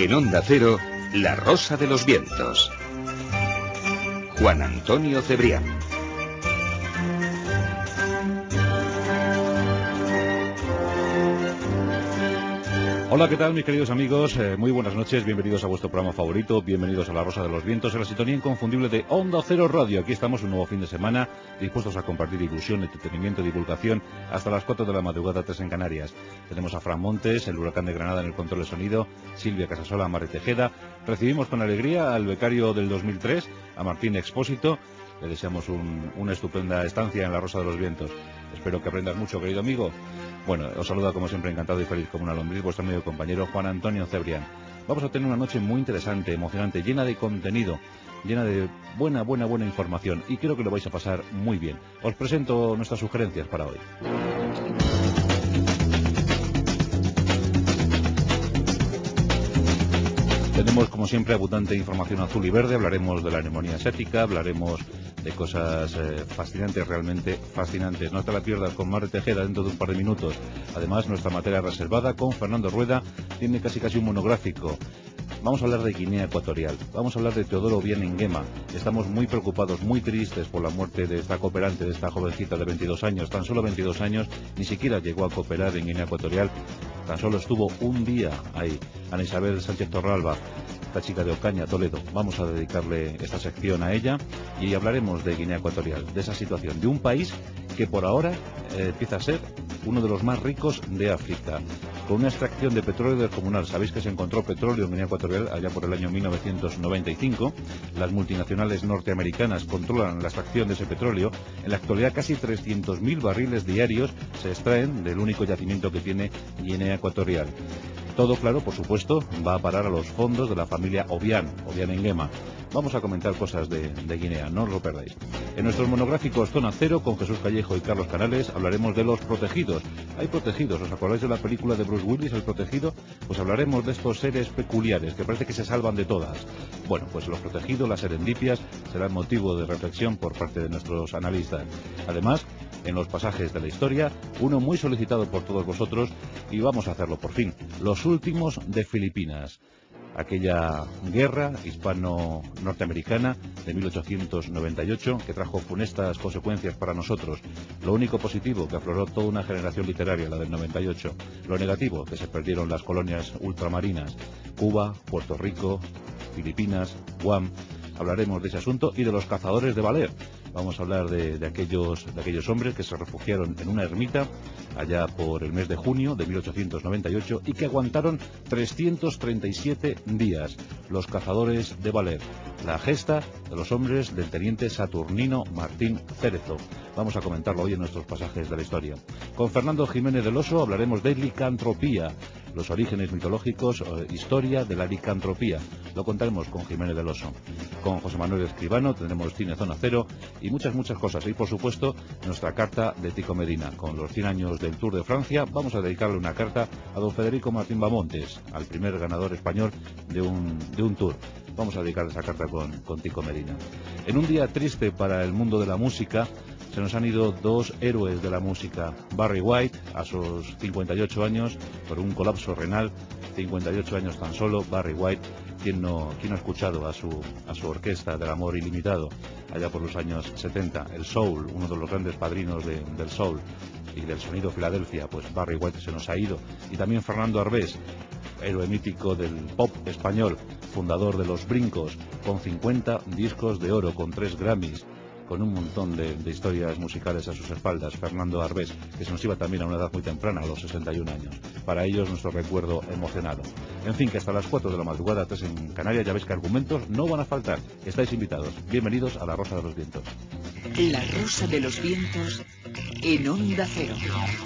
En Onda Cero, La Rosa de los Vientos. Juan Antonio Cebrián. Hola, ¿qué tal mis queridos amigos? Muy buenas noches, bienvenidos a vuestro programa favorito, bienvenidos a La Rosa de los Vientos, en la sintonía inconfundible de Onda Cero Radio. Aquí estamos un nuevo fin de semana, dispuestos a compartir ilusión, entretenimiento y divulgación hasta las 4 de la madrugada, 3 en Canarias. Tenemos a Fran Montes, el huracán de Granada en el control de sonido, Silvia Casasola, Mari Tejeda. Recibimos con alegría al becario del 2003, a Martín Expósito. Le deseamos una estupenda estancia en La Rosa de los Vientos. Espero que aprendas mucho, querido amigo. Bueno, os saluda como siempre encantado y feliz como una lombriz vuestro amigo y compañero Juan Antonio Cebrián. Vamos a tener una noche muy interesante, emocionante, llena de contenido, llena de buena información y creo que lo vais a pasar muy bien. Os presento nuestras sugerencias para hoy. Tenemos como siempre abundante información azul y verde, hablaremos de la neumonía asiática, hablaremos de cosas fascinantes, realmente fascinantes. No te la pierdas con Mari Tejeda dentro de un par de minutos. Además, nuestra materia reservada con Fernando Rueda tiene casi un monográfico. Vamos a hablar de Guinea Ecuatorial, vamos a hablar de Teodoro Obiang Nguema. Estamos muy preocupados, muy tristes por la muerte de esta cooperante, de esta jovencita de 22 años, tan solo 22 años, ni siquiera llegó a cooperar en Guinea Ecuatorial, tan solo estuvo un día ahí. Ana Isabel Sánchez Torralba, esta chica de Ocaña, Toledo, vamos a dedicarle esta sección a ella y hablaremos de Guinea Ecuatorial, de esa situación, de un país que por ahora empieza a ser uno de los más ricos de África, con una extracción de petróleo descomunal. Sabéis que se encontró petróleo en Guinea Ecuatorial allá por el año 1995. Las multinacionales norteamericanas controlan la extracción de ese petróleo. En la actualidad casi 300.000 barriles diarios se extraen del único yacimiento que tiene Guinea Ecuatorial. Todo, claro, por supuesto, va a parar a los fondos de la familia Obiang Nguema. Vamos a comentar cosas de Guinea, no os lo perdáis. En nuestros monográficos Zona Cero, con Jesús Callejo y Carlos Canales, hablaremos de los protegidos. Hay protegidos, ¿os acordáis de la película de Bruce Willis, El Protegido? Pues hablaremos de estos seres peculiares, que parece que se salvan de todas. Bueno, pues los protegidos, las serendipias, serán motivo de reflexión por parte de nuestros analistas. Además, en los pasajes de la historia, uno muy solicitado por todos vosotros, y vamos a hacerlo por fin, los últimos de Filipinas. Aquella guerra hispano-norteamericana de 1898 que trajo funestas consecuencias para nosotros. Lo único positivo, que afloró toda una generación literaria, la del 98. Lo negativo, que se perdieron las colonias ultramarinas, Cuba, Puerto Rico, Filipinas, Guam. Hablaremos de ese asunto y de los cazadores de Valer. Vamos a hablar de aquellos hombres que se refugiaron en una ermita allá por el mes de junio de 1898 y que aguantaron 337 días. Los cazadores de Valer, la gesta de los hombres del teniente Saturnino Martín Cerezo. Vamos a comentarlo hoy en nuestros pasajes de la historia. Con Fernando Jiménez del Oso hablaremos de licantropía, los orígenes mitológicos, historia de la licantropía. Lo contaremos con Jiménez del Oso. Con José Manuel Escribano tendremos Cine Zona Cero y muchas cosas. Y por supuesto, nuestra carta de Tico Medina. Con los 100 años del Tour de Francia, vamos a dedicarle una carta a don Federico Martín Bamontes, al primer ganador español de un Tour. Vamos a dedicar esa carta con Tico Medina. En un día triste para el mundo de la música, se nos han ido dos héroes de la música. Barry White, a sus 58 años, por un colapso renal, 58 años tan solo. Barry White, ¿quién no ha escuchado a su orquesta del amor ilimitado allá por los años 70? El soul, uno de los grandes padrinos del soul y del sonido Filadelfia, pues Barry White se nos ha ido. Y también Fernando Arbés, héroe mítico del pop español, fundador de Los Brincos, con 50 discos de oro, con 3 Grammys, con un montón de historias musicales a sus espaldas. Fernando Arbés, que se nos iba también a una edad muy temprana, a los 61 años. Para ellos nuestro recuerdo emocionado. En fin, que hasta las 4 de la madrugada, 3 en Canarias, ya veis que argumentos no van a faltar. Estáis invitados. Bienvenidos a La Rosa de los Vientos. La Rosa de los Vientos en Onda Cero.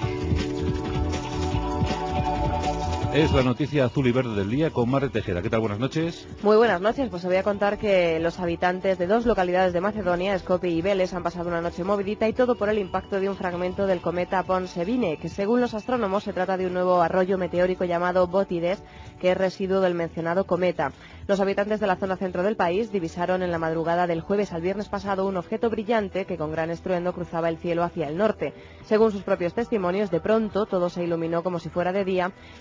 Es la noticia azul y verde del día con Mari Tejeda. ¿Qué tal? Buenas noches. Muy buenas noches. Pues os voy a contar que los habitantes de dos localidades de Macedonia, Skopje y Veles, han pasado una noche movidita, y todo por el impacto de un fragmento del cometa Ponsevine, que según los astrónomos se trata de un nuevo arroyo meteórico llamado Bótides, que es residuo del mencionado cometa. Los habitantes de la zona centro del país divisaron en la madrugada del jueves al viernes pasado un objeto brillante que con gran estruendo cruzaba el cielo hacia el norte. Según sus propios testimonios, de pronto todo se iluminó como si fuera de día y se pudieron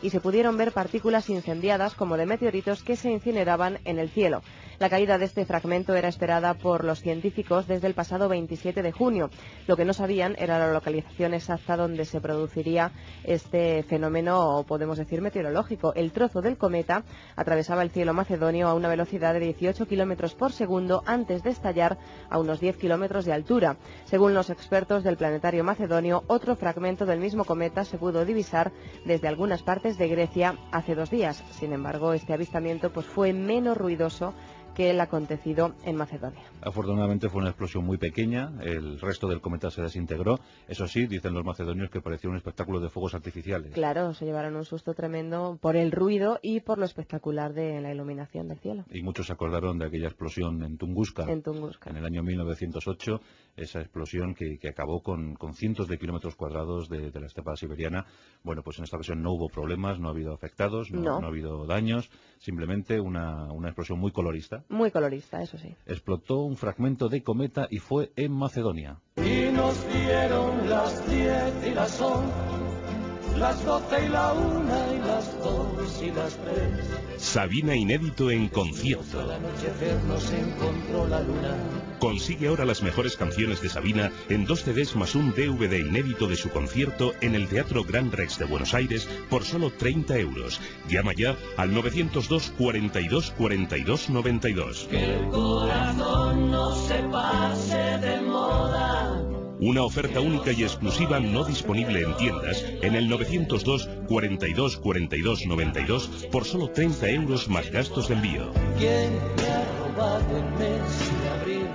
pudieron ver partículas incendiadas como de meteoritos que se incineraban en el cielo. La caída de este fragmento era esperada por los científicos desde el pasado 27 de junio. Lo que no sabían era la localización exacta donde se produciría este fenómeno, o podemos decir meteorológico. El trozo del cometa atravesaba el cielo macedonio a una velocidad de 18 kilómetros por segundo antes de estallar a unos 10 kilómetros de altura. Según los expertos del planetario macedonio, otro fragmento del mismo cometa se pudo divisar desde algunas partes de Grecia hace 2 días. Sin embargo, este avistamiento fue menos ruidoso que el acontecido en Macedonia. Afortunadamente fue una explosión muy pequeña, el resto del cometa se desintegró. Eso sí, dicen los macedonios que parecía un espectáculo de fuegos artificiales. Claro, se llevaron un susto tremendo por el ruido y por lo espectacular de la iluminación del cielo. Y muchos se acordaron de aquella explosión en Tunguska, en el año 1908, esa explosión que acabó con cientos de kilómetros cuadrados de la estepa siberiana. Bueno, pues en esta ocasión no hubo problemas, no ha habido afectados, no ha habido daños, simplemente una explosión muy colorista. Muy colorista, eso sí. Explotó un fragmento de cometa y fue en Macedonia. Y nos dieron las 10 y las 11, las 12 y la 1 y las 2 y las 3. Sabina inédito en concierto. Al anochecer nos encontró la luna. Consigue ahora las mejores canciones de Sabina en 2 CDs más un DVD inédito de su concierto en el Teatro Gran Rex de Buenos Aires por solo 30 euros. Llama ya al 902 42 42 92. Que el corazón no se pase de moda. Una oferta única y exclusiva no disponible en tiendas en el 902 42 42 92 por solo 30 euros más gastos de envío. ¿Quién me ha robado el mes de abril?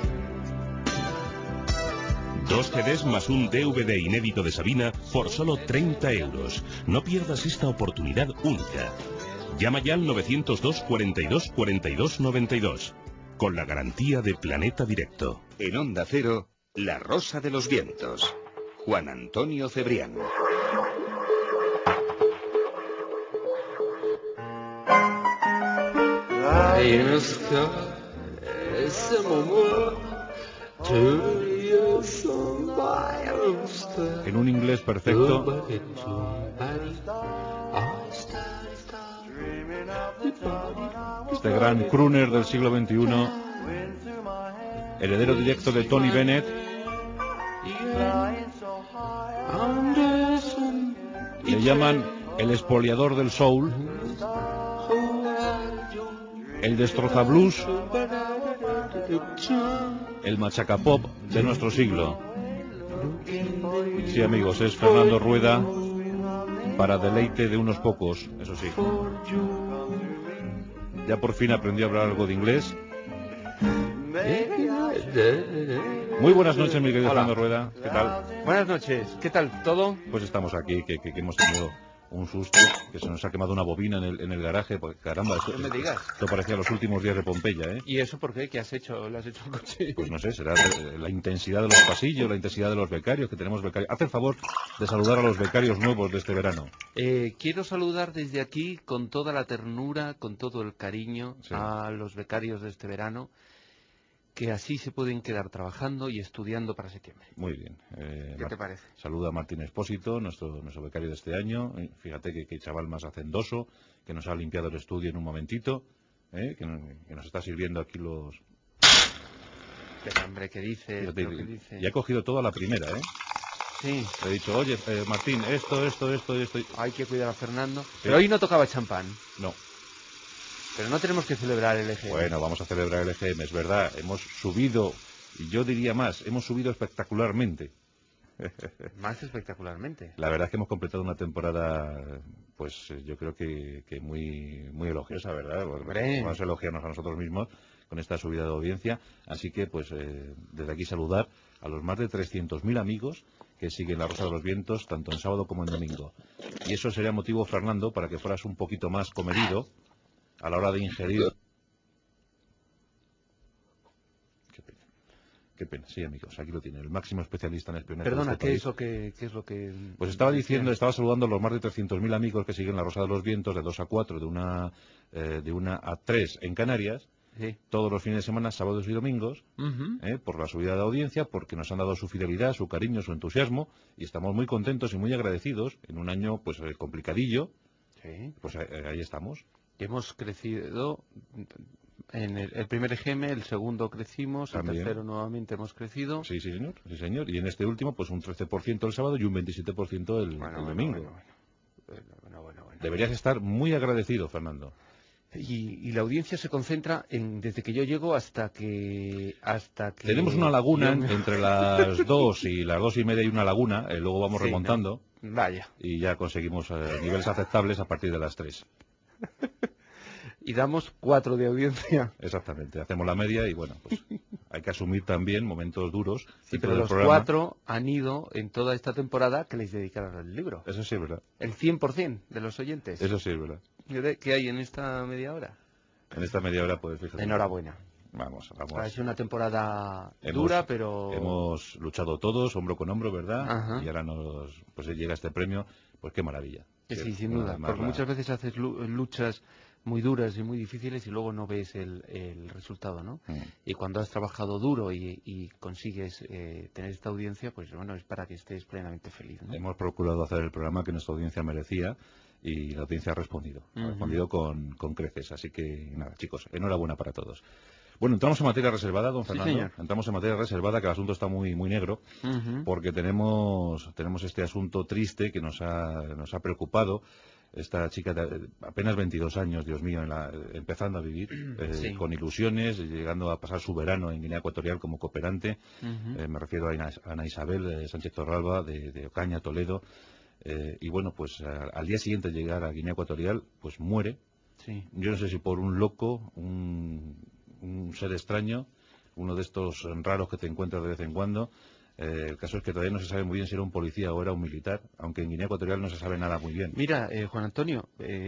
2 CDs más un DVD inédito de Sabina por solo 30 euros. No pierdas esta oportunidad única. Llama ya al 902 42 42 92 con la garantía de Planeta Directo. En Onda Cero, La Rosa de los Vientos. Juan Antonio Cebrián. En un inglés perfecto, este gran crooner del siglo XXI, heredero directo de Tony Bennett, le llaman el expoliador del soul, el destrozablues, el machacapop de nuestro siglo. Sí, amigos, es Fernando Rueda, para deleite de unos pocos, eso sí. Ya por fin aprendió a hablar algo de inglés. Muy buenas noches, mi querido Fernando Rueda. ¿Qué tal? Buenas noches. ¿Qué tal? ¿Todo? Pues estamos aquí, que hemos tenido un susto, que se nos ha quemado una bobina en el garaje. Pues, caramba, No me digas. Esto parecía los últimos días de Pompeya, ¿eh? ¿Y eso por qué? ¿Qué has hecho? ¿Le has hecho al coche? Pues no sé, será la intensidad de los pasillos, la intensidad de los becarios, que tenemos becarios. Haz el favor de saludar a los becarios nuevos de este verano. Quiero saludar desde aquí con toda la ternura, con todo el cariño a los becarios de este verano, que así se pueden quedar trabajando y estudiando para septiembre. Muy bien. ¿Qué te parece? Saluda a Martín Espósito, nuestro becario de este año. Fíjate que chaval más hacendoso, que nos ha limpiado el estudio en un momentito, que nos está sirviendo aquí los... Pero, hombre, ¿qué dice? Fíjate, ¿Qué dice? y ha cogido toda la primera, ¿eh? Sí. Le he dicho, oye, Martín, esto... Hay que cuidar a Fernando. Sí. Pero hoy no tocaba champán. No. Pero no tenemos que celebrar el EGM. Bueno, vamos a celebrar el EGM, es verdad. Hemos subido, y yo diría más, hemos subido espectacularmente. Más espectacularmente. La verdad es que hemos completado una temporada, pues yo creo que muy elogiosa, ¿verdad? Vamos a elogiarnos a nosotros mismos con esta subida de audiencia. Así que, pues, desde aquí saludar a los más de 300.000 amigos que siguen La Rosa de los Vientos, tanto en sábado como en domingo. Y eso sería motivo, Fernando, para que fueras un poquito más comedido a la hora de ingerir. Qué pena, sí, amigos, aquí lo tiene, el máximo especialista en espionaje. Perdona, de este ¿qué es lo que...? Pues estaba saludando a los más de 300.000 amigos que siguen La Rosa de los Vientos de 2 a 4, de 1 a 3 en Canarias, sí, todos los fines de semana, sábados y domingos, por la subida de audiencia, porque nos han dado su fidelidad, su cariño, su entusiasmo, y estamos muy contentos y muy agradecidos en un año pues complicadillo, Sí. Pues ahí estamos. Hemos crecido en el primer EGM, el segundo crecimos, También. el tercero nuevamente hemos crecido. Sí, señor, sí, señor. Y en este último, pues un 13% el sábado y un 27% el domingo. Bueno. Deberías estar muy agradecido, Fernando. Y la audiencia se concentra desde que yo llego hasta que Tenemos una laguna entre las 2 y las 2:30 y una laguna, luego vamos Sí, remontando. ¿no? Vaya. Y ya conseguimos niveles aceptables a partir de las 3. Y damos 4 de audiencia. Exactamente, hacemos la media y bueno, pues hay que asumir también momentos duros. Sí, dentro pero del los programa. 4 han ido en toda esta temporada que les dedicaron al libro. Eso sí es verdad. El 100% de los oyentes. Eso sí es verdad. ¿Qué hay en esta media hora? En esta media hora, pues fíjate. Enhorabuena. Vamos. Ha sido una temporada dura, pero... Hemos luchado todos, hombro con hombro, ¿verdad? Ajá. Y ahora pues llega este premio, pues qué maravilla. Sí, sin duda, porque muchas veces haces luchas muy duras y muy difíciles y luego no ves el resultado, ¿no? Y cuando has trabajado duro y consigues tener esta audiencia, pues bueno, es para que estés plenamente feliz, ¿no? Hemos procurado hacer el programa que nuestra audiencia merecía y la audiencia ha respondido. Ha respondido con creces. Así que nada, chicos, enhorabuena para todos. Bueno, entramos en materia reservada, don Fernando. Sí, señor. Entramos en materia reservada, que el asunto está muy negro, porque tenemos este asunto triste que nos ha preocupado. Esta chica de apenas 22 años, Dios mío, empezando a vivir, Sí. con ilusiones, llegando a pasar su verano en Guinea Ecuatorial como cooperante. Me refiero a Ana Isabel Sánchez Torralba, de Ocaña, Toledo. Y bueno, pues al día siguiente de llegar a Guinea Ecuatorial, pues muere. Sí. Yo no sé si por un loco, un ser extraño, uno de estos raros que te encuentras de vez en cuando. El caso es que todavía no se sabe muy bien si era un policía o era un militar, aunque en Guinea Ecuatorial no se sabe nada muy bien. Mira, Juan Antonio,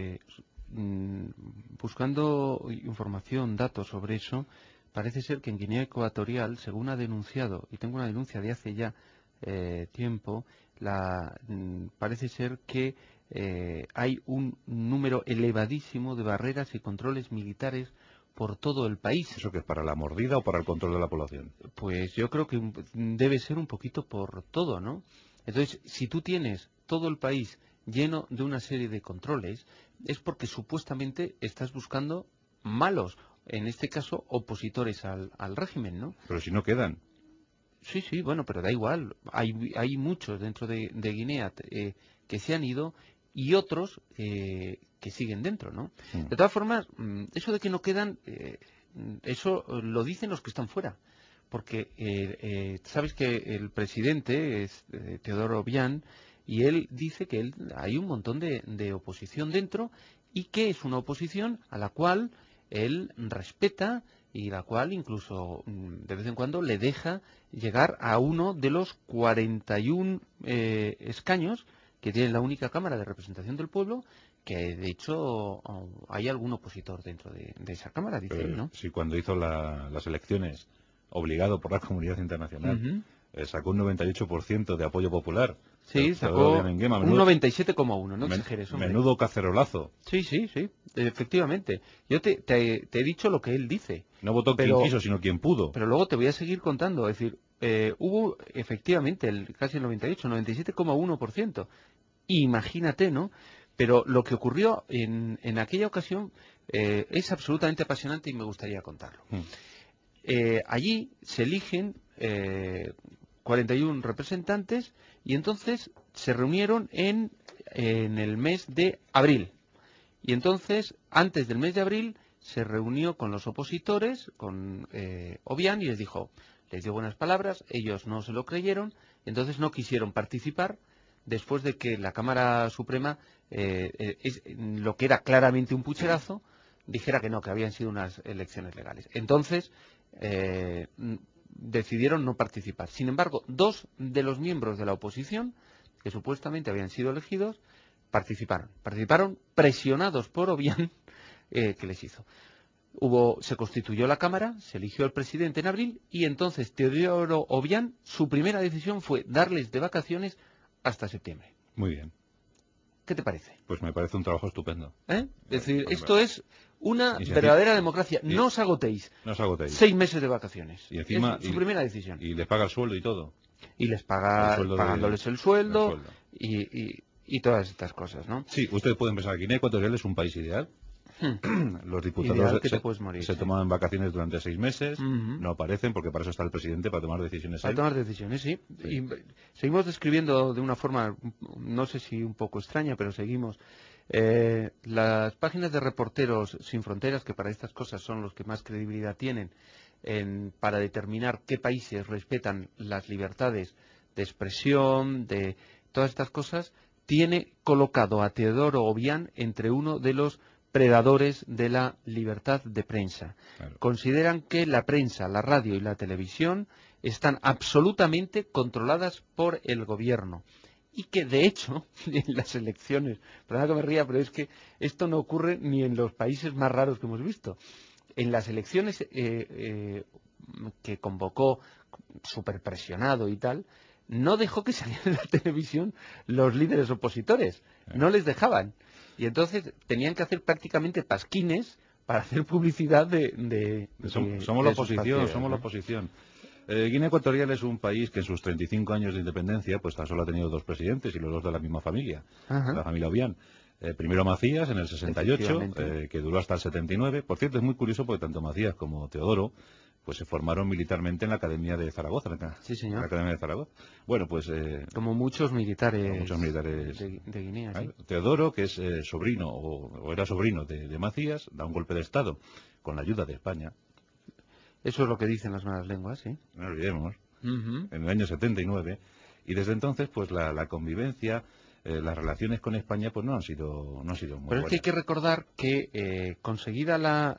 buscando información, datos sobre eso, parece ser que en Guinea Ecuatorial, según ha denunciado, y tengo una denuncia de hace ya tiempo, parece ser que hay un número elevadísimo de barreras y controles militares por todo el país. ¿Eso que es para la mordida o para el control de la población? Pues yo creo que debe ser un poquito por todo, ¿no? Entonces, si tú tienes todo el país lleno de una serie de controles, es porque supuestamente estás buscando malos, en este caso opositores al régimen, ¿no? Pero si no quedan. Sí, bueno, pero da igual. Hay muchos dentro de Guinea que se han ido y otros que siguen dentro, ¿no? De todas formas, eso de que no quedan, eso lo dicen los que están fuera. Porque sabes que el presidente es Teodoro Obiang y él dice que hay un montón de oposición dentro y que es una oposición a la cual él respeta y la cual incluso de vez en cuando le deja llegar a uno de los 41 escaños que tiene la única Cámara de Representación del Pueblo, que de hecho hay algún opositor dentro de esa Cámara, dice él, ¿no? Sí, cuando hizo las elecciones, obligado por la comunidad internacional, sacó un 98% de apoyo popular. Sí, sacó un 97,1, no exageres, hombre. Menudo cacerolazo. Sí, efectivamente. Yo te he dicho lo que él dice. No votó quien quiso, sino quien pudo. Pero luego te voy a seguir contando. Es decir, hubo efectivamente casi el 98, 97,1%. Imagínate, ¿no? Pero lo que ocurrió en aquella ocasión es absolutamente apasionante y me gustaría contarlo. Allí se eligen 41 representantes y entonces se reunieron en el mes de abril. Y entonces, antes del mes de abril, se reunió con los opositores, con Obiang, y les dio buenas palabras, ellos no se lo creyeron, entonces no quisieron participar, después de que la Cámara Suprema, lo que era claramente un pucherazo, dijera que no, que habían sido unas elecciones legales. Entonces, decidieron no participar. Sin embargo, 2 de los miembros de la oposición, que supuestamente habían sido elegidos, participaron presionados por Obiang, que les hizo. Se constituyó la Cámara, se eligió el presidente en abril y entonces Teodoro Obiang, su primera decisión fue darles de vacaciones hasta septiembre. Muy bien. ¿Qué te parece? Pues me parece un trabajo estupendo. Es decir, esto es una verdadera democracia. No os agotéis. 6 meses de vacaciones. Y encima, es su primera decisión. Y les paga el sueldo y todo. Y les paga pagándoles el sueldo. y todas estas cosas, ¿no? Sí, ustedes pueden pensar que Guinea Ecuatorial es un país ideal. Los diputados Ideal que te puedes morir, se sí. toman vacaciones durante 6 meses, Ujú. no aparecen porque para eso está el presidente, para tomar decisiones Para él. tomar decisiones, sí. Sí. Y seguimos describiendo de una forma, no sé si un poco extraña, pero seguimos. Las páginas de Reporteros Sin Fronteras, que para estas cosas son los que más credibilidad tienen para determinar qué países respetan las libertades de expresión, de todas estas cosas, tiene colocado a Teodoro Obiang entre uno de los predadores de la libertad de prensa. Claro. Consideran que la prensa, la radio y la televisión están absolutamente controladas por el gobierno y que, de hecho, en las elecciones, perdona que me ría, pero es que esto no ocurre ni en los países más raros que hemos visto. En las elecciones que convocó, súper presionado y tal, no dejó que salieran en la televisión los líderes opositores, no les dejaban. Y entonces tenían que hacer prácticamente pasquines para hacer publicidad Somos la oposición, somos la ¿no? oposición. Guinea Ecuatorial es un país que en sus 35 años de independencia pues tan solo ha tenido 2 presidentes y los 2 de la misma familia, Ajá. la familia Obiang. Primero Macías en el 68, que duró hasta el 79. Por cierto, es muy curioso porque tanto Macías como Teodoro pues se formaron militarmente en la Academia de Zaragoza. Sí, señor. En la Academia de Zaragoza. Bueno, pues... como muchos militares, de Guinea, ¿vale? sí. Teodoro, que es sobrino, o era sobrino de Macías, da un golpe de Estado con la ayuda de España. Eso es lo que dicen las malas lenguas, ¿sí? No olvidemos. Uh-huh. En el año 79, y desde entonces pues la convivencia, las relaciones con España pues no han sido muy Pero buenas. es que hay que recordar que conseguida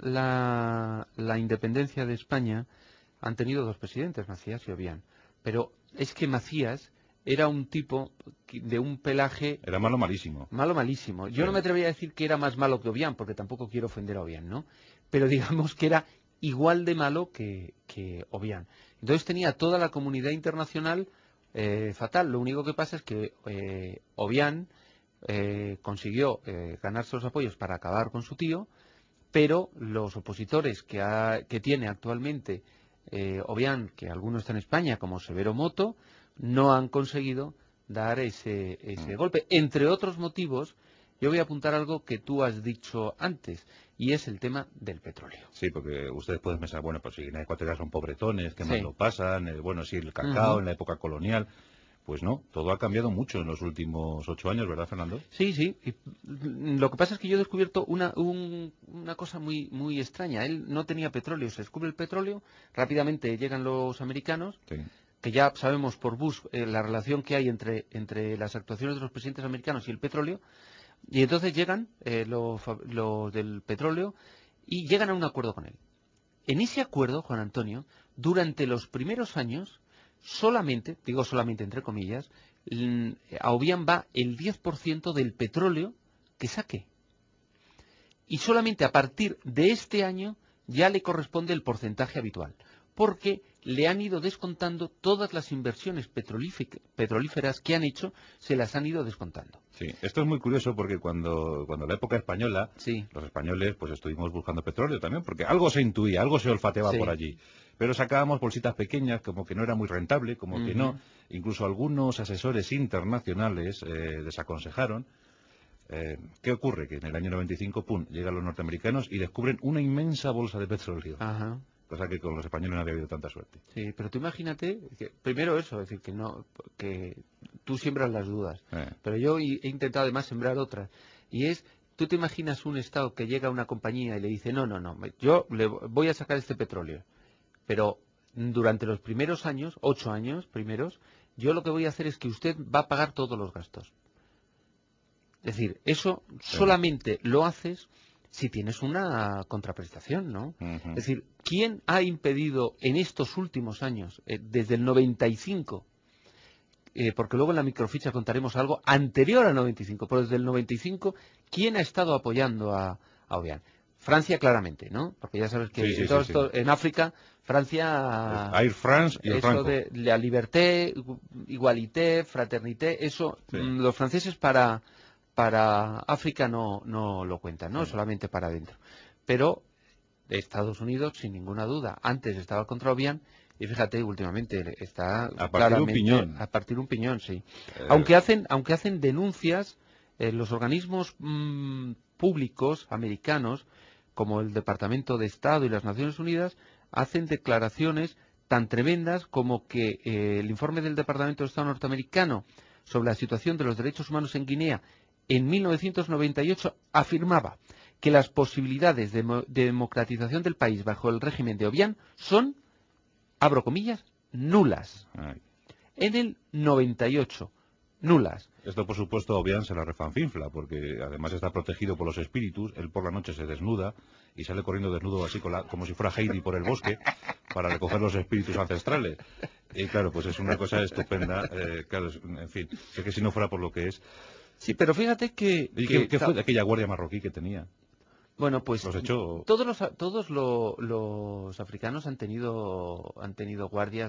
la independencia de España han tenido 2 presidentes, Macías y Obiang. Pero es que Macías era un tipo de un pelaje Era malo malísimo. malo malísimo. Yo Sí. no me atrevería a decir que era más malo que Obiang, porque tampoco quiero ofender a Obiang, ¿no? Pero digamos que era igual de malo que Obiang. Entonces tenía toda la comunidad internacional fatal. Lo único que pasa es que Obiang consiguió ganarse los apoyos para acabar con su tío, pero los opositores que tiene actualmente Obiang, que algunos están en España, como Severo Moto, no han conseguido dar ese golpe. Entre otros motivos, yo voy a apuntar algo que tú has dicho antes, y es el tema del petróleo. Sí, porque ustedes pueden pensar, bueno, pues si Guinea Ecuatorial son pobretones, que mal Sí. lo pasan, bueno, sí, el cacao Uh-huh. en la época colonial. Pues no, todo ha cambiado mucho en los últimos 8 años, ¿verdad, Fernando? Sí, sí. Y lo que pasa es que yo he descubierto una cosa muy, muy extraña. Él no tenía petróleo, se descubre el petróleo, rápidamente llegan los americanos, Sí. que ya sabemos por Bush la relación que hay entre las actuaciones de los presidentes americanos y el petróleo, y entonces llegan los del petróleo y llegan a un acuerdo con él. En ese acuerdo, Juan Antonio, durante los primeros años, solamente, digo solamente entre comillas, a Obiang va el 10% del petróleo que saque. Y solamente a partir de este año ya le corresponde el porcentaje habitual, porque le han ido descontando todas las inversiones petrolíferas que han hecho, se las han ido descontando. Sí, esto es muy curioso porque cuando la época española, Sí. los españoles pues estuvimos buscando petróleo también, porque algo se intuía, algo se olfateaba Sí. por allí. Pero sacábamos bolsitas pequeñas, como que no era muy rentable, como que no. Incluso algunos asesores internacionales desaconsejaron. ¿Qué ocurre? Que en el año 95, pum, llegan los norteamericanos y descubren una inmensa bolsa de petróleo. Ajá. Cosa que con los españoles no había habido tanta suerte. Sí, pero tú imagínate, primero eso, es decir, que tú siembras las dudas, pero yo he intentado además sembrar otras, y es, tú te imaginas un Estado que llega a una compañía y le dice, no, yo le voy a sacar este petróleo, pero durante los primeros años, 8 años primeros, yo lo que voy a hacer es que usted va a pagar todos los gastos. Es decir, eso solamente lo haces si tienes una contraprestación, ¿no? Uh-huh. Es decir, ¿quién ha impedido en estos últimos años, desde el 95, porque luego en la microficha contaremos algo anterior al 95, pero desde el 95, ¿quién ha estado apoyando a Obiang? Francia claramente, ¿no? Porque ya sabes que en África, Francia... Air France y el eso Franco. de la liberté, igualité, fraternité, eso los franceses para África no lo cuentan, ¿no? Solamente para adentro. Pero Estados Unidos, sin ninguna duda, antes estaba contra Obiang Y fíjate, últimamente está A partir de un claramente piñón. a partir de un piñón, sí. Aunque hacen denuncias, los organismos públicos americanos, como el Departamento de Estado y las Naciones Unidas, hacen declaraciones tan tremendas como que el informe del Departamento de Estado norteamericano sobre la situación de los derechos humanos en Guinea en 1998 afirmaba que las posibilidades de democratización del país bajo el régimen de Obiang son, abro comillas, nulas. Ay. En el 98, nulas. Esto, por supuesto, Obiang se la refanfinfla, porque además está protegido por los espíritus. Él por la noche se desnuda y sale corriendo desnudo así como si fuera Heidi por el bosque para recoger los espíritus ancestrales. Y claro, pues es una cosa estupenda. Claro, en fin, sé que si no fuera por lo que es... Sí, pero fíjate que... ¿Y qué fue de aquella guardia marroquí que tenía? Bueno, pues Los echó... todos los africanos han tenido guardias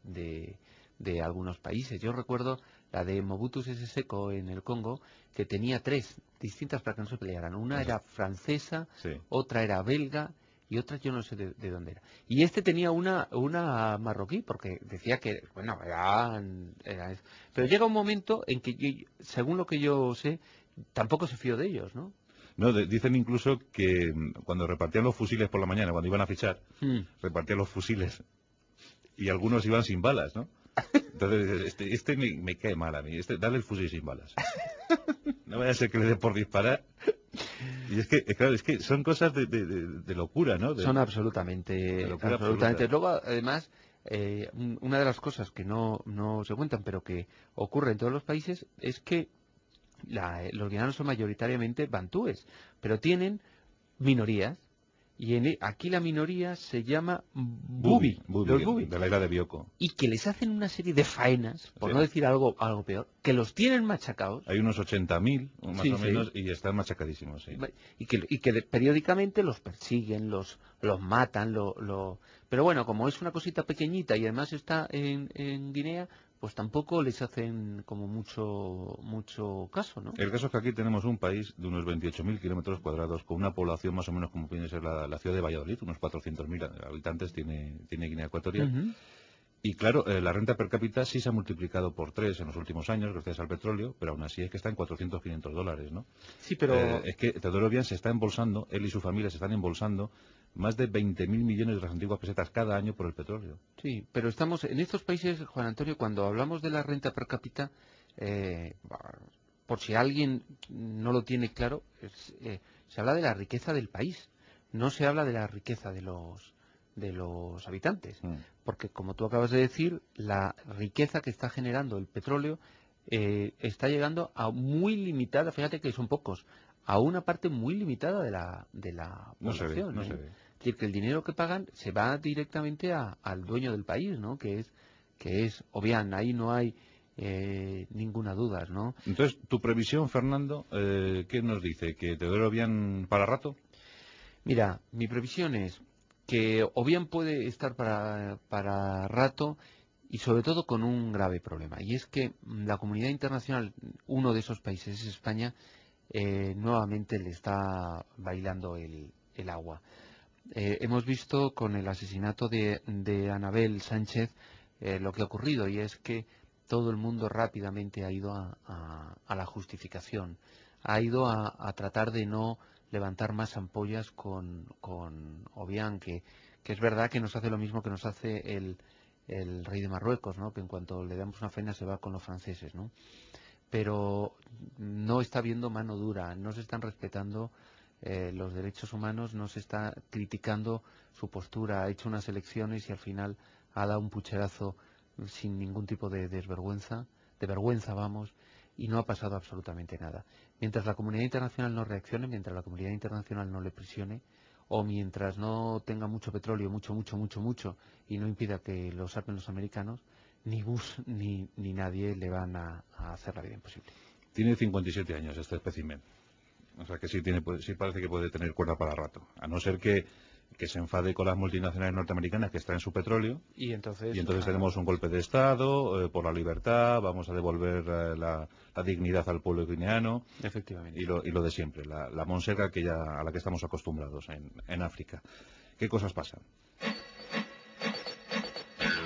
de algunos países. Yo recuerdo la de Mobutu Sese Seko en el Congo, que tenía 3 distintas para que no se pelearan. Una era francesa, Sí. otra era belga y otra yo no sé de dónde era. Y este tenía una marroquí, porque decía que, bueno, era eso. Pero llega un momento en que, según lo que yo sé, tampoco se fió de ellos, ¿no? No, dicen incluso que cuando repartían los fusiles por la mañana, cuando iban a fichar, repartían los fusiles y algunos iban sin balas, ¿no? Entonces, este me cae mal a mí, dale el fusil sin balas. No vaya a ser que le dé por disparar. Y es que, claro, es que son cosas de locura, ¿no? Son absolutamente. locura absoluta. Luego, además, una de las cosas que no se cuentan, pero que ocurre en todos los países, es que los guineanos son mayoritariamente bantúes, pero tienen minorías. Y aquí la minoría se llama Bubi, los Bubi, de la isla de Bioko. y que les hacen una serie de faenas, por Sí. no decir algo peor, que los tienen machacados. Hay unos 80.000, más Sí, o menos, sí. y están machacadísimos, sí. Y que periódicamente los persiguen, los matan, pero bueno, como es una cosita pequeñita y además está en Guinea, pues tampoco les hacen como mucho caso, ¿no? El caso es que aquí tenemos un país de unos 28.000 kilómetros cuadrados, con una población más o menos como viene a ser la ciudad de Valladolid, unos 400.000 habitantes tiene Guinea Ecuatorial. Uh-huh. Y claro, la renta per cápita sí se ha multiplicado por 3 en los últimos años gracias al petróleo, pero aún así es que está en $400-500, ¿no? Sí, pero... es que Teodoro Obiang se está embolsando, él y su familia se están embolsando más de 20.000 millones de las antiguas pesetas cada año por el petróleo. Sí, pero estamos en estos países, Juan Antonio, cuando hablamos de la renta per cápita, por si alguien no lo tiene claro, se habla de la riqueza del país, no se habla de la riqueza de los habitantes, porque como tú acabas de decir, la riqueza que está generando el petróleo está llegando a muy limitada, fíjate que son pocos, a una parte muy limitada de la población. No se ve. Es decir, que el dinero que pagan se va directamente al dueño del país, ¿no? Que es Obiang, ahí no hay ninguna duda, ¿no? Entonces, tu previsión, Fernando, ¿qué nos dice? ¿Que Teodoro Obiang para rato? Mira, mi previsión es que Obiang puede estar para rato y sobre todo con un grave problema. Y es que la comunidad internacional, uno de esos países es España, nuevamente le está bailando el agua. Hemos visto con el asesinato de Anabel Sánchez lo que ha ocurrido, y es que todo el mundo rápidamente ha ido a la justificación, ha ido a tratar de no levantar más ampollas con Obiang, que es verdad que nos hace lo mismo que nos hace el rey de Marruecos, ¿no? Que en cuanto le damos una faena se va con los franceses, ¿no? Pero no está habiendo mano dura, no se están respetando los derechos humanos, no se está criticando su postura, ha hecho unas elecciones y al final ha dado un pucherazo sin ningún tipo de vergüenza, vamos, y no ha pasado absolutamente nada. Mientras la comunidad internacional no reaccione, mientras la comunidad internacional no le presione, o mientras no tenga mucho petróleo, mucho, y no impida que lo saquen los americanos, ni Bush ni nadie le van a hacer la vida imposible. Tiene 57 años este espécimen. O sea que sí parece que puede tener cuerda para rato. A no ser que se enfade con las multinacionales norteamericanas que extraen su petróleo. Y entonces tenemos un golpe de Estado por la libertad, vamos a devolver la dignidad al pueblo guineano. Efectivamente. Y lo de siempre, la monserga a la que estamos acostumbrados en África. ¿Qué cosas pasan?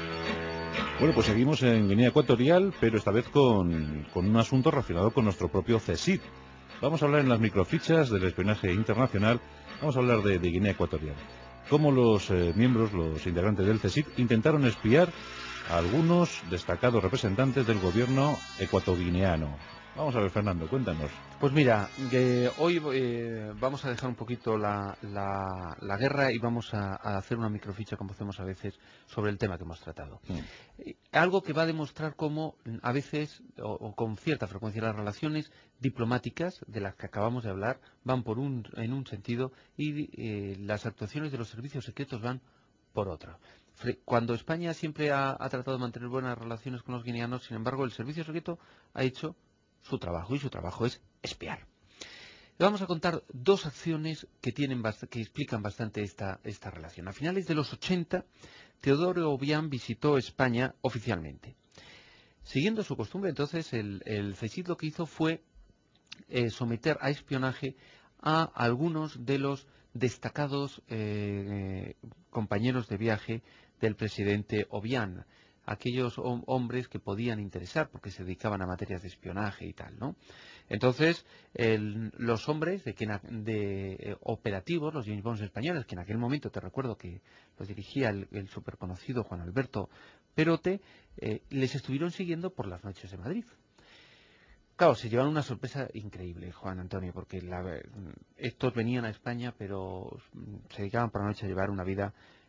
Bueno, pues seguimos en Guinea Ecuatorial, pero esta vez con un asunto relacionado con nuestro propio CSIC. Vamos a hablar en las microfichas del espionaje internacional, vamos a hablar de Guinea Ecuatorial. Cómo los miembros, los integrantes del CSIC, intentaron espiar a algunos destacados representantes del gobierno ecuatoguineano. Vamos a ver, Fernando, cuéntanos. Pues mira, hoy vamos a dejar un poquito la guerra y vamos a hacer una microficha, como hacemos a veces, sobre el tema que hemos tratado. Algo que va a demostrar cómo a veces, o con cierta frecuencia, las relaciones diplomáticas de las que acabamos de hablar van en un sentido y las actuaciones de los servicios secretos van por otro. Cuando España siempre ha tratado de mantener buenas relaciones con los guineanos, sin embargo, el servicio secreto ha hecho su trabajo, y su trabajo es espiar. Le vamos a contar dos acciones que explican bastante esta relación. A finales de los 80, Teodoro Obiang visitó España oficialmente. Siguiendo su costumbre, entonces, el CSIC lo que hizo fue someter a espionaje a algunos de los destacados compañeros de viaje del presidente Obiang, aquellos hombres que podían interesar porque se dedicaban a materias de espionaje y tal, ¿no? Entonces, los hombres de operativos, los James Bonds españoles, que en aquel momento te recuerdo que los dirigía el superconocido Juan Alberto Perote, les estuvieron siguiendo por las noches de Madrid. Claro, se llevaron una sorpresa increíble, Juan Antonio, porque estos venían a España, pero se dedicaban por la noche a llevar una vida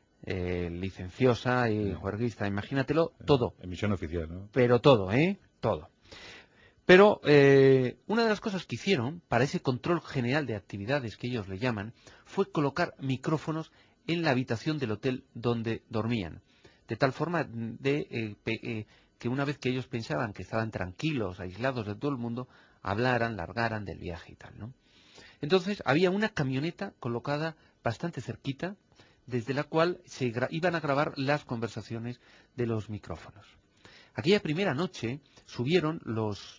licenciosa y juerguista, imagínatelo, todo. Emisión oficial, ¿no? Pero todo, todo. Pero una de las cosas que hicieron para ese control general de actividades que ellos le llaman fue colocar micrófonos en la habitación del hotel donde dormían, de tal forma que una vez que ellos pensaban que estaban tranquilos, aislados de todo el mundo, largaran del viaje y tal, ¿no? Entonces había una camioneta colocada bastante cerquita, desde la cual se iban a grabar las conversaciones de los micrófonos. Aquella primera noche subieron los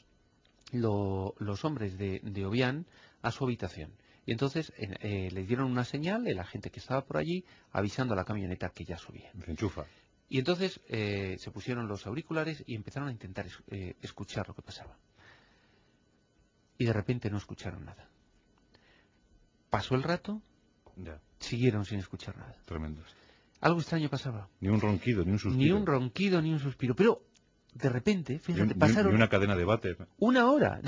hombres de Obiang a su habitación. Y entonces les dieron una señal, el agente que estaba por allí, avisando a la camioneta que ya subía. Se enchufa. Y entonces se pusieron los auriculares y empezaron a intentar escuchar lo que pasaba. Y de repente no escucharon nada. Pasó el rato, ya. Siguieron sin escuchar nada. Tremendo. Algo extraño pasaba. Ni un ronquido, ni un suspiro. Ni un ronquido, ni un suspiro. Pero de repente, fíjate, pasaron... Ni una cadena de váter. Una hora,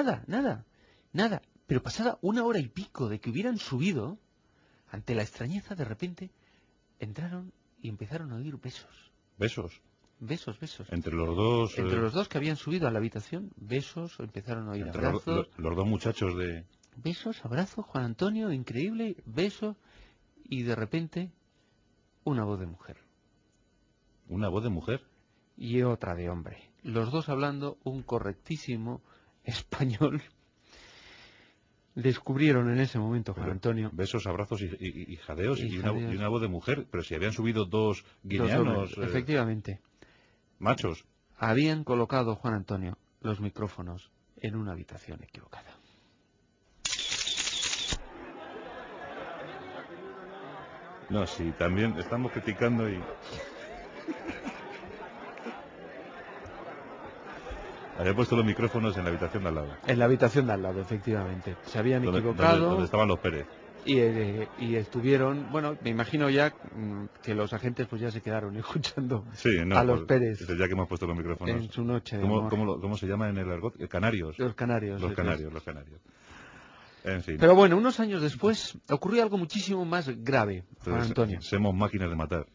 nada. Pero pasada una hora y pico de que hubieran subido, ante la extrañeza, de repente, entraron y empezaron a oír besos. ¿Besos? Besos. Entre los dos... Entre los dos que habían subido a la habitación, besos, empezaron a oír abrazos. Los dos muchachos de... Besos, abrazos, Juan Antonio, increíble, besos, y de repente, una voz de mujer. ¿Una voz de mujer? Y otra de hombre. Los dos hablando un correctísimo español. Descubrieron en ese momento, Juan Antonio. Besos, abrazos y jadeos y jadeos. Una voz de mujer. Pero si habían subido dos guineanos... efectivamente. Machos. Habían colocado, Juan Antonio, los micrófonos en una habitación equivocada. No, sí, también estamos criticando y... Había puesto los micrófonos en la habitación de al lado. En la habitación de al lado, efectivamente. Se habían equivocado. Donde estaban los Pérez. Y estuvieron, bueno, me imagino ya que los agentes pues ya se quedaron escuchando a los Pérez. Ya que hemos puesto los micrófonos. En su noche de ¿Cómo se llama en el argot? Canarios. Los canarios. Los canarios. En fin. Pero bueno, unos años después ocurrió algo muchísimo más grave, Juan Antonio. Somos máquinas de matar.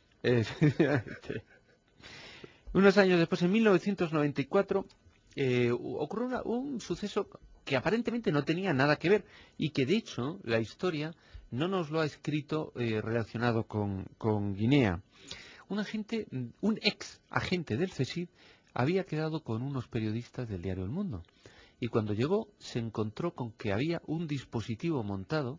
Unos años después, en 1994, ocurrió un suceso que aparentemente no tenía nada que ver y que de hecho la historia no nos lo ha escrito relacionado con Guinea. Un ex agente del CSIC había quedado con unos periodistas del diario El Mundo y cuando llegó se encontró con que había un dispositivo montado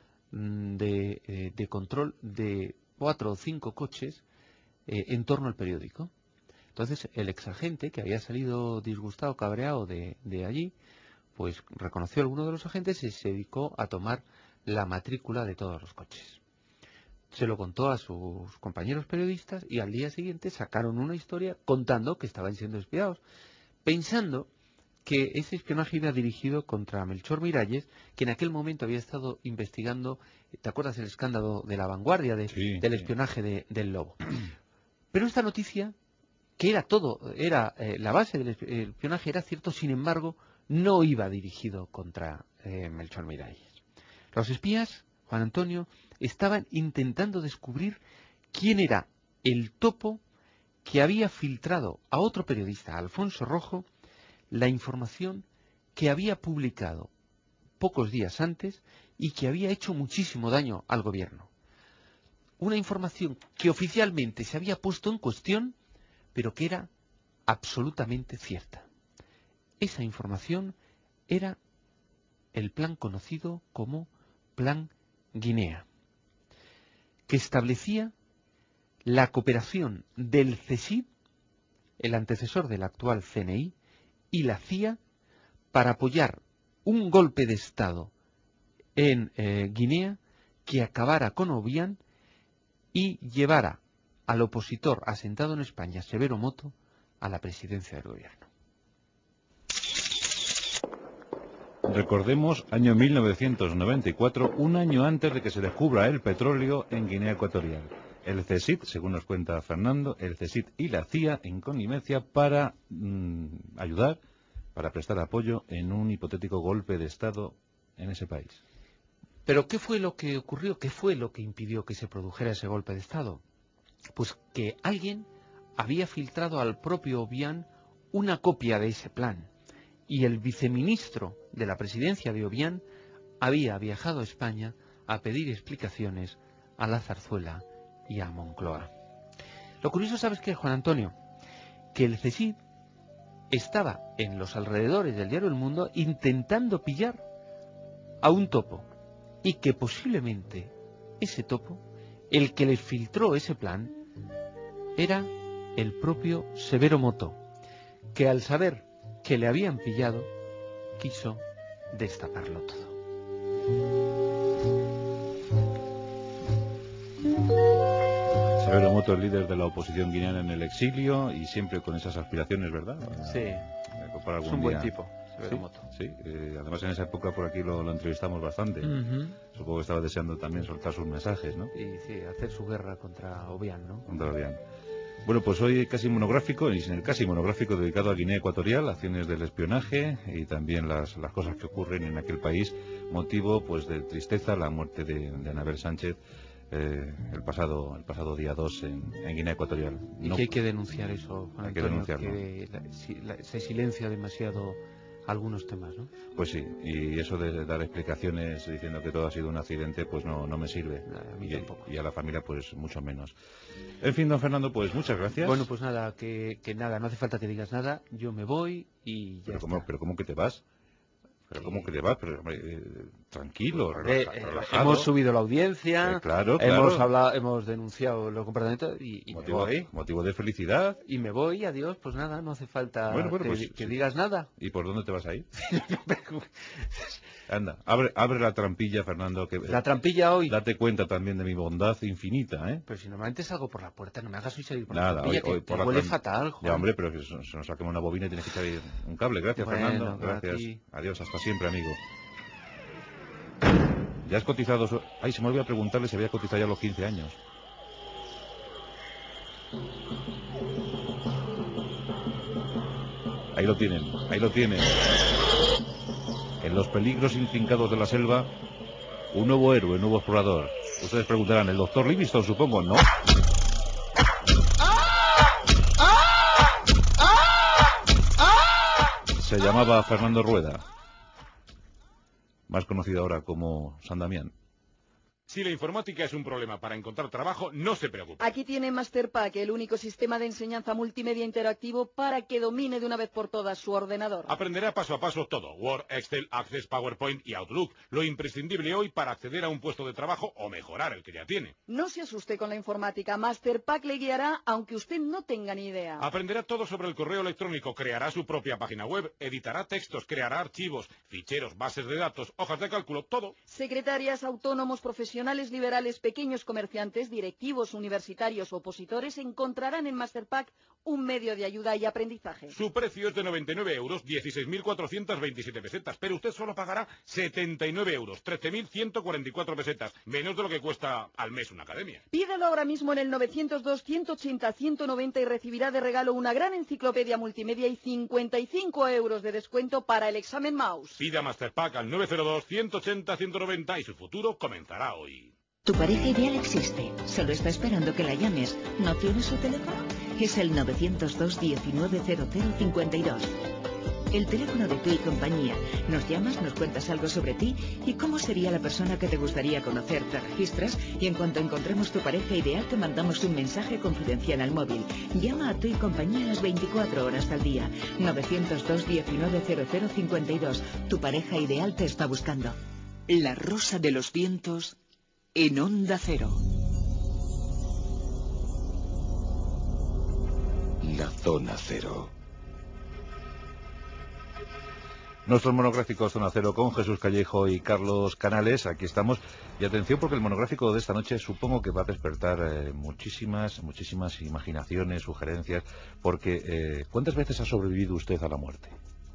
de control de 4 o 5 coches en torno al periódico. Entonces el exagente, que había salido disgustado, cabreado de allí, pues reconoció a alguno de los agentes y se dedicó a tomar la matrícula de todos los coches. se lo contó a sus compañeros periodistas y al día siguiente sacaron una historia contando que estaban siendo espiados, pensando que ese espionaje iba dirigido contra Melchor Miralles, que en aquel momento había estado investigando, ¿te acuerdas el escándalo de La Vanguardia, del espionaje del Lobo? Pero esta noticia, que era todo, era la base del espionaje, era cierto, sin embargo, no iba dirigido contra Melchor Miralles. Los espías, Juan Antonio, estaban intentando descubrir quién era el topo que había filtrado a otro periodista, a Alfonso Rojo, la información que había publicado pocos días antes y que había hecho muchísimo daño al gobierno. Una información que oficialmente se había puesto en cuestión, pero que era absolutamente cierta. Esa información era el plan conocido como Plan Guinea, que establecía la cooperación del CSIC, el antecesor del actual CNI, y la CIA para apoyar un golpe de Estado en Guinea que acabara con Obiang y llevara al opositor asentado en España, Severo Moto, a la presidencia del gobierno. Recordemos, año 1994, un año antes de que se descubra el petróleo en Guinea Ecuatorial. El CSIC, según nos cuenta Fernando, el CSIC y la CIA en connivencia para ayudar, para prestar apoyo en un hipotético golpe de Estado en ese país. ¿Pero qué fue lo que ocurrió? ¿Qué fue lo que impidió que se produjera ese golpe de Estado? Pues que alguien había filtrado al propio Obiang una copia de ese plan. Y el viceministro de la presidencia de Obiang había viajado a España a pedir explicaciones a la Zarzuela y a Moncloa. Lo curioso, ¿sabes qué, Juan Antonio? Que el CSIC estaba en los alrededores del diario El Mundo intentando pillar a un topo, y que posiblemente ese topo, el que les filtró ese plan, era el propio Severo Moto, que al saber que le habían pillado, quiso destaparlo todo. Severo Moto, el líder de la oposición guineana en el exilio, y siempre con esas aspiraciones, ¿verdad? Sí, es un buen tipo, Severo Moto. Sí, además en esa época por aquí lo entrevistamos bastante. Supongo que estaba deseando también soltar sus mensajes, ¿no? Y sí, hacer su guerra contra Obiang, ¿no? Contra Obiang. Bueno, pues hoy casi monográfico, y el casi monográfico dedicado a Guinea Ecuatorial, acciones del espionaje y también las cosas que ocurren en aquel país, motivo pues de tristeza la muerte de Anabel Sánchez el pasado día 2 en Guinea Ecuatorial. Y que hay que denunciar eso, Juan Antonio, hay que denunciarlo. Que se silencia demasiado algunos temas, ¿no? Pues sí, y eso de dar explicaciones diciendo que todo ha sido un accidente, pues no me sirve. A mí tampoco. Y a la familia, pues mucho menos. En fin, don Fernando, pues muchas gracias. Bueno, pues nada, que nada, no hace falta que digas nada, yo me voy y ya está. ¿Pero cómo que te vas? ¿Pero cómo que te vas? Pero, tranquilo, relajado. Hemos subido la audiencia, claro. hemos denunciado los comportamientos y me voy. Motivo de felicidad. Y me voy, adiós, pues nada, no hace falta que digas nada. ¿Y por dónde te vas a ir? Anda, abre la trampilla, Fernando. La trampilla hoy. Date cuenta también de mi bondad infinita, ¿eh? Pero si normalmente salgo por la puerta, no me hagas hoy salir por la trampilla, hoy que huele fatal, joder. Ya, hombre, pero que se nos saquemos una bobina y tienes que echar ahí un cable. Gracias, bueno, Fernando. Gracias. Adiós, hasta siempre, amigo. ¿Ya has cotizado? Ay, se me olvidó preguntarle si había cotizado ya los 15 años. Ahí lo tienen. En los peligros intrincados de la selva, un nuevo héroe, un nuevo explorador. Ustedes preguntarán, ¿el doctor Livingstone, supongo? No. Se llamaba Fernando Rueda, más conocido ahora como San Damián. Si la informática es un problema para encontrar trabajo, no se preocupe. Aquí tiene Masterpack, el único sistema de enseñanza multimedia interactivo para que domine de una vez por todas su ordenador. Aprenderá paso a paso todo: Word, Excel, Access, PowerPoint y Outlook. Lo imprescindible hoy para acceder a un puesto de trabajo o mejorar el que ya tiene. No se asuste con la informática. Masterpack le guiará aunque usted no tenga ni idea. Aprenderá todo sobre el correo electrónico, creará su propia página web, editará textos, creará archivos, ficheros, bases de datos, hojas de cálculo, todo. Secretarias, autónomos, profesionales profesionales liberales, pequeños comerciantes, directivos, universitarios, opositores encontrarán en Masterpack un medio de ayuda y aprendizaje. Su precio es de 99 euros, 16.427 pesetas, pero usted solo pagará 79 euros, 13.144 pesetas, menos de lo que cuesta al mes una academia. Pídelo ahora mismo en el 902-180-190 y recibirá de regalo una gran enciclopedia multimedia y 55 euros de descuento para el examen Mouse. Pida Masterpack al 902-180-190 y su futuro comenzará hoy. Tu pareja ideal existe, solo está esperando que la llames. ¿No tienes su teléfono? Es el 902 190052. El teléfono de Tu y Compañía. Nos llamas, nos cuentas algo sobre ti y cómo sería la persona que te gustaría conocer. Te registras y en cuanto encontremos tu pareja ideal te mandamos un mensaje confidencial al móvil. Llama a Tu y Compañía las 24 horas al día. 902 190052. Tu pareja ideal te está buscando. La Rosa de los Vientos en Onda Cero. La Zona Cero. Nuestros monográficos Zona Cero con Jesús Callejo y Carlos Canales. Aquí estamos. Y atención, porque el monográfico de esta noche supongo que va a despertar muchísimas imaginaciones, sugerencias. Porque, ¿cuántas veces ha sobrevivido usted a la muerte?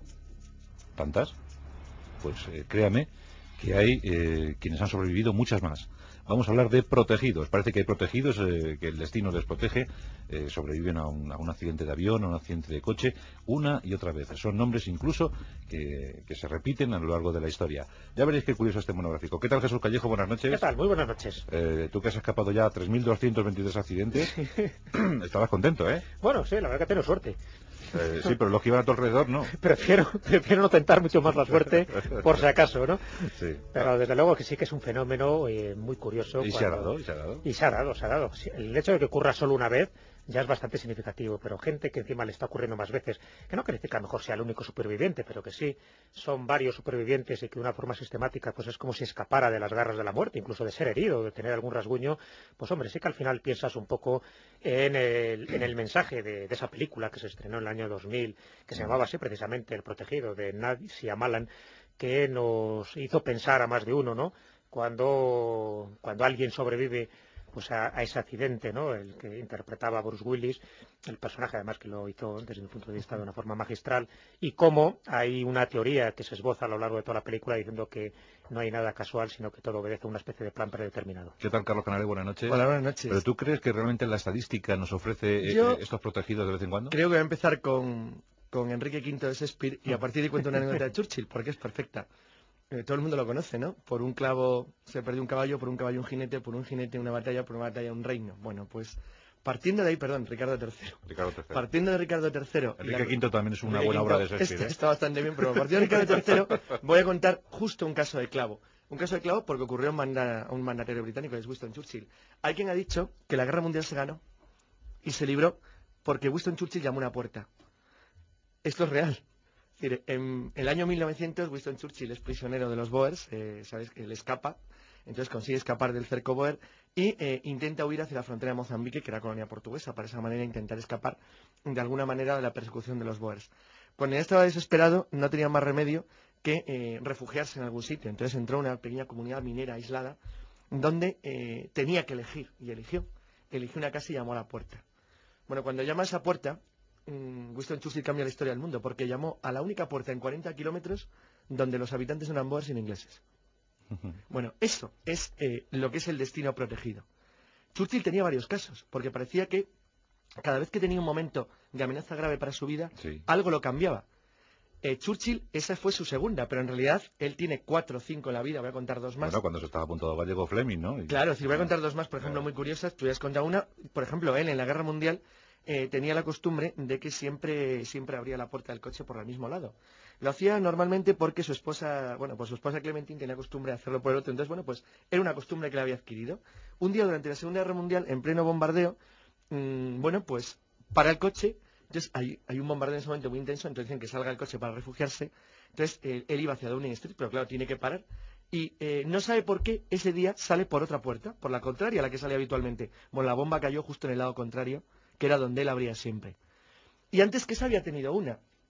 ¿Tantas? Pues créame que hay quienes han sobrevivido muchas más. Vamos a hablar de protegidos. Parece que hay protegidos que el destino les protege, sobreviven a un accidente de avión, a un accidente de coche, una y otra vez. Son nombres incluso que se repiten a lo largo de la historia. Ya veréis qué curioso este monográfico. ¿Qué tal, Jesús Callejo? Buenas noches. ¿Qué tal? Muy buenas noches. Tú que has escapado ya a 3.223 accidentes, estabas contento, ¿eh? Bueno, sí, la verdad que tengo suerte. Sí, pero los que iban a tu alrededor no. Prefiero no tentar mucho más la suerte, por si acaso, ¿no? Sí. Pero desde luego que sí que es un fenómeno muy curioso. Y se ha dado. Y se ha dado. El hecho de que ocurra solo una vez ya es bastante significativo, pero gente que encima le está ocurriendo más veces, que no quiere decir que a lo mejor sea el único superviviente, pero que sí son varios supervivientes y que de una forma sistemática pues es como si escapara de las garras de la muerte, incluso de ser herido, de tener algún rasguño, pues hombre, sí que al final piensas un poco en el mensaje de esa película que se estrenó en el año 2000, que se llamaba así precisamente El Protegido, de Nadia Shyamalan, que nos hizo pensar a más de uno, ¿no? Cuando alguien sobrevive pues a ese accidente, ¿no? El que interpretaba Bruce Willis, el personaje además que lo hizo desde mi punto de vista de una forma magistral, y cómo hay una teoría que se esboza a lo largo de toda la película diciendo que no hay nada casual, sino que todo obedece a una especie de plan predeterminado. ¿Qué tal, Carlos Canales? Buenas noches. Hola, buenas noches. ¿Pero tú crees que realmente la estadística nos ofrece estos protegidos de vez en cuando? Creo que voy a empezar con Enrique V de Shakespeare y a partir de ahí cuento una anécdota de Churchill, porque es perfecta. Todo el mundo lo conoce, ¿no? Por un clavo se perdió un caballo, por un caballo un jinete, por un jinete una batalla, por una batalla un reino. Bueno, pues partiendo de ahí, Ricardo III. Partiendo de Ricardo III. Enrique V también es una buena obra de Shakespeare. Está bastante bien, pero partiendo de Ricardo III voy a contar justo un caso de clavo. Un caso de clavo porque ocurrió a un mandatario británico, que es Winston Churchill. Hay quien ha dicho que la Guerra Mundial se ganó y se libró porque Winston Churchill llamó a una puerta. Esto es real. Es decir, en el año 1900 Winston Churchill es prisionero de los Boers, sabes que él escapa, entonces consigue escapar del cerco Boer y intenta huir hacia la frontera de Mozambique, que era colonia portuguesa, para esa manera intentar escapar de alguna manera de la persecución de los Boers. Cuando ya estaba desesperado, no tenía más remedio que refugiarse en algún sitio, entonces entró a una pequeña comunidad minera aislada donde tenía que elegir, y eligió una casa y llamó a la puerta. Bueno, cuando llama a esa puerta, Winston Churchill cambia la historia del mundo porque llamó a la única puerta en 40 kilómetros donde los habitantes eran boers sin ingleses. Bueno, eso es lo que es el destino protegido. Churchill tenía varios casos porque parecía que cada vez que tenía un momento de amenaza grave para su vida, algo lo cambiaba. Churchill, esa fue su segunda, pero en realidad él tiene 4 o 5 en la vida, voy a contar 2 más. Bueno, cuando se estaba apuntado Gallego Fleming, ¿no? Claro, si voy a contar 2 más, por ejemplo, muy curiosas, tú ya has contado una, por ejemplo, él en la Guerra Mundial tenía la costumbre de que siempre abría la puerta del coche por el mismo lado. Lo hacía normalmente porque su esposa Clementine tenía costumbre de hacerlo por el otro, entonces, bueno, pues era una costumbre que le había adquirido. Un día durante la Segunda Guerra Mundial, en pleno bombardeo, bueno, pues para el coche, entonces hay un bombardeo en ese momento muy intenso, entonces dicen que salga el coche para refugiarse, entonces él iba hacia Downing Street, pero claro, tiene que parar, y no sabe por qué ese día sale por otra puerta, por la contraria a la que sale habitualmente. Bueno, la bomba cayó justo en el lado contrario, que era donde él abría siempre. Y antes que esa había tenido una,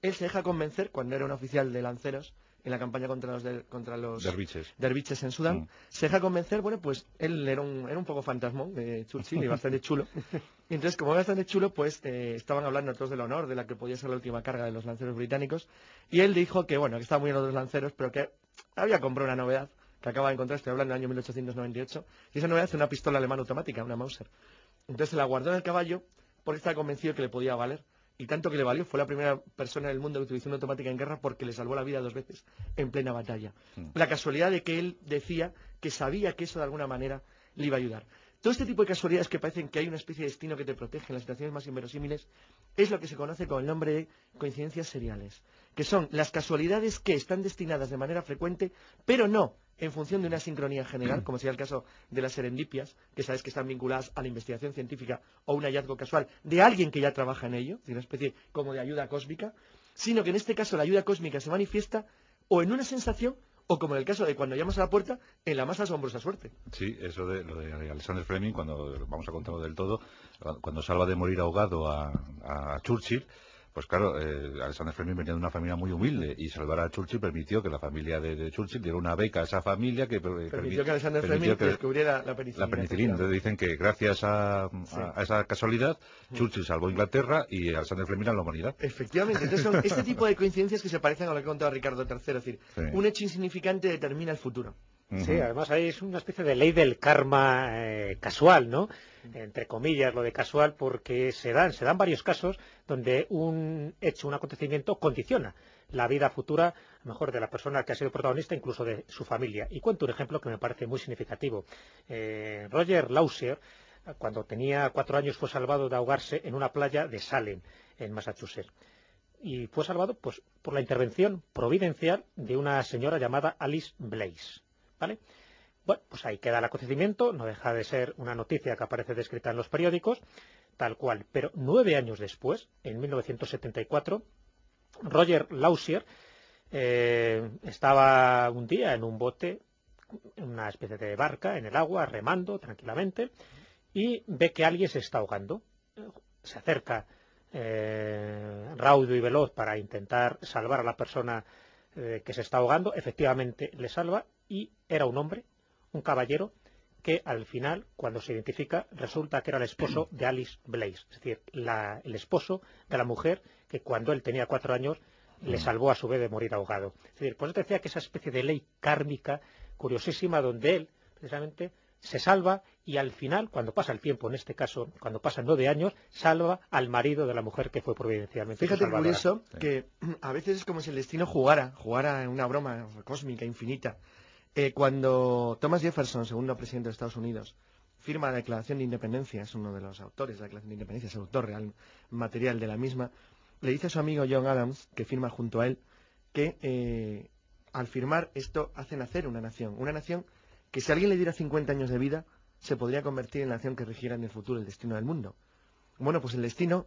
él se deja convencer cuando era un oficial de lanceros en la campaña contra los derviches en Sudán. Se deja convencer, bueno, pues él era un poco fantasmón de Churchill y bastante chulo. Y entonces, como era bastante chulo, pues estaban hablando todos del honor, de la que podía ser la última carga de los lanceros británicos. Y él dijo que, bueno, que estaba muy bien los lanceros, pero que había comprado una novedad que acaba de encontrar, estoy hablando del año 1898, y esa novedad es una pistola alemana automática, una Mauser. Entonces se la guardó en el caballo porque estaba convencido de que le podía valer. Y tanto que le valió, fue la primera persona en el mundo que utilizó una automática en guerra porque le salvó la vida 2 veces en plena batalla. La casualidad de que él decía que sabía que eso de alguna manera le iba a ayudar. Todo este tipo de casualidades que parecen que hay una especie de destino que te protege en las situaciones más inverosímiles es lo que se conoce con el nombre de coincidencias seriales, que son las casualidades que están destinadas de manera frecuente, pero no en función de una sincronía general, como sería el caso de las serendipias, que sabes que están vinculadas a la investigación científica o un hallazgo casual de alguien que ya trabaja en ello, de una especie como de ayuda cósmica, sino que en este caso la ayuda cósmica se manifiesta o en una sensación o como en el caso de cuando llamas a la puerta, en la más asombrosa suerte. Sí, eso de lo de Alexander Fleming, cuando vamos a contarlo del todo, cuando salva de morir ahogado a Churchill, pues claro, Alexander Fleming venía de una familia muy humilde y salvar a Churchill permitió que la familia de Churchill diera una beca a esa familia que permitió que Alexander Fleming descubriera la penicilina. La penicilina. Entonces dicen que gracias a esa casualidad, Churchill salvó Inglaterra y Alexander Fleming a la humanidad. Efectivamente, entonces son este tipo de coincidencias que se parecen a lo que ha contado Ricardo III, es decir, un hecho insignificante determina el futuro. Sí, además ahí es una especie de ley del karma casual, ¿no? Entre comillas, lo de casual, porque se dan varios casos donde un hecho, un acontecimiento condiciona la vida futura, a lo mejor de la persona que ha sido protagonista, incluso de su familia. Y cuento un ejemplo que me parece muy significativo. Roger Lausier, cuando tenía 4 años, fue salvado de ahogarse en una playa de Salem, en Massachusetts. Y fue salvado pues por la intervención providencial de una señora llamada Alice Blaze. ¿Vale? Bueno, pues ahí queda el acontecimiento, no deja de ser una noticia que aparece descrita en los periódicos, tal cual. Pero 9 años después, en 1974, Roger Lausier estaba un día en un bote, en una especie de barca, en el agua, remando tranquilamente, y ve que alguien se está ahogando. Se acerca raudo y veloz para intentar salvar a la persona que se está ahogando. Efectivamente le salva y era un hombre, un caballero, que al final, cuando se identifica, resulta que era el esposo de Alice Blaze, es decir, el esposo de la mujer que cuando él tenía 4 años le salvó a su vez de morir ahogado. Es decir, por eso te decía que esa especie de ley kármica curiosísima donde él precisamente se salva y al final, cuando pasa el tiempo, en este caso, cuando pasan 9 años, salva al marido de la mujer que fue providencialmente Fíjate salvadora. curioso que a veces es como si el destino jugara en una broma cósmica infinita. Cuando Thomas Jefferson, segundo presidente de Estados Unidos, firma la Declaración de Independencia, es uno de los autores de la Declaración de Independencia, es el autor real material de la misma, le dice a su amigo John Adams, que firma junto a él, que al firmar esto hace nacer una nación que si a alguien le diera 50 años de vida, se podría convertir en la nación que rigiera en el futuro el destino del mundo. Bueno, pues el destino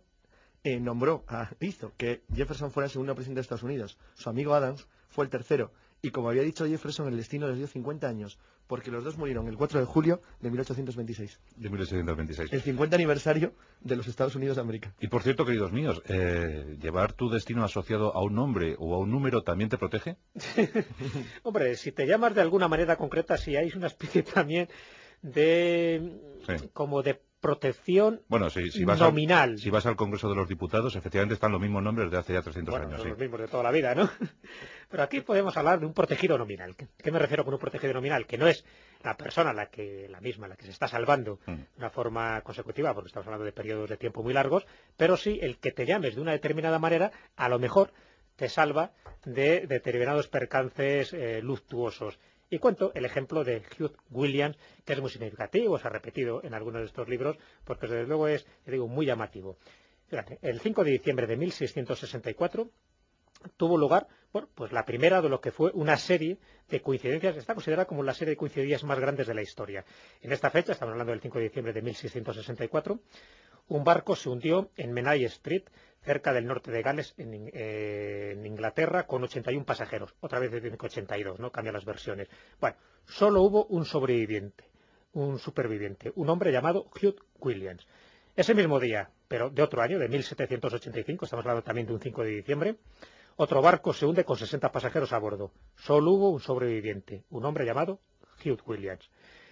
hizo que Jefferson fuera el segundo presidente de Estados Unidos, su amigo Adams fue el tercero, y como había dicho Jefferson, el destino les dio 50 años, porque los dos murieron el 4 de julio de 1826. De 1826. El 50 aniversario de los Estados Unidos de América. Y por cierto, queridos míos, ¿llevar tu destino asociado a un nombre o a un número también te protege? Hombre, si te llamas de alguna manera concreta, sí hay una especie también de como de protección nominal. Si vas al Congreso de los Diputados, efectivamente están los mismos nombres de hace ya 300 años. Son los mismos de toda la vida, ¿no? Pero aquí podemos hablar de un protegido nominal. ¿Qué me refiero con un protegido nominal? Que no es la persona la que se está salvando de una forma consecutiva, porque estamos hablando de periodos de tiempo muy largos, pero sí el que te llames de una determinada manera, a lo mejor te salva de determinados percances luctuosos. Y cuento el ejemplo de Hugh Williams, que es muy significativo, se ha repetido en algunos de estos libros, porque desde luego es, muy llamativo. Fíjate, el 5 de diciembre de 1664 tuvo lugar, pues la primera de lo que fue una serie de coincidencias, está considerada como la serie de coincidencias más grandes de la historia. En esta fecha, estamos hablando del 5 de diciembre de 1664, un barco se hundió en Menai Street, cerca del norte de Gales, en Inglaterra, con 81 pasajeros. Otra vez dicen que 82, ¿no? Cambian las versiones. Bueno, solo hubo un sobreviviente, un superviviente, un hombre llamado Hugh Williams. Ese mismo día, pero de otro año, de 1785, estamos hablando también de un 5 de diciembre, otro barco se hunde con 60 pasajeros a bordo. Solo hubo un sobreviviente, un hombre llamado Hugh Williams.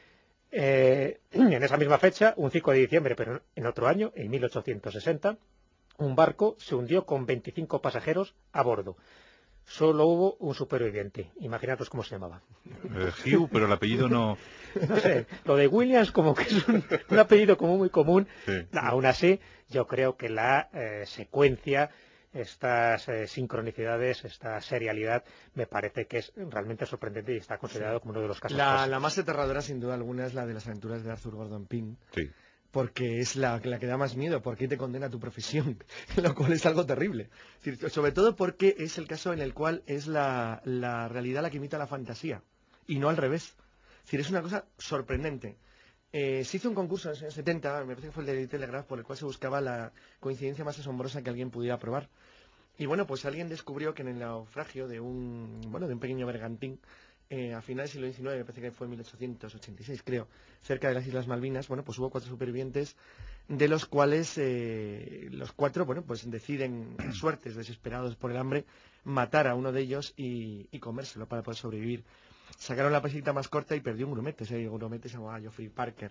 En esa misma fecha, un 5 de diciembre, pero en otro año, en 1860, un barco se hundió con 25 pasajeros a bordo. Solo hubo un superviviente. Imaginaros cómo se llamaba. Hugh, pero el apellido no... No sé, lo de Williams como que es un apellido como muy común. Sí. Aún así, yo creo que la secuencia, estas sincronicidades, esta serialidad, me parece que es realmente sorprendente y está considerado como uno de los casos clásicos. La más aterradora, sin duda alguna, es la de las aventuras de Arthur Gordon Pym. Sí. Porque es la que da más miedo, porque te condena a tu profesión, lo cual es algo terrible. Es decir, sobre todo porque es el caso en el cual es la realidad la que imita la fantasía, y no al revés. Es decir, es una cosa sorprendente. Se hizo un concurso en los años 70, me parece que fue el de Telegraph, por el cual se buscaba la coincidencia más asombrosa que alguien pudiera probar. Y bueno, pues alguien descubrió que en el naufragio de un pequeño bergantín, a finales del siglo XIX, me parece que fue en 1886, creo, cerca de las Islas Malvinas, bueno, pues hubo 4 supervivientes, de los cuales los 4, bueno, pues deciden, suertes, desesperados por el hambre, matar a uno de ellos y comérselo para poder sobrevivir. Sacaron la pasita más corta y perdió un grumete, ese grumete se llamaba Geoffrey Parker.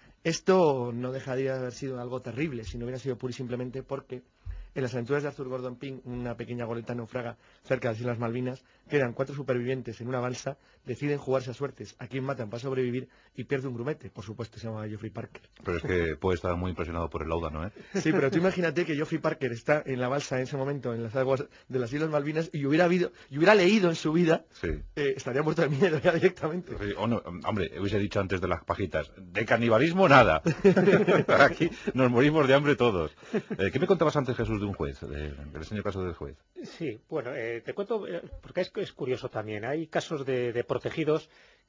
Esto no dejaría de haber sido algo terrible si no hubiera sido pura y simplemente porque en las aventuras de Arthur Gordon Pym, una pequeña goleta naufraga cerca de las Islas Malvinas, quedan 4 supervivientes en una balsa, deciden jugarse a suertes a quién matan para sobrevivir y pierde un grumete, por supuesto se llama Geoffrey Parker. Pero es que puede estar muy impresionado por el láudano, ¿eh? Sí, pero tú imagínate que Geoffrey Parker está en la balsa en ese momento en las aguas de las Islas Malvinas y hubiera leído en su vida, sí. Estaría muerto de miedo ya directamente. Sí, no, hombre, hubiese dicho antes de las pajitas, de canibalismo nada. Aquí nos morimos de hambre todos. ¿Qué me contabas antes, Jesús, de un juez, del extraño caso del juez? Sí, bueno, te cuento, porque es curioso también. Hay casos de protegidos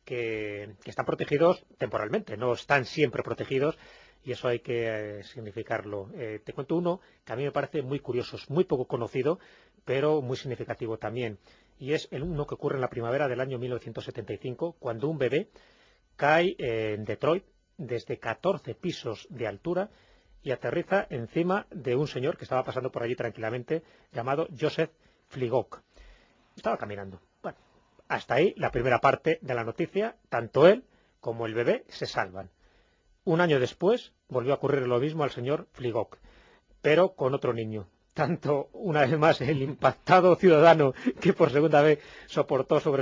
que están protegidos temporalmente, no están siempre protegidos, y eso hay que significarlo. Te cuento uno que a mí me parece muy curioso, es muy poco conocido, pero muy significativo también. Y es uno que ocurre en la primavera del año 1975, cuando un bebé cae en Detroit desde 14 pisos de altura y aterriza encima de un señor que estaba pasando por allí tranquilamente, llamado Joseph Fligok. Estaba caminando. Bueno, hasta ahí la primera parte de la noticia. Tanto él como el bebé se salvan. Un año después volvió a ocurrir lo mismo al señor Fligok, pero con otro niño. Tanto, una vez más, el impactado ciudadano que por segunda vez soportó sobre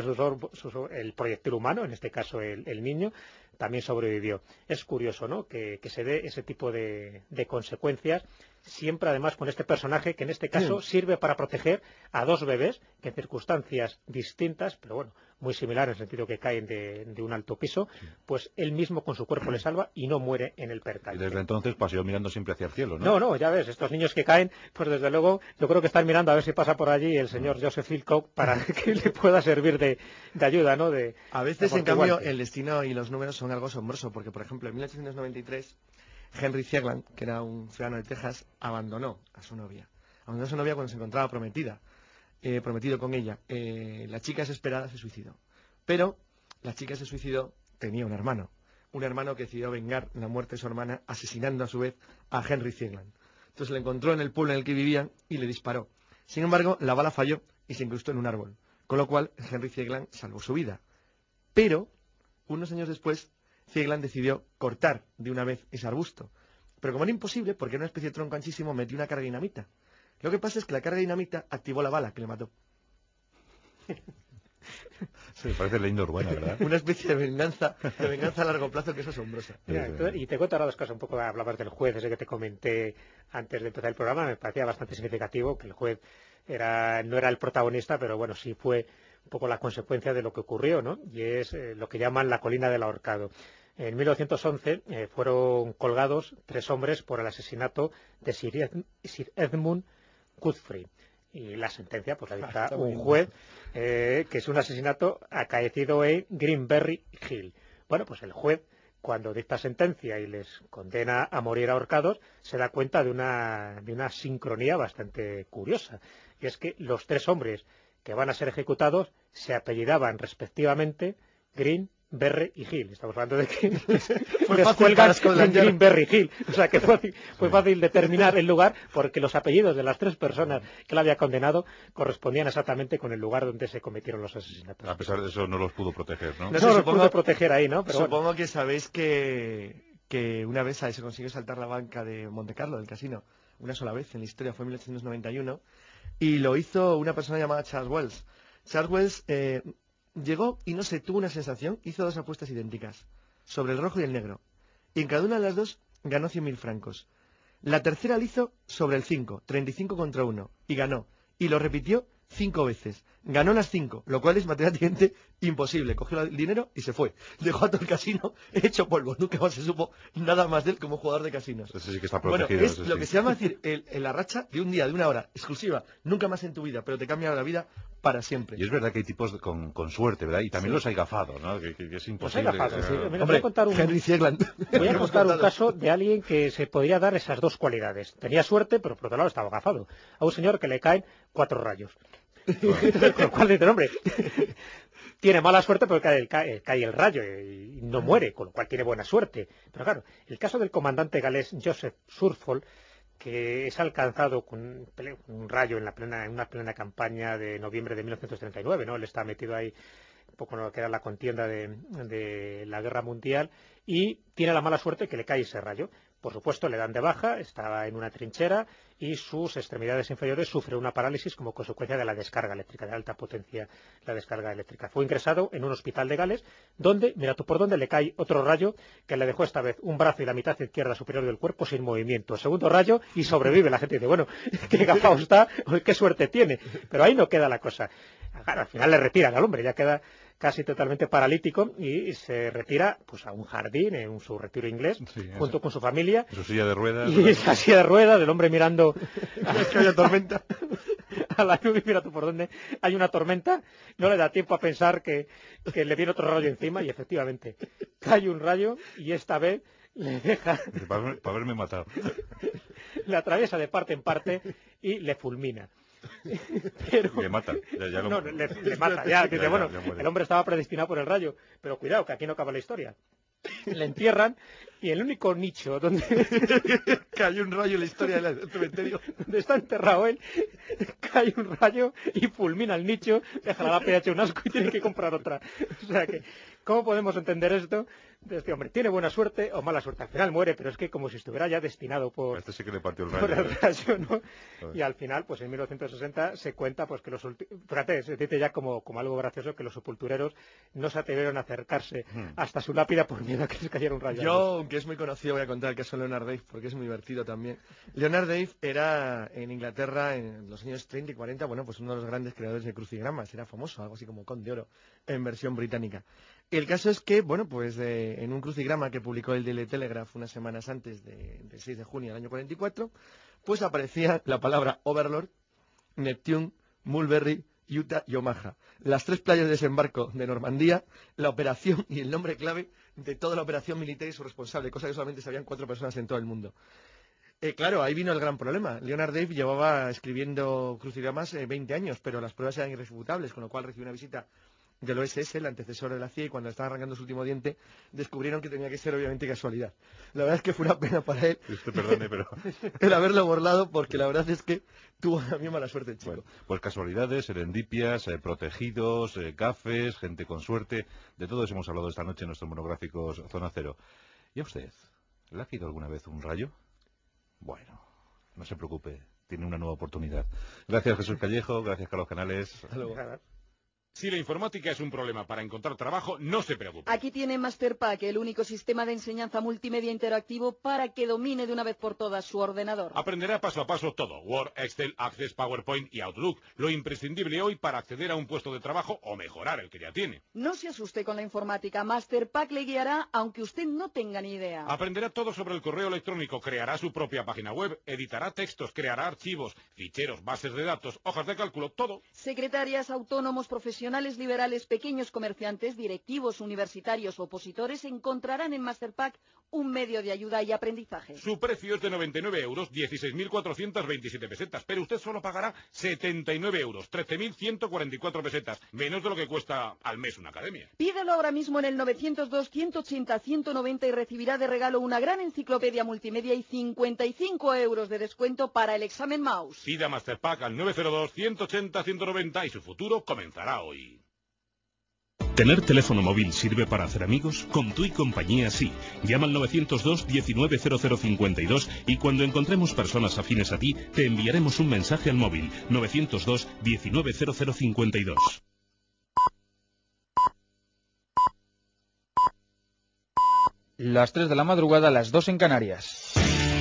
el proyectil humano, en este caso el niño, también sobrevivió. Es curioso, ¿no?, que se dé ese tipo de consecuencias, siempre además con este personaje que en este caso sirve para proteger a 2 bebés que en circunstancias distintas, pero bueno, muy similar en el sentido que caen de un alto piso, pues él mismo con su cuerpo le salva y no muere en el percance. Y desde entonces paseó mirando siempre hacia el cielo, ¿no? No, ya ves, estos niños que caen, pues desde luego yo creo que están mirando a ver si pasa por allí el señor Joseph Fligok para que le pueda servir de ayuda, ¿no? A veces, en cambio, el destino y los números son algo asombroso, porque, por ejemplo, en 1893, Henry Ziegler, que era un ciudadano de Texas, abandonó a su novia. Abandonó a su novia cuando se encontraba prometido con ella. La chica desesperada se suicidó. Pero la chica se suicidó, tenía un hermano que decidió vengar la muerte de su hermana, asesinando a su vez a Henry Ziegler. Entonces le encontró en el pueblo en el que vivían y le disparó. Sin embargo, la bala falló y se incrustó en un árbol, con lo cual Henry Ziegler salvó su vida. Pero, unos años después, Ziegler decidió cortar de una vez ese arbusto. Pero como era imposible, porque era una especie de tronco anchísimo, metió una carga de dinamita. Lo que pasa es que la carga de dinamita activó la bala que le mató. Sí, parece leyenda urbana, ¿verdad? Una especie de venganza a largo plazo que es asombrosa. Mira, y te cuento ahora 2 cosas. Un poco hablabas del juez ese que te comenté antes de empezar el programa. Me parecía bastante significativo que el juez no era el protagonista, pero bueno, sí fue un poco la consecuencia de lo que ocurrió, ¿no? Y es lo que llaman la colina del ahorcado. En 1911 fueron colgados 3 hombres por el asesinato de Sir Edmund Godfrey. Y la sentencia pues la dicta un juez, que es un asesinato acaecido en Greenberry Hill. Bueno, pues el juez, cuando dicta sentencia y les condena a morir ahorcados, se da cuenta de una sincronía bastante curiosa. Y es que los 3 hombres que van a ser ejecutados se apellidaban respectivamente Green, Berry y Hill. Estamos hablando de que Fue descuelgan fácil en Green, Berry, Hill. O sea que fue fácil determinar el lugar porque los apellidos de las 3 personas que la había condenado correspondían exactamente con el lugar donde se cometieron los asesinatos. A pesar de eso no los pudo proteger, ¿no? No sé, los pudo proteger ahí, ¿no? Pero supongo que sabéis que una vez se consiguió saltar la banca de Monte Carlo, del casino, una sola vez en la historia, fue en 1891, y lo hizo una persona llamada Charles Wells. Charles Wells llegó y no sé, tuvo una sensación, hizo 2 apuestas idénticas, sobre el rojo y el negro, y en cada una de las 2 ganó 100.000 francos. La tercera la hizo sobre el 5, 35 contra 1, y ganó, y lo repitió 5 veces. Ganó las 5, lo cual es matemáticamente imposible. Cogió el dinero y se fue. Dejó a todo el casino hecho polvo. Nunca más se supo nada más de él como jugador de casinos. Ese sí que está protegido. Bueno, es lo que se llama decir la racha de un día, de una hora, exclusiva. Nunca más en tu vida, pero te cambia la vida para siempre. Y es verdad que hay tipos con suerte, ¿verdad? Y también los hay gafados, ¿no? Que es imposible. Los hay gafados, sí. Mira, Hombre, voy a contar Henry Ziegland. Voy a contar un caso de alguien que se podría dar esas 2 cualidades. Tenía suerte, pero por otro lado estaba gafado. A un señor que le caen 4 rayos. Con lo cual dice, hombre, tiene mala suerte porque cae el rayo y no muere, con lo cual tiene buena suerte. Pero claro, el caso del comandante galés Joseph Surfol, que es alcanzado con un rayo en una plena campaña de noviembre de 1939, ¿no? Él está metido ahí un poco en lo que era la contienda de la guerra mundial y tiene la mala suerte que le cae ese rayo. Por supuesto, le dan de baja, estaba en una trinchera y sus extremidades inferiores sufren una parálisis como consecuencia de la descarga eléctrica, de alta potencia la descarga eléctrica. Fue ingresado en un hospital de Gales donde, mira tú por dónde, le cae otro rayo que le dejó esta vez un brazo y la mitad izquierda superior del cuerpo sin movimiento. Segundo rayo y sobrevive. La gente dice, bueno, qué gafado está, qué suerte tiene. Pero ahí no queda la cosa. Claro, al final le retiran al hombre, ya queda casi totalmente paralítico y se retira pues a un jardín en su retiro inglés, sí, junto con su familia. Su silla de ruedas. Y esa silla de ruedas, del hombre mirando es que haya tormenta. A la lluvia, mira tú por dónde hay una tormenta, no le da tiempo a pensar que le viene otro rayo encima y efectivamente cae un rayo y esta vez le deja... Para haberme matado. Le atraviesa de parte en parte y le fulmina. Pero... Le mata. Ya no, le mata. Ya, dice, bueno, el hombre estaba predestinado por el rayo, pero cuidado, que aquí no acaba la historia. Le entierran y el único nicho donde cayó un rayo en la historia del cementerio, donde está enterrado él, cae un rayo y fulmina el nicho, deja la lápida hecha un asco y tiene que comprar otra. O sea que, ¿cómo podemos entender esto? De este hombre, ¿tiene buena suerte o mala suerte? Al final muere, pero es que como si estuviera ya destinado por... Este sí que le partió el rayo. Por el rayo, ¿no? Y al final, pues en 1960 se cuenta pues que los... Fíjate, se dice ya como algo gracioso que los sepultureros no se atrevieron a acercarse hasta su lápida por miedo a que les cayera un rayo. Yo, aunque es muy conocido, voy a contar el caso de Leonard Dave, porque es muy divertido también. Leonard Dave era en Inglaterra en los años 30 y 40, bueno, pues uno de los grandes creadores de crucigramas, era famoso, algo así como Conde de Oro, en versión británica. El caso es que, bueno, pues en un crucigrama que publicó el Daily Telegraph unas semanas antes del 6 de junio del año 44, pues aparecía la palabra Overlord, Neptune, Mulberry, Utah y Omaha. Las 3 playas de desembarco de Normandía, la operación y el nombre clave de toda la operación militar y su responsable, cosa que solamente sabían 4 personas en todo el mundo. Claro, ahí vino el gran problema. Leonard Dave llevaba escribiendo crucigramas 20 años, pero las pruebas eran irrefutables, con lo cual recibió una visita del OSS, el antecesor de la CIA, y cuando estaba arrancando su último diente, descubrieron que tenía que ser obviamente casualidad. La verdad es que fue una pena para él perdone, pero... el haberlo burlado, porque la verdad es que tuvo también mala suerte el chico. Bueno, pues casualidades, serendipias, protegidos, gafes, gente con suerte, de todo eso hemos hablado esta noche en nuestros monográficos Zona Cero. ¿Y a usted? ¿Le ha caído alguna vez un rayo? Bueno, no se preocupe, tiene una nueva oportunidad. Gracias Jesús Callejo, gracias Carlos Canales. Hasta luego. Si la informática es un problema para encontrar trabajo, no se preocupe. Aquí tiene Masterpack, el único sistema de enseñanza multimedia interactivo para que domine de una vez por todas su ordenador. Aprenderá paso a paso todo: Word, Excel, Access, PowerPoint y Outlook. Lo imprescindible hoy para acceder a un puesto de trabajo o mejorar el que ya tiene. No se asuste con la informática. Masterpack le guiará aunque usted no tenga ni idea. Aprenderá todo sobre el correo electrónico, creará su propia página web, editará textos, creará archivos, ficheros, bases de datos, hojas de cálculo, todo. Secretarias, autónomos, profesionales profesionales liberales, pequeños comerciantes, directivos, universitarios, opositores encontrarán en Masterpack un medio de ayuda y aprendizaje. Su precio es de 99 euros, 16.427 pesetas, pero usted solo pagará 79 euros, 13.144 pesetas, menos de lo que cuesta al mes una academia. Pídelo ahora mismo en el 902-180-190 y recibirá de regalo una gran enciclopedia multimedia y 55 euros de descuento para el examen Mouse. Pida Masterpack al 902-180-190 y su futuro comenzará hoy. ¿Tener teléfono móvil sirve para hacer amigos? Con Tu y Compañía sí. Llama al 902 190052 y cuando encontremos personas afines a ti, te enviaremos un mensaje al móvil 902 190052. Las 3 de la madrugada, las 2 en Canarias.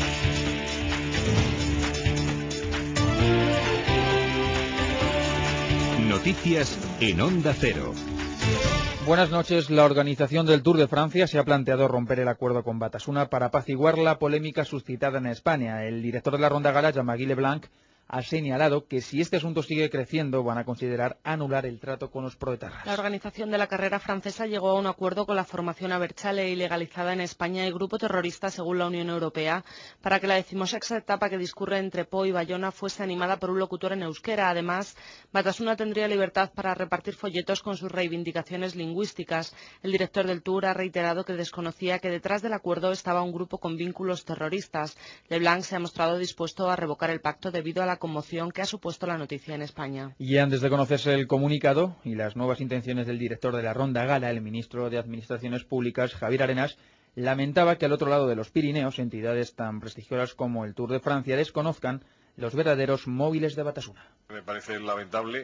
Noticias en Onda Cero. Buenas noches. La organización del Tour de Francia se ha planteado romper el acuerdo con Batasuna para apaciguar la polémica suscitada en España. El director de la Ronda Gala, Jean-Guy Leblanc, ha señalado que si este asunto sigue creciendo van a considerar anular el trato con los proetarras. La organización de la carrera francesa llegó a un acuerdo con la formación Abertzale, ilegalizada en España y grupo terrorista según la Unión Europea, para que la 16ª etapa que discurre entre Po y Bayona fuese animada por un locutor en euskera. Además, Batasuna tendría libertad para repartir folletos con sus reivindicaciones lingüísticas. El director del Tour ha reiterado que desconocía que detrás del acuerdo estaba un grupo con vínculos terroristas. Leblanc se ha mostrado dispuesto a revocar el pacto debido a la conmoción que ha supuesto la noticia en España. Y antes de conocerse el comunicado y las nuevas intenciones del director de la Ronda Gala, el ministro de Administraciones Públicas, Javier Arenas, lamentaba que al otro lado de los Pirineos, entidades tan prestigiosas como el Tour de Francia desconozcan los verdaderos móviles de Batasuna. Me parece lamentable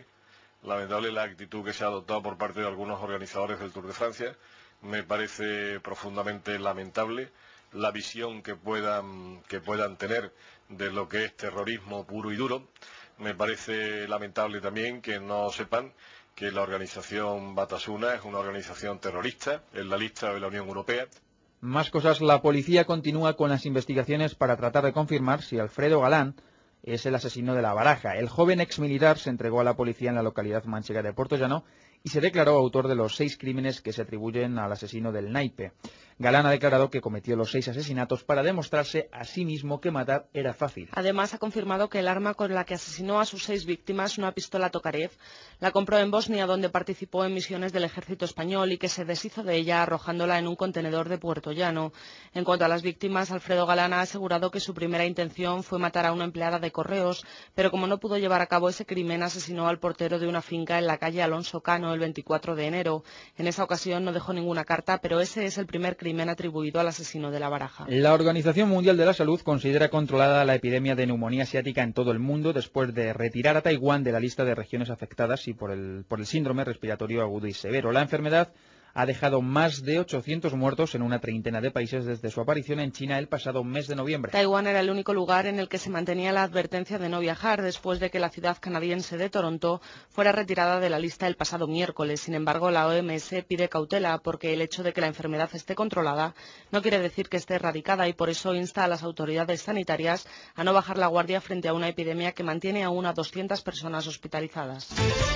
la actitud que se ha adoptado por parte de algunos organizadores del Tour de Francia. Me parece profundamente lamentable la visión que puedan tener de lo que es terrorismo puro y duro. Me parece lamentable también que no sepan que la organización Batasuna es una organización terrorista en la lista de la Unión Europea. Más cosas. La policía continúa con las investigaciones para tratar de confirmar si Alfredo Galán es el asesino de La Baraja. El joven exmilitar se entregó a la policía en la localidad manchega de Puertollano y se declaró autor de los 6 crímenes que se atribuyen al asesino del Naipe. Galán ha declarado que cometió los 6 asesinatos para demostrarse a sí mismo que matar era fácil. Además, ha confirmado que el arma con la que asesinó a sus 6 víctimas, una pistola Tokarev, la compró en Bosnia, donde participó en misiones del ejército español y que se deshizo de ella arrojándola en un contenedor de Puertollano. En cuanto a las víctimas, Alfredo Galán ha asegurado que su primera intención fue matar a una empleada de correos, pero como no pudo llevar a cabo ese crimen, asesinó al portero de una finca en la calle Alonso Cano el 24 de enero. En esa ocasión no dejó ninguna carta, pero ese es el primer crimen atribuido al asesino de La Baraja. La Organización Mundial de la Salud considera controlada la epidemia de neumonía asiática en todo el mundo después de retirar a Taiwán de la lista de regiones afectadas y por el síndrome respiratorio agudo y severo. La enfermedad ha dejado más de 800 muertos en una treintena de países desde su aparición en China el pasado mes de noviembre. Taiwán era el único lugar en el que se mantenía la advertencia de no viajar después de que la ciudad canadiense de Toronto fuera retirada de la lista el pasado miércoles. Sin embargo, la OMS pide cautela porque el hecho de que la enfermedad esté controlada no quiere decir que esté erradicada y por eso insta a las autoridades sanitarias a no bajar la guardia frente a una epidemia que mantiene aún a 200 personas hospitalizadas.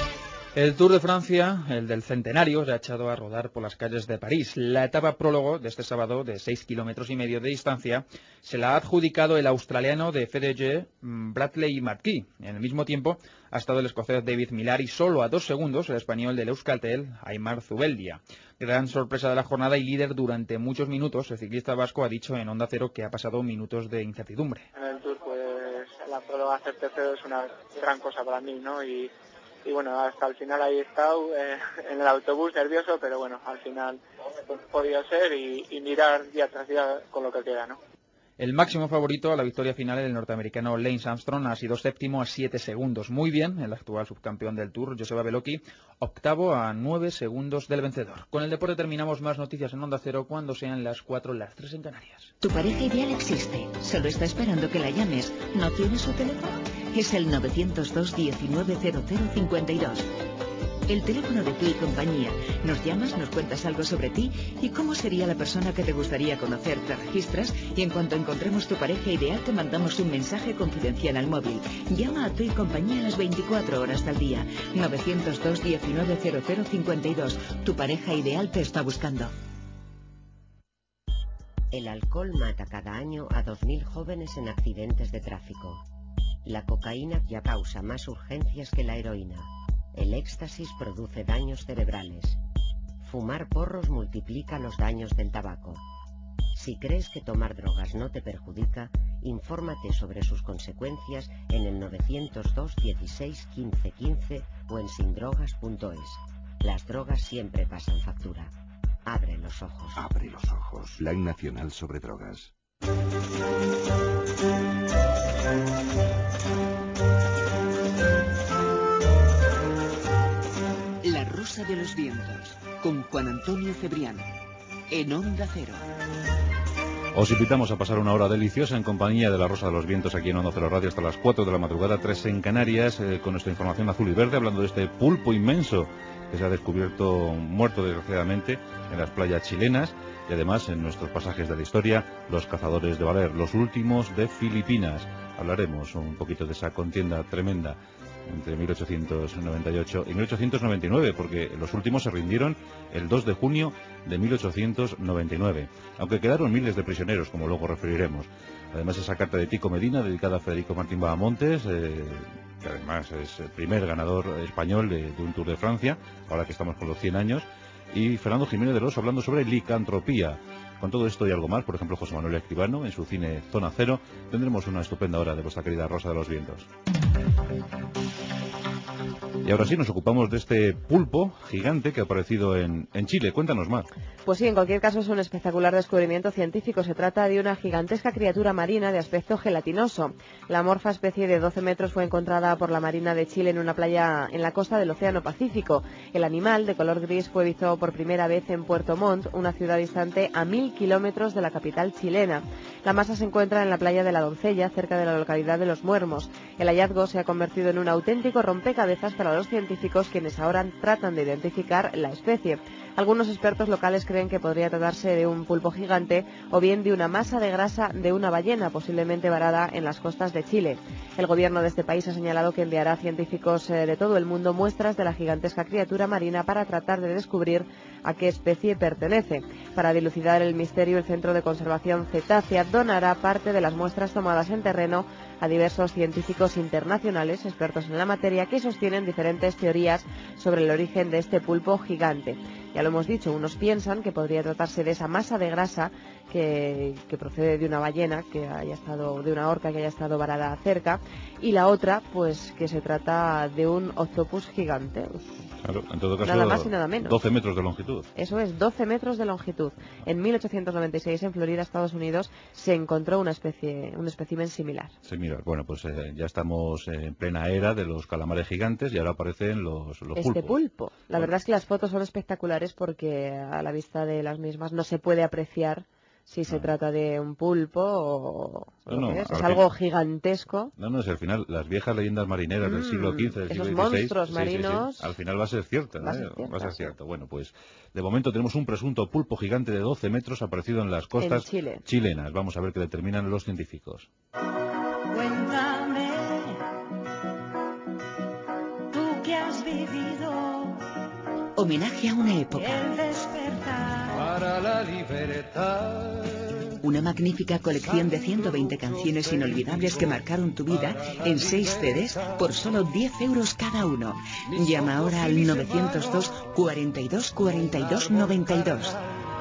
El Tour de Francia, el del centenario, se ha echado a rodar por las calles de París. La etapa prólogo de este sábado, de 6,5 kilómetros de distancia, se la ha adjudicado el australiano de FDG, Bradley Marquis. En el mismo tiempo ha estado el escocés David Millar y solo a 2 segundos el español del Euskaltel, Aimar Zubeldia. Gran sorpresa de la jornada y líder durante muchos minutos, el ciclista vasco ha dicho en Onda Cero que ha pasado minutos de incertidumbre. En el Tour, pues la próloga ser tercero es una gran cosa para mí, ¿no? Y bueno, hasta el final ahí he estado en el autobús nervioso, pero bueno, al final pues, podía ser y mirar día tras día con lo que queda, ¿no? El máximo favorito a la victoria final, el norteamericano Lance Armstrong, ha sido séptimo a 7 segundos. Muy bien, el actual subcampeón del Tour, Joseba Bellocchi, octavo a 9 segundos del vencedor. Con el deporte terminamos. Más noticias en Onda Cero cuando sean las 4, las 3 en Canarias. Tu pareja ideal existe, solo está esperando que la llames. ¿No tiene su teléfono? Es el 902 190052. El teléfono de Tu y Compañía. Nos llamas, nos cuentas algo sobre ti y cómo sería la persona que te gustaría conocer. Te registras y en cuanto encontremos tu pareja ideal te mandamos un mensaje confidencial al móvil. Llama a Tu y Compañía las 24 horas del día. 902 19 00 52. Tu pareja ideal te está buscando. El alcohol mata cada año a 2.000 jóvenes en accidentes de tráfico. La cocaína ya causa más urgencias que la heroína. El éxtasis produce daños cerebrales. Fumar porros multiplica los daños del tabaco. Si crees que tomar drogas no te perjudica, infórmate sobre sus consecuencias en el 902 16 15 15 o en sindrogas.es. Las drogas siempre pasan factura. Abre los ojos. Abre los ojos. Plan Nacional sobre Drogas. La Rosa de los Vientos, con Juan Antonio Cebrián, en Onda Cero. Os invitamos a pasar una hora deliciosa en compañía de La Rosa de los Vientos aquí en Onda Cero Radio hasta las 4 de la madrugada, 3 en Canarias, con nuestra información azul y verde, hablando de este pulpo inmenso que se ha descubierto muerto desgraciadamente en las playas chilenas y además en nuestros pasajes de la historia, los cazadores de Valer, los últimos de Filipinas. Hablaremos un poquito de esa contienda tremenda entre 1898 y 1899, porque los últimos se rindieron el 2 de junio de 1899, aunque quedaron miles de prisioneros, como luego referiremos. Además, esa carta de Tico Medina, dedicada a Federico Martín Bahamontes, que además es el primer ganador español de un Tour de Francia, ahora que estamos con los 100 años, y Fernando Jiménez de Los hablando sobre licantropía. Con todo esto y algo más, por ejemplo, José Manuel Escribano, en su cine Zona Cero, tendremos una estupenda hora de vuestra querida Rosa de los Vientos. Y ahora sí, nos ocupamos de este pulpo gigante que ha aparecido en Chile. Cuéntanos más. Pues sí, en cualquier caso es un espectacular descubrimiento científico. Se trata de una gigantesca criatura marina de aspecto gelatinoso. La amorfa especie de 12 metros fue encontrada por la Marina de Chile en una playa en la costa del Océano Pacífico. El animal, de color gris, fue visto por primera vez en Puerto Montt, una ciudad distante a 1000 kilómetros de la capital chilena. La masa se encuentra en la playa de la Doncella, cerca de la localidad de Los Muermos. El hallazgo se ha convertido en un auténtico rompecabezas para los científicos, quienes ahora tratan de identificar la especie. Algunos expertos locales creen que podría tratarse de un pulpo gigante o bien de una masa de grasa de una ballena, posiblemente varada en las costas de Chile. El gobierno de este país ha señalado que enviará a científicos de todo el mundo muestras de la gigantesca criatura marina para tratar de descubrir a qué especie pertenece. Para dilucidar el misterio, el Centro de Conservación Cetácea donará parte de las muestras tomadas en terreno a diversos científicos internacionales, expertos en la materia, que sostienen diferentes teorías sobre el origen de este pulpo gigante. Ya lo hemos dicho, unos piensan que podría tratarse de esa masa de grasa que procede de una ballena, que haya estado, de una orca que haya estado varada cerca, y la otra, pues que se trata de un octopus gigante. Claro, en todo caso, nada más y nada menos. 12 metros de longitud. Eso es, 12 metros de longitud. En 1896, en Florida, Estados Unidos, se encontró un espécimen similar. Similar. Bueno, pues ya estamos en plena era de los calamares gigantes y ahora aparecen los pulpos. Este pulpo. La verdad es que las fotos son espectaculares porque a la vista de las mismas no se puede apreciar si se trata de un pulpo o es algo gigantesco. No, si al final las viejas leyendas marineras del siglo XV, del siglo XVI, monstruos marinos, sí, al final va a ser cierto. Va a ser cierto. Bueno, pues de momento tenemos un presunto pulpo gigante de 12 metros aparecido en las costas chilenas. Vamos a ver qué determinan los científicos. Cuéntame, tú que has vivido homenaje a una época. El despertar para la libertad. Una magnífica colección de 120 canciones inolvidables que marcaron tu vida en 6 CDs por solo 10 euros cada uno. Llama ahora al 902 42 42 92.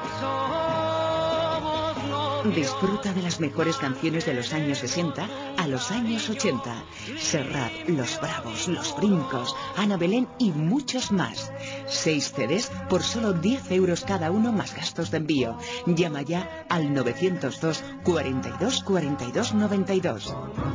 Disfruta de las mejores canciones de los años 60 a los años 80. Serrat, Los Bravos, Los Brincos, Ana Belén y muchos más. 6 CDs por solo 10 euros cada uno más gastos de envío. Llama ya al 902 42 42 92.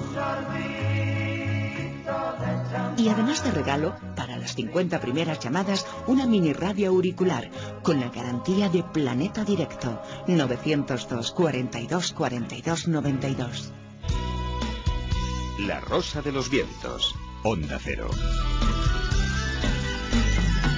Y además de regalo, para las 50 primeras llamadas, una mini radio auricular con la garantía de Planeta Directo. 902 42 42 92. La Rosa de los Vientos, Onda Cero.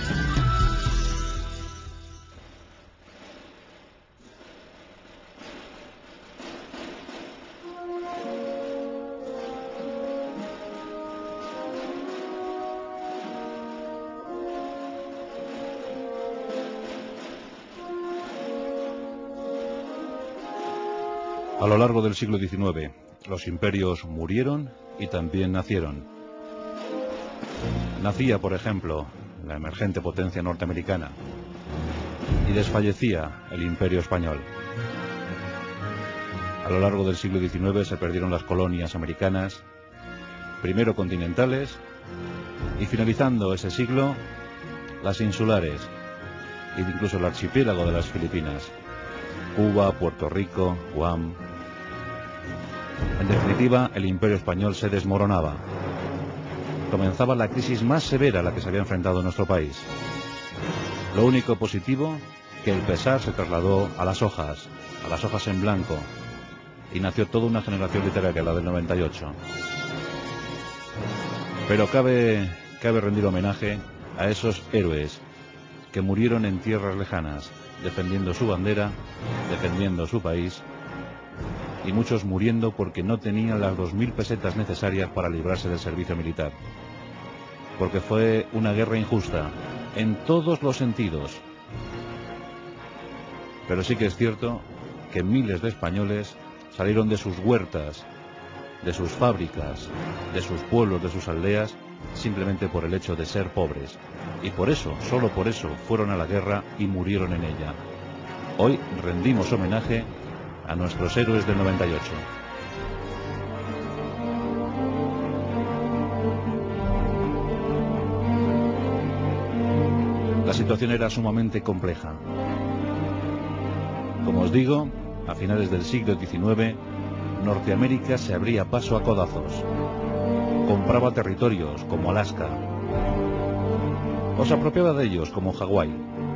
A lo largo del siglo XIX, los imperios murieron y también nacieron. Nacía, por ejemplo, la emergente potencia norteamericana y desfallecía el imperio español. A lo largo del siglo XIX se perdieron las colonias americanas, primero continentales, y finalizando ese siglo, las insulares, e incluso el archipiélago de las Filipinas, Cuba, Puerto Rico, Guam. En definitiva, el imperio español se desmoronaba. Comenzaba la crisis más severa a la que se había enfrentado nuestro país. Lo único positivo, que el pesar se trasladó a las hojas en blanco, y nació toda una generación literaria, la del 98. Pero cabe rendir homenaje a esos héroes que murieron en tierras lejanas, defendiendo su bandera, defendiendo su país, y muchos muriendo porque no tenían las 2000 pesetas necesarias para librarse del servicio militar. Porque fue una guerra injusta, en todos los sentidos. Pero sí que es cierto que miles de españoles salieron de sus huertas, de sus fábricas, de sus pueblos, de sus aldeas, simplemente por el hecho de ser pobres. Y por eso, solo por eso, fueron a la guerra y murieron en ella. Hoy rendimos homenaje a nuestros héroes del 98. La situación era sumamente compleja. Como os digo, a finales del siglo XIX, Norteamérica se abría paso a codazos. Compraba territorios como Alaska, o se apropiaba de ellos como Hawái.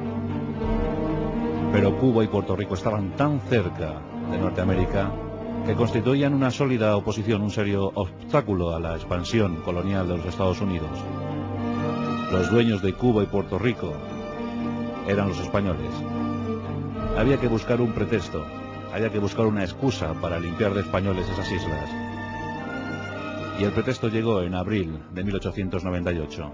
Pero Cuba y Puerto Rico estaban tan cerca de Norteamérica que constituían una sólida oposición, un serio obstáculo a la expansión colonial de los Estados Unidos. Los dueños de Cuba y Puerto Rico eran los españoles. Había que buscar un pretexto, había que buscar una excusa para limpiar de españoles esas islas. Y el pretexto llegó en abril de 1898.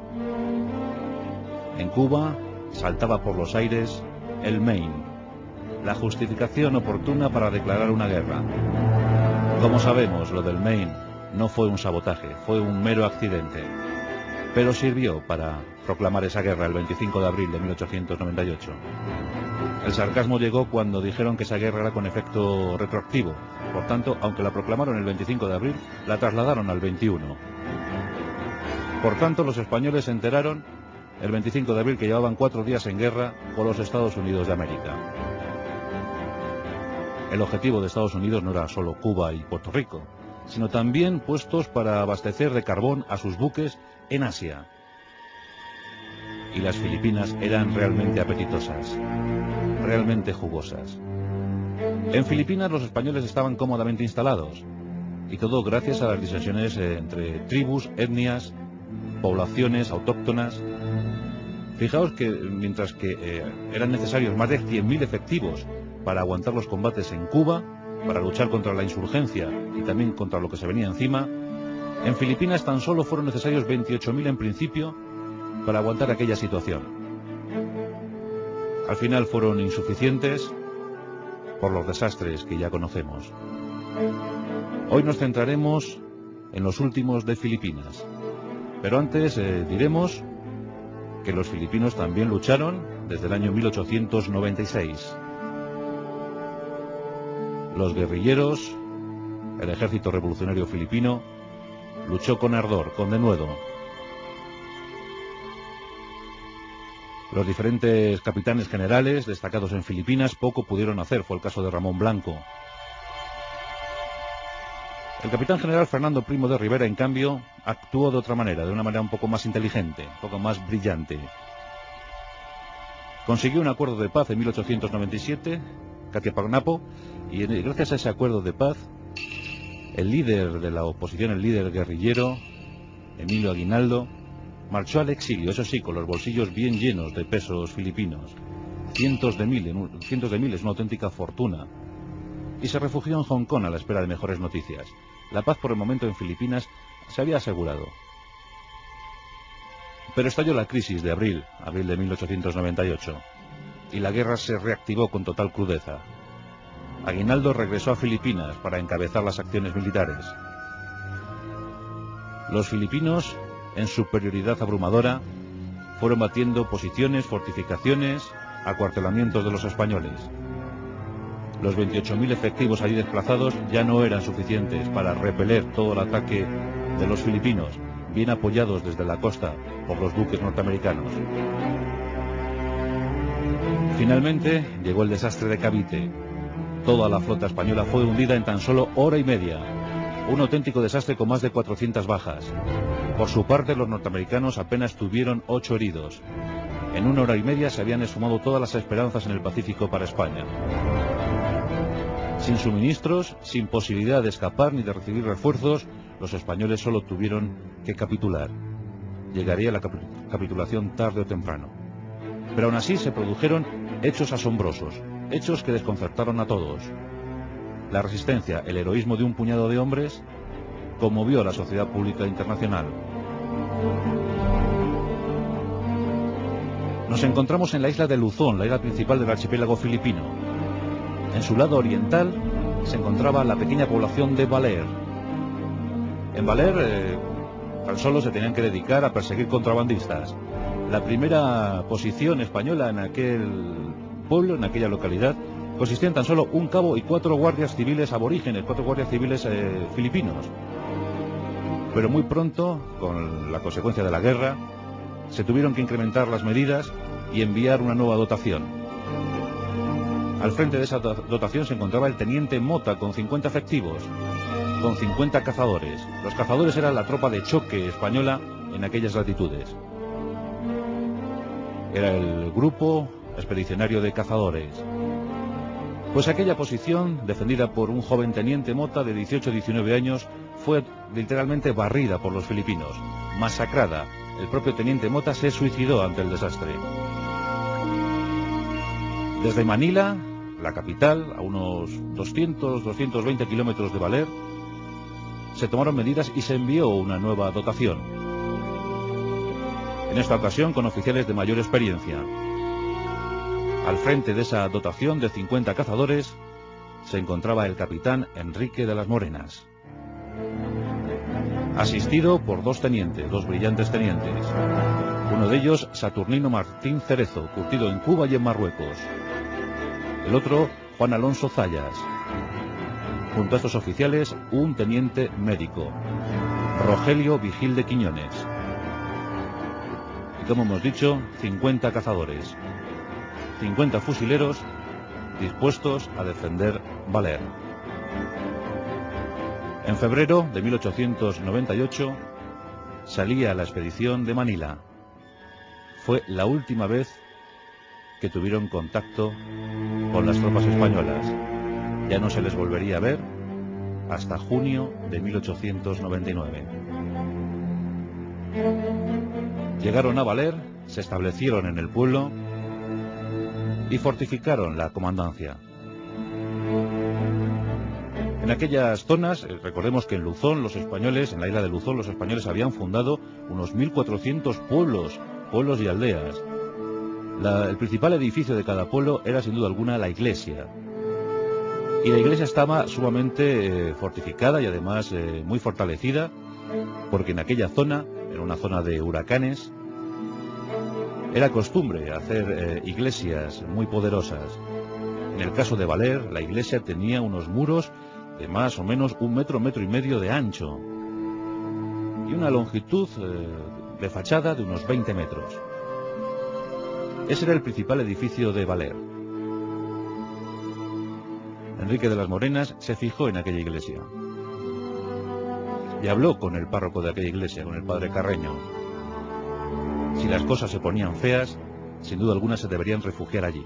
En Cuba saltaba por los aires el Maine, la justificación oportuna para declarar una guerra. Como sabemos, lo del Maine no fue un sabotaje, fue un mero accidente, pero sirvió para proclamar esa guerra el 25 de abril de 1898. El sarcasmo llegó cuando dijeron que esa guerra era con efecto retroactivo. Por tanto, aunque la proclamaron el 25 de abril, la trasladaron al 21. Por tanto, los españoles se enteraron el 25 de abril que llevaban 4 días en guerra con los Estados Unidos de América. El objetivo de Estados Unidos no era solo Cuba y Puerto Rico, sino también puestos para abastecer de carbón a sus buques en Asia. Y las Filipinas eran realmente apetitosas, realmente jugosas. En Filipinas los españoles estaban cómodamente instalados, y todo gracias a las disensiones entre tribus, etnias, poblaciones autóctonas. Fijaos que mientras que eran necesarios más de 100.000 efectivos para aguantar los combates en Cuba, para luchar contra la insurgencia y también contra lo que se venía encima, en Filipinas tan solo fueron necesarios 28.000 en principio para aguantar aquella situación. Al final fueron insuficientes por los desastres que ya conocemos. Hoy nos centraremos en los últimos de Filipinas, pero antes diremos que los filipinos también lucharon desde el año 1896. Los guerrilleros, el ejército revolucionario filipino, luchó con ardor, con denuedo. Los diferentes capitanes generales destacados en Filipinas poco pudieron hacer, fue el caso de Ramón Blanco. El capitán general Fernando Primo de Rivera, en cambio, actuó de otra manera, de una manera un poco más inteligente, un poco más brillante. Consiguió un acuerdo de paz en 1897, Catiapagnapo, y gracias a ese acuerdo de paz, el líder de la oposición, el líder guerrillero, Emilio Aguinaldo, marchó al exilio, eso sí, con los bolsillos bien llenos de pesos filipinos, cientos de miles, una auténtica fortuna, y se refugió en Hong Kong a la espera de mejores noticias. La paz por el momento en Filipinas se había asegurado. Pero estalló la crisis de abril de 1898, y la guerra se reactivó con total crudeza. Aguinaldo regresó a Filipinas para encabezar las acciones militares. Los filipinos, en superioridad abrumadora, fueron batiendo posiciones, fortificaciones, acuartelamientos de los españoles. Los 28.000 efectivos allí desplazados ya no eran suficientes para repeler todo el ataque de los filipinos, bien apoyados desde la costa por los buques norteamericanos. Finalmente llegó el desastre de Cavite. Toda la flota española fue hundida en tan solo hora y media. Un auténtico desastre con más de 400 bajas. Por su parte, los norteamericanos apenas tuvieron 8 heridos. En una hora y media se habían esfumado todas las esperanzas en el Pacífico para España. Sin suministros, sin posibilidad de escapar ni de recibir refuerzos, los españoles solo tuvieron que capitular. Llegaría la capitulación tarde o temprano. Pero aún así se produjeron hechos asombrosos, hechos que desconcertaron a todos. La resistencia, el heroísmo de un puñado de hombres, conmovió a la sociedad pública internacional. Nos encontramos en la isla de Luzón, la isla principal del archipiélago filipino. En su lado oriental se encontraba la pequeña población de Baler. En Baler tan solo se tenían que dedicar a perseguir contrabandistas. La primera posición española en aquel pueblo, en aquella localidad, consistía en tan solo un cabo y 4 guardias civiles aborígenes, 4 guardias civiles filipinos. Pero muy pronto, con la consecuencia de la guerra, se tuvieron que incrementar las medidas y enviar una nueva dotación. Al frente de esa dotación se encontraba el teniente Mota con 50 efectivos, con 50 cazadores. Los cazadores eran la tropa de choque española en aquellas latitudes. Era el grupo expedicionario de cazadores. Pues aquella posición, defendida por un joven teniente Mota de 18-19 años, fue literalmente barrida por los filipinos, masacrada. El propio teniente Mota se suicidó ante el desastre. Desde Manila, la capital, a unos 200-220 kilómetros de Baler, se tomaron medidas y se envió una nueva dotación. En esta ocasión con oficiales de mayor experiencia. Al frente de esa dotación de 50 cazadores se encontraba el capitán Enrique de las Morenas, asistido por 2 tenientes, 2 brillantes tenientes. Uno de ellos, Saturnino Martín Cerezo, curtido en Cuba y en Marruecos. El otro, Juan Alonso Zayas. Junto a estos oficiales, un teniente médico, Rogelio Vigil de Quiñones. Y como hemos dicho, 50 cazadores, 50 fusileros dispuestos a defender Baler. En febrero de 1898 salía la expedición de Manila. Fue la última vez que tuvieron contacto con las tropas españolas. Ya no se les volvería a ver hasta junio de 1899. Llegaron a Baler, se establecieron en el pueblo y fortificaron la comandancia. En aquellas zonas, recordemos que en Luzón, los españoles, en la isla de Luzón, los españoles habían fundado unos 1.400 pueblos y aldeas. El principal edificio de cada pueblo era sin duda alguna la iglesia. Y la iglesia estaba sumamente fortificada y además muy fortalecida, porque en aquella zona, en una zona de huracanes, era costumbre hacer iglesias muy poderosas. En el caso de Baler, la iglesia tenía unos muros de más o menos 1 metro, 1,5 metros de ancho y una longitud de fachada de unos 20 metros. Ese era el principal edificio de Baler. Enrique de las Morenas se fijó en aquella iglesia y habló con el párroco de aquella iglesia, con el padre Carreño. Si las cosas se ponían feas, sin duda alguna se deberían refugiar allí.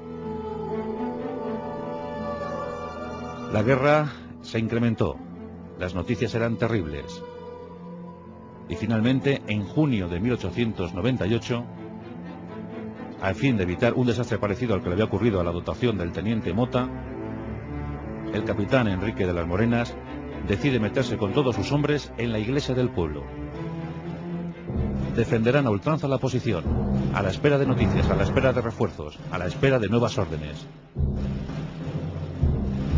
La guerra se incrementó, las noticias eran terribles. Y finalmente, en junio de 1898, al fin de evitar un desastre parecido al que le había ocurrido a la dotación del teniente Mota, el capitán Enrique de las Morenas decide meterse con todos sus hombres en la iglesia del pueblo. Defenderán a ultranza la posición, a la espera de noticias, a la espera de refuerzos, a la espera de nuevas órdenes.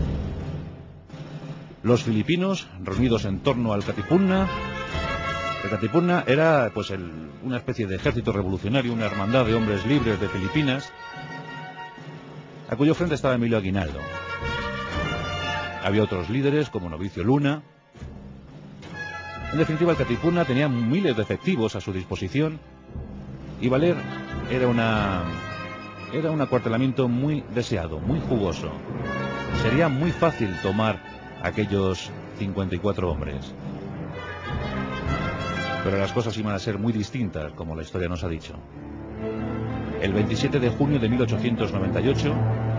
Los filipinos, reunidos en torno al Katipunan. El Katipunan era pues una especie de ejército revolucionario, una hermandad de hombres libres de Filipinas, a cuyo frente estaba Emilio Aguinaldo. Había otros líderes como Novicio Luna. En definitiva, el Katipunan tenía miles de efectivos a su disposición y Valer era un acuartelamiento muy deseado, muy jugoso. Sería muy fácil tomar aquellos 54 hombres. Pero las cosas iban a ser muy distintas, como la historia nos ha dicho. El 27 de junio de 1898,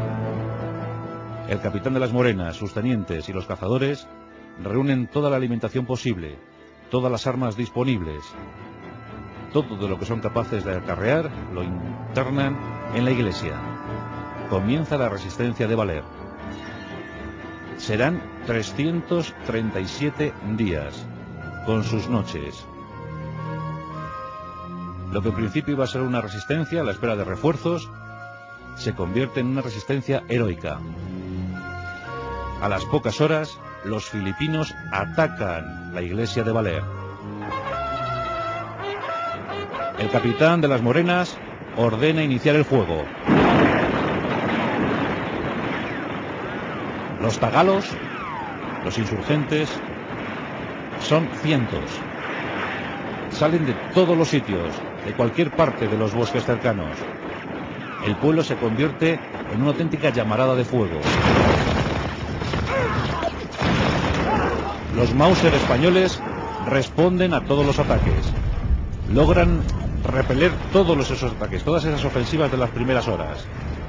el capitán de las Morenas, sus tenientes y los cazadores reúnen toda la alimentación posible, todas las armas disponibles, todo de lo que son capaces de acarrear, lo internan en la iglesia. Comienza la resistencia de Valer. Serán 337 días, con sus noches. Lo que en principio iba a ser una resistencia a la espera de refuerzos, se convierte en una resistencia heroica. A las pocas horas, los filipinos atacan la iglesia de Valer. El capitán de las Morenas ordena iniciar el fuego. Los tagalos, los insurgentes, son cientos. Salen de todos los sitios, de cualquier parte de los bosques cercanos. El pueblo se convierte en una auténtica llamarada de fuego. Los Mauser españoles responden a todos los ataques. Logran repeler todos esos ataques, todas esas ofensivas de las primeras horas.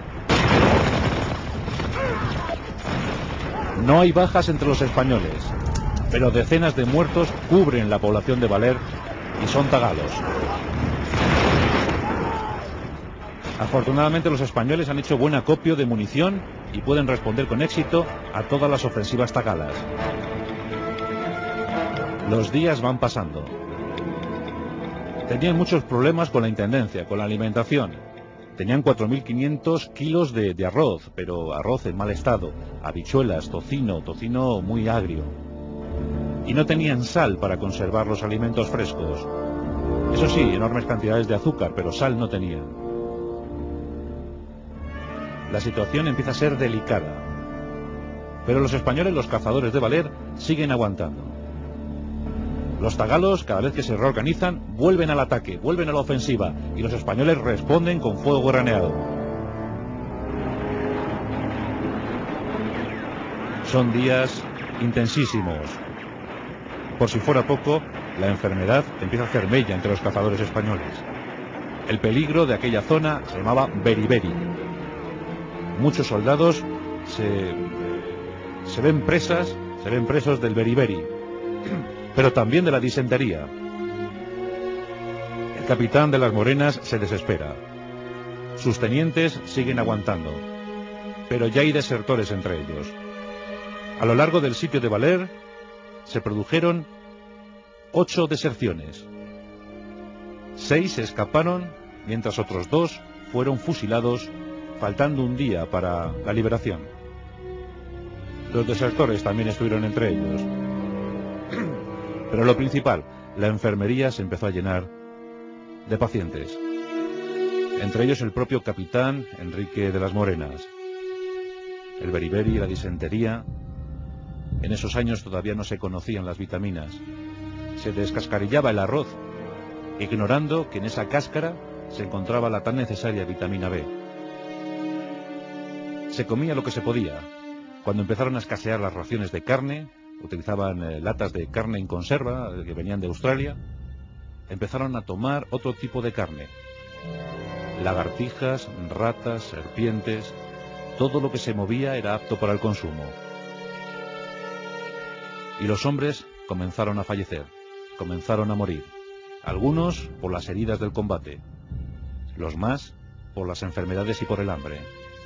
No hay bajas entre los españoles, pero decenas de muertos cubren la población de Valer y son tagalos. Afortunadamente los españoles han hecho buen acopio de munición y pueden responder con éxito a todas las ofensivas tagalas. Los días van pasando. Tenían muchos problemas con la intendencia, con la alimentación. Tenían 4.500 kilos de arroz, pero arroz en mal estado, habichuelas, tocino muy agrio. Y no tenían sal para conservar los alimentos frescos. Eso sí, enormes cantidades de azúcar, pero sal no tenían. La situación empieza a ser delicada. Pero los españoles, los cazadores de Valer, siguen aguantando. Los tagalos, cada vez que se reorganizan, vuelven al ataque, vuelven a la ofensiva, y los españoles responden con fuego graneado. Son días intensísimos. Por si fuera poco, la enfermedad empieza a hacer mella entre los cazadores españoles. El peligro de aquella zona se llamaba beriberi. Muchos soldados se ven presos del beriberi, pero también de la disentería. El capitán de las Morenas se desespera. Sus tenientes siguen aguantando, pero ya hay desertores entre ellos. A lo largo del sitio de Valer se produjeron 8 deserciones. 6 se escaparon, mientras otros 2 fueron fusilados, faltando un día para la liberación. Los desertores también estuvieron entre ellos. Pero lo principal, la enfermería se empezó a llenar de pacientes. Entre ellos el propio capitán Enrique de las Morenas. El beriberi, la disentería. En esos años todavía no se conocían las vitaminas. Se descascarillaba el arroz, ignorando que en esa cáscara se encontraba la tan necesaria vitamina B. Se comía lo que se podía. Cuando empezaron a escasear las raciones de carne, utilizaban latas de carne en conserva que venían de Australia, empezaron a tomar otro tipo de carne. Lagartijas, ratas, serpientes, todo lo que se movía era apto para el consumo. Y los hombres comenzaron a fallecer, comenzaron a morir. Algunos por las heridas del combate, los más por las enfermedades y por el hambre.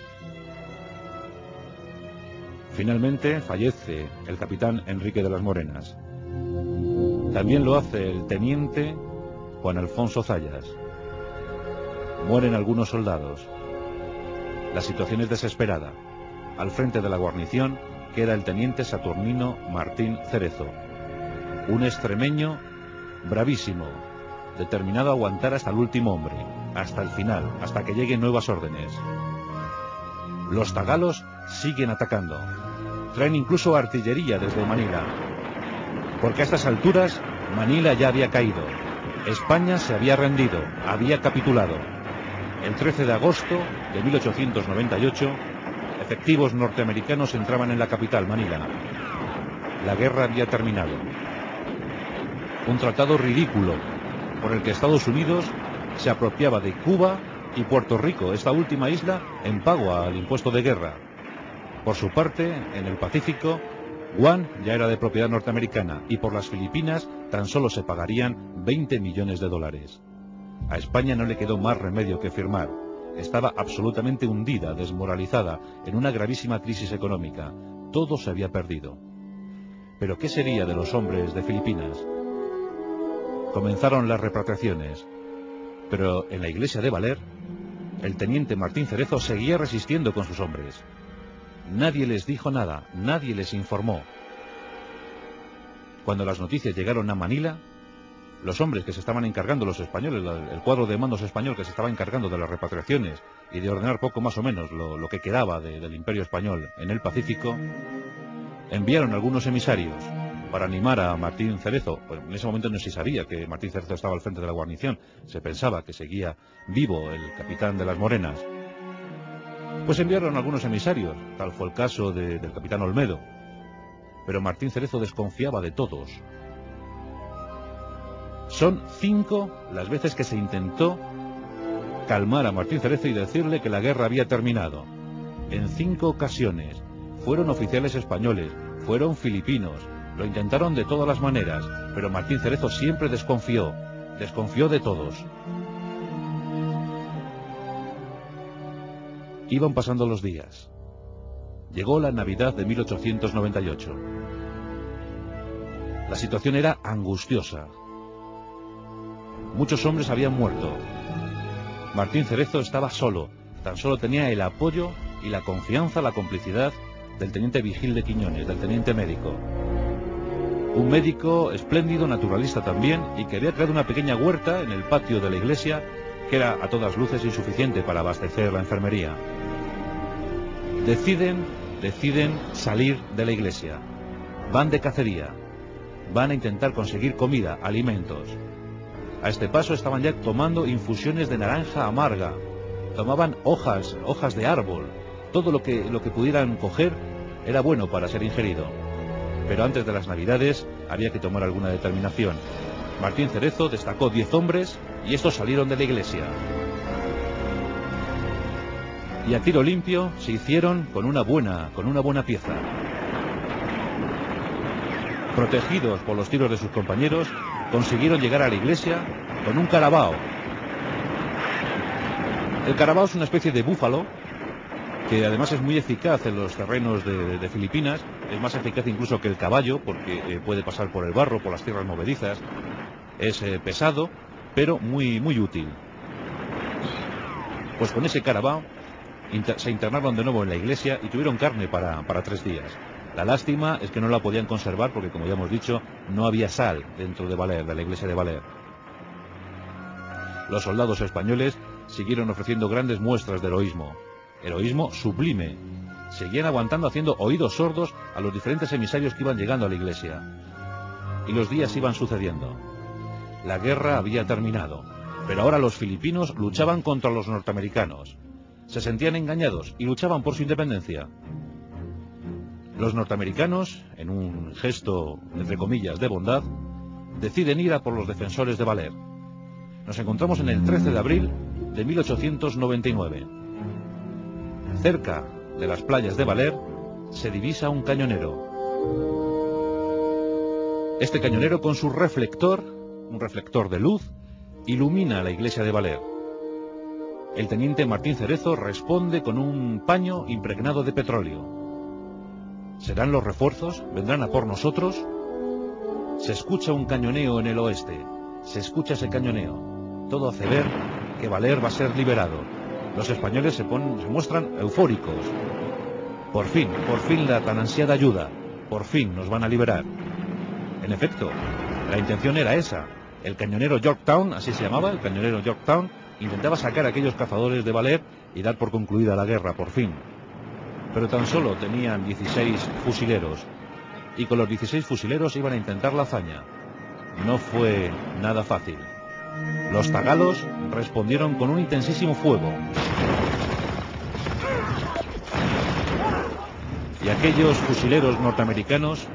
Finalmente fallece el capitán Enrique de las Morenas. También lo hace el teniente Juan Alfonso Zayas. Mueren algunos soldados. La situación es desesperada. Al frente de la guarnición que era el teniente Saturnino Martín Cerezo. Un extremeño bravísimo, determinado a aguantar hasta el último hombre, hasta el final, hasta que lleguen nuevas órdenes. Los tagalos siguen atacando. Traen incluso artillería desde Manila, porque a estas alturas Manila ya había caído. España se había rendido, había capitulado. El 13 de agosto de 1898, efectivos norteamericanos entraban en la capital, Manila. La guerra había terminado. Un tratado ridículo, por el que Estados Unidos se apropiaba de Cuba y Puerto Rico, esta última isla, en pago al impuesto de guerra. Por su parte, en el Pacífico, Guam ya era de propiedad norteamericana y por las Filipinas tan solo se pagarían 20 millones de dólares. A España no le quedó más remedio que firmar. Estaba absolutamente hundida, desmoralizada, en una gravísima crisis económica. Todo se había perdido. ¿Pero qué sería de los hombres de Filipinas? Comenzaron las repatriaciones, pero en la iglesia de Valer, el teniente Martín Cerezo seguía resistiendo con sus hombres. Nadie les dijo nada, nadie les informó. Cuando las noticias llegaron a Manila, los hombres que se estaban encargando, los españoles, el cuadro de mandos español que se estaba encargando de las repatriaciones y de ordenar poco más o menos lo que quedaba del imperio español en el Pacífico, enviaron algunos emisarios para animar a Martín Cerezo. Bueno, en ese momento no se sabía que Martín Cerezo estaba al frente de la guarnición, se pensaba que seguía vivo el capitán de las Morenas. Pues enviaron algunos emisarios, tal fue el caso del capitán Olmedo, pero Martín Cerezo desconfiaba de todos. Son 5 las veces que se intentó calmar a Martín Cerezo y decirle que la guerra había terminado. En 5 ocasiones. Fueron oficiales españoles, fueron filipinos, lo intentaron de todas las maneras, pero Martín Cerezo siempre desconfió de todos. Iban pasando los días. Llegó la Navidad de 1898. La situación era angustiosa. Muchos hombres habían muerto. Martín Cerezo estaba solo, tan solo tenía el apoyo y la confianza, la complicidad del teniente Vigil de Quiñones, del teniente médico. Un médico espléndido, naturalista también, y que había creado una pequeña huerta en el patio de la iglesia que era a todas luces insuficiente para abastecer la enfermería. Deciden salir de la iglesia. Van de cacería. Van a intentar conseguir comida, alimentos. A este paso estaban ya tomando infusiones de naranja amarga. Tomaban hojas de árbol. Todo lo que pudieran coger era bueno para ser ingerido. Pero antes de las Navidades había que tomar alguna determinación. Martín Cerezo destacó 10 hombres y estos salieron de la iglesia. Y a tiro limpio se hicieron con una buena pieza. Protegidos por los tiros de sus compañeros, consiguieron llegar a la iglesia con un carabao. El carabao es una especie de búfalo que además es muy eficaz en los terrenos de Filipinas. Es más eficaz incluso que el caballo porque puede pasar por el barro, por las tierras movedizas. Es pesado, pero muy útil. Pues con ese carabao se internaron de nuevo en la iglesia y tuvieron carne para 3 días. La lástima es que no la podían conservar porque, como ya hemos dicho, no había sal dentro de Valer, de la iglesia de Valer. Los soldados españoles siguieron ofreciendo grandes muestras de heroísmo sublime. Seguían aguantando, haciendo oídos sordos a los diferentes emisarios que iban llegando a la iglesia. Y los días iban sucediendo. La guerra había terminado, pero ahora los filipinos luchaban contra los norteamericanos. Se sentían engañados y luchaban por su independencia. Los norteamericanos, en un gesto, entre comillas, de bondad, deciden ir a por los defensores de Valer. Nos encontramos en el 13 de abril de 1899. Cerca de las playas de Valer se divisa un cañonero. Este cañonero, con su reflector, un reflector de luz, ilumina la iglesia de Valer. El teniente Martín Cerezo responde con un paño impregnado de petróleo. ¿Serán los refuerzos? ¿Vendrán a por nosotros? Se escucha un cañoneo en el oeste. Se escucha ese cañoneo. Todo hace ver que Valer va a ser liberado. Los españoles se muestran eufóricos. Por fin la tan ansiada ayuda. Por fin nos van a liberar. En efecto, la intención era esa. El cañonero Yorktown, así se llamaba, el cañonero Yorktown, intentaba sacar a aquellos cazadores de Valer y dar por concluida la guerra, por fin. Pero tan solo tenían 16 fusileros. Y con los 16 fusileros iban a intentar la hazaña. No fue nada fácil. Los tagalos respondieron con un intensísimo fuego. Y aquellos fusileros norteamericanos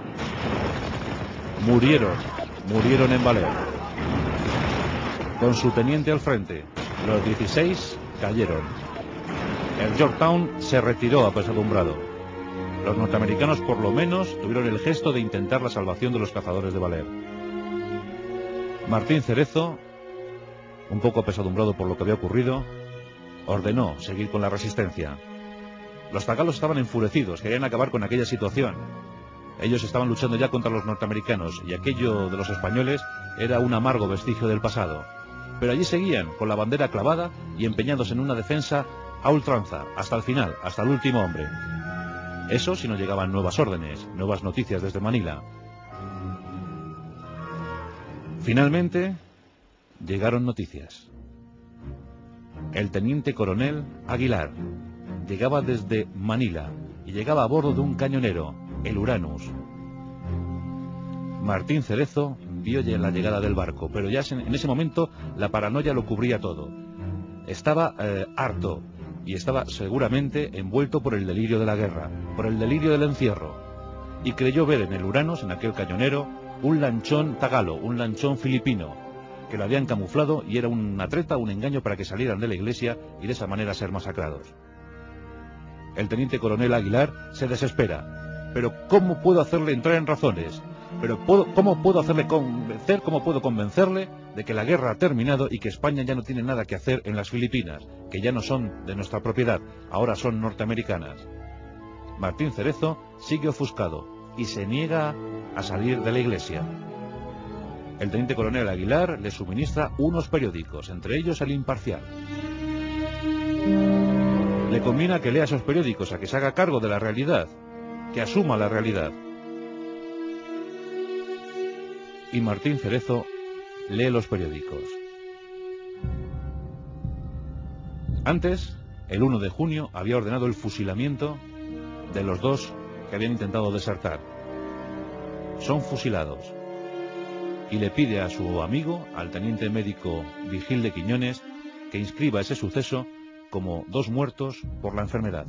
murieron en Valer. Con su teniente al frente, los 16 cayeron. El Yorktown se retiró apesadumbrado. Los norteamericanos por lo menos tuvieron el gesto de intentar la salvación de los cazadores de Valer. Martín Cerezo, un poco apesadumbrado por lo que había ocurrido, ordenó seguir con la resistencia. Los tagalos estaban enfurecidos, querían acabar con aquella situación. Ellos estaban luchando ya contra los norteamericanos y aquello de los españoles era un amargo vestigio del pasado. Pero allí seguían, con la bandera clavada y empeñados en una defensa a ultranza, hasta el final, hasta el último hombre. Eso si no llegaban nuevas órdenes, nuevas noticias desde Manila. Finalmente, llegaron noticias. El teniente coronel Aguilar llegaba desde Manila y llegaba a bordo de un cañonero, el Uranus. Martín Cerezo vio ya la llegada del barco, pero ya en ese momento la paranoia lo cubría todo. Estaba harto y estaba seguramente envuelto por el delirio de la guerra, por el delirio del encierro, y creyó ver en el Uranus, en aquel cañonero, un lanchón tagalo, un lanchón filipino, que lo habían camuflado y era una treta, un engaño para que salieran de la iglesia y de esa manera ser masacrados. El teniente coronel Aguilar se desespera. ¿Pero cómo puedo hacerle entrar en razones? ¿Cómo puedo hacerle convencer? ¿Cómo puedo convencerle de que la guerra ha terminado y que España ya no tiene nada que hacer en las Filipinas, que ya no son de nuestra propiedad, ahora son norteamericanas? Martín Cerezo sigue ofuscado y se niega a salir de la iglesia. El teniente coronel Aguilar le suministra unos periódicos, entre ellos El Imparcial. Le conviene que lea esos periódicos, a que se haga cargo de la realidad, que asuma la realidad. Y Martín Cerezo lee los periódicos. Antes, el 1 de junio, había ordenado el fusilamiento de los dos que habían intentado desertar. Son fusilados. Y le pide a su amigo, al teniente médico Vigil de Quiñones, que inscriba ese suceso como 2 muertos por la enfermedad.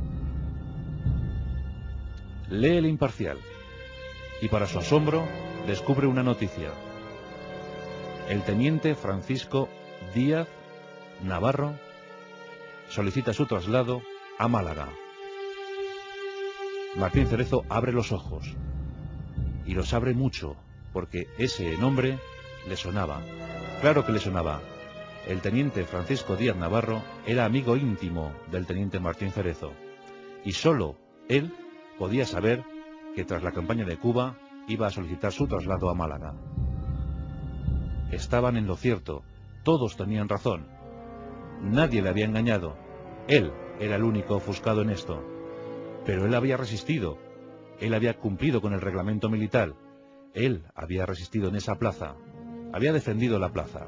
Lee El Imparcial y para su asombro descubre una noticia. El teniente Francisco Díaz Navarro solicita su traslado a Málaga. Martín Cerezo abre los ojos y los abre mucho porque ese nombre le sonaba. Claro que le sonaba. El teniente Francisco Díaz Navarro era amigo íntimo del teniente Martín Cerezo y solo él podía saber que tras la campaña de Cuba iba a solicitar su traslado a Málaga. Estaban en lo cierto, todos tenían razón, nadie le había engañado, él era el único ofuscado en esto, pero él había resistido, él había cumplido con el reglamento militar, él había resistido en esa plaza, había defendido la plaza.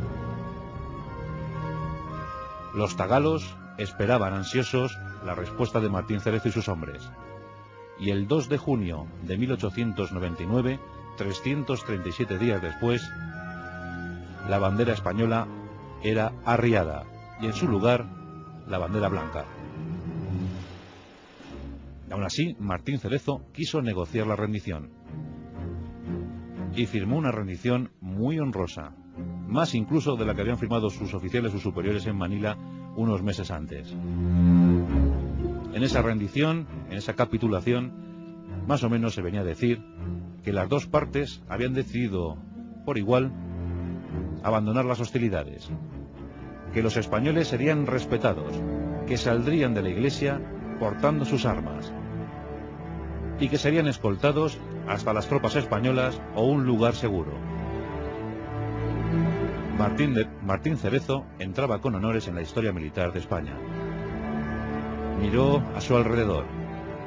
Los tagalos esperaban ansiosos la respuesta de Martín Cerezo y sus hombres. Y el 2 de junio de 1899, 337 días después, la bandera española era arriada y en su lugar la bandera blanca. Aún así, Martín Cerezo quiso negociar la rendición y firmó una rendición muy honrosa, más incluso de la que habían firmado sus oficiales, sus superiores en Manila unos meses antes. En esa rendición, en esa capitulación, más o menos se venía a decir que las dos partes habían decidido por igual abandonar las hostilidades, que los españoles serían respetados, que saldrían de la iglesia portando sus armas y que serían escoltados hasta las tropas españolas o un lugar seguro. Martín Cerezo entraba con honores en la historia militar de España. Miró a su alrededor,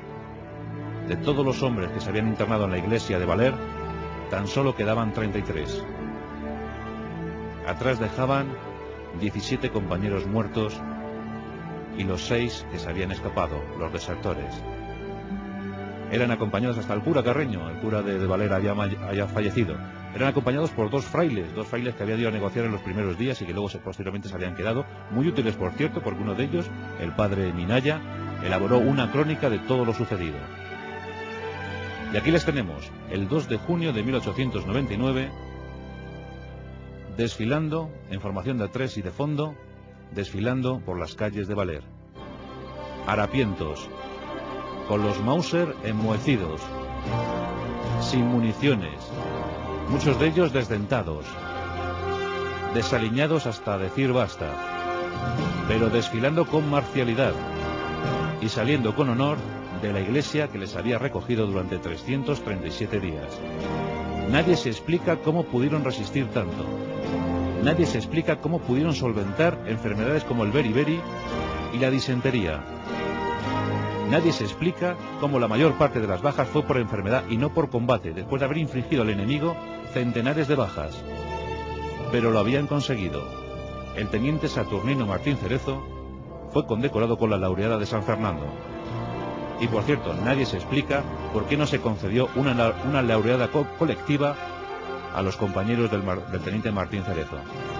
de todos los hombres que se habían internado en la iglesia de Valer, tan solo quedaban 33. Atrás dejaban 17 compañeros muertos y los 6 que se habían escapado, los desertores. Eran acompañados hasta el cura Carreño, el cura de Valer había fallecido. Eran acompañados por dos frailes que habían ido a negociar en los primeros días y que luego posteriormente se habían quedado, muy útiles por cierto, porque uno de ellos, el padre Minaya, elaboró una crónica de todo lo sucedido. Y aquí les tenemos, el 2 de junio de 1899, desfilando, en formación de A3 y de fondo, desfilando por las calles de Valer. Harapientos, con los Mauser enmohecidos, sin municiones, muchos de ellos desdentados, desaliñados hasta decir basta, pero desfilando con marcialidad y saliendo con honor de la iglesia que les había recogido durante 337 días. Nadie se explica cómo pudieron resistir tanto. Nadie se explica cómo pudieron solventar enfermedades como el beriberi y la disentería. Nadie se explica cómo la mayor parte de las bajas fue por enfermedad y no por combate, después de haber infligido al enemigo centenares de bajas. Pero lo habían conseguido. El teniente Saturnino Martín Cerezo fue condecorado con la laureada de San Fernando. Y por cierto, nadie se explica por qué no se concedió una laureada colectiva a los compañeros del teniente Martín Cerezo.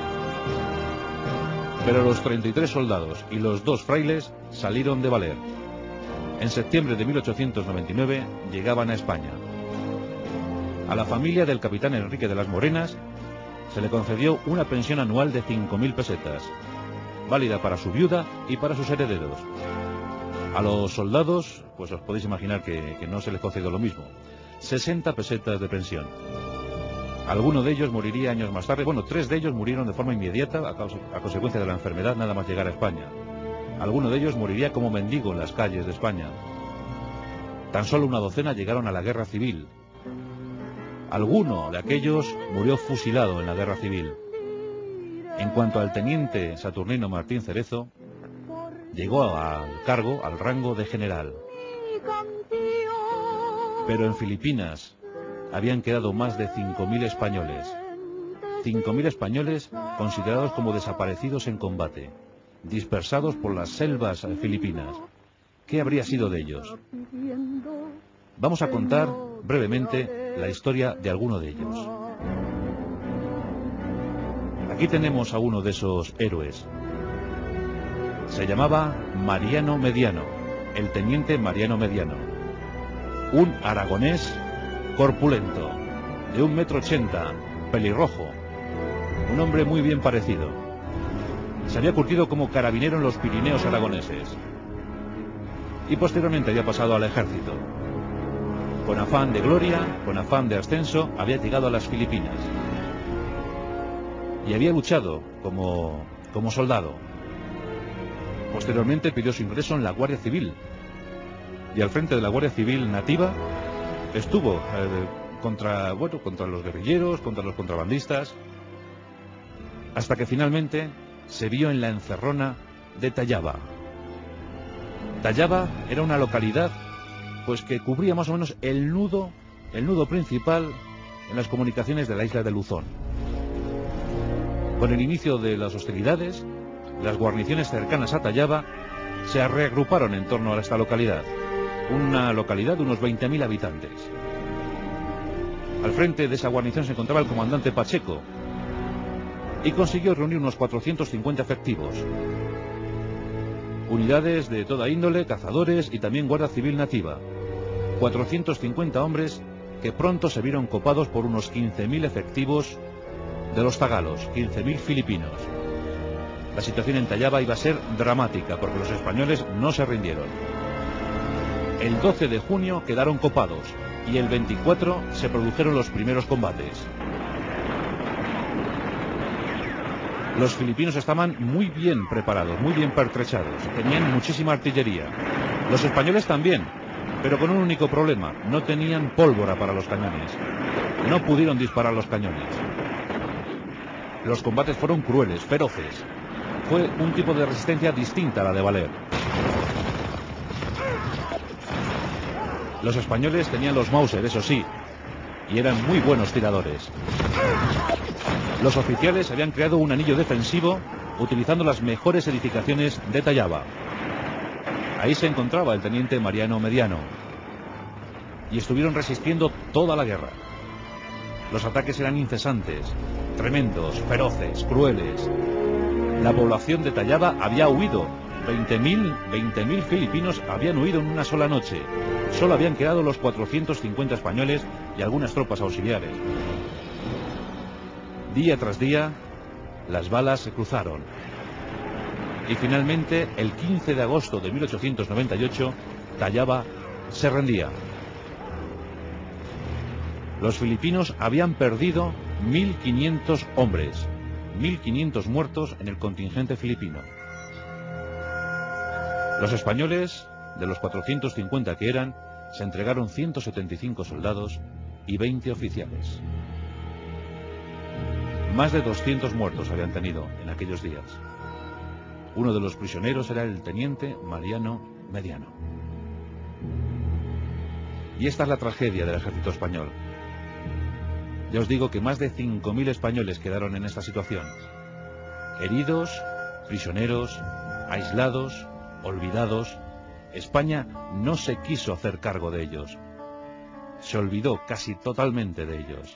Pero los 33 soldados y los 2 frailes salieron de Valer. En septiembre de 1899 llegaban a España. A la familia del capitán Enrique de las Morenas se le concedió una pensión anual de 5.000 pesetas, válida para su viuda y para sus herederos. A los soldados, pues os podéis imaginar que no se les concedió lo mismo, 60 pesetas de pensión. Alguno de ellos moriría años más tarde. Bueno, 3 de ellos murieron de forma inmediata a consecuencia de la enfermedad nada más llegar a España. Alguno de ellos moriría como mendigo en las calles de España. Tan solo una docena llegaron a la guerra civil. Alguno de aquellos murió fusilado en la guerra civil. En cuanto al teniente Saturnino Martín Cerezo, llegó al rango de general. Pero en Filipinas habían quedado más de 5.000 españoles. 5.000 españoles considerados como desaparecidos en combate, dispersados por las selvas filipinas. ¿Qué habría sido de ellos? Vamos a contar brevemente la historia de alguno de ellos. Aquí tenemos a uno de esos héroes. Se llamaba Mariano Mediano, el teniente Mariano Mediano. Un aragonés corpulento, de 1,80 m, pelirrojo, un hombre muy bien parecido. Se había curtido como carabinero en los Pirineos aragoneses y posteriormente había pasado al ejército. Con afán de gloria, con afán de ascenso, había llegado a las Filipinas y había luchado como soldado. Posteriormente pidió su ingreso en la Guardia Civil y al frente de la Guardia Civil nativa estuvo contra los guerrilleros, contra los contrabandistas, hasta que finalmente se vio en la encerrona de Tallaba. Tallaba era una localidad pues que cubría más o menos el nudo principal en las comunicaciones de la isla de Luzón. Con el inicio de las hostilidades, las guarniciones cercanas a Tallaba se reagruparon en torno a esta localidad, una localidad de unos 20.000 habitantes. Al frente de esa guarnición se encontraba el comandante Pacheco y consiguió reunir unos 450 efectivos, unidades de toda índole, cazadores y también Guardia Civil nativa. 450 hombres que pronto se vieron copados por unos 15.000 efectivos de los tagalos, 15.000 filipinos. La situación en Tallaba iba a ser dramática porque los españoles no se rindieron. El 12 de junio quedaron copados y el 24 se produjeron los primeros combates. Los filipinos estaban muy bien preparados, muy bien pertrechados, tenían muchísima artillería. Los españoles también, pero con un único problema: no tenían pólvora para los cañones. No pudieron disparar los cañones. Los combates fueron crueles, feroces. Fue un tipo de resistencia distinta a la de Valer. Los españoles tenían los Mauser, eso sí, y eran muy buenos tiradores. Los oficiales habían creado un anillo defensivo utilizando las mejores edificaciones de Tallaba. Ahí se encontraba el teniente Mariano Mediano. Y estuvieron resistiendo toda la guerra. Los ataques eran incesantes, tremendos, feroces, crueles. La población de Tallaba había huido. 20.000 filipinos habían huido en una sola noche. Solo habían quedado los 450 españoles y algunas tropas auxiliares. Día tras día, las balas se cruzaron. Y finalmente, el 15 de agosto de 1898, Tallaba se rendía. Los filipinos habían perdido 1.500 hombres, 1.500 muertos en el contingente filipino. Los españoles, de los 450 que eran, se entregaron 175 soldados y 20 oficiales. Más de 200 muertos habían tenido en aquellos días. Uno de los prisioneros era el teniente Mariano Mediano. Y esta es la tragedia del ejército español. Ya os digo que más de 5.000 españoles quedaron en esta situación. Heridos, prisioneros, aislados, olvidados. España no se quiso hacer cargo de ellos. Se olvidó casi totalmente de ellos.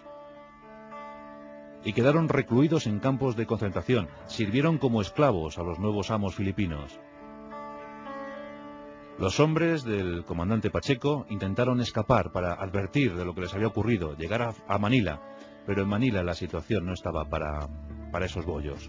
Y quedaron recluidos en campos de concentración. Sirvieron como esclavos a los nuevos amos filipinos. Los hombres del comandante Pacheco intentaron escapar para advertir de lo que les había ocurrido, llegar a Manila, pero en Manila la situación no estaba para esos bollos.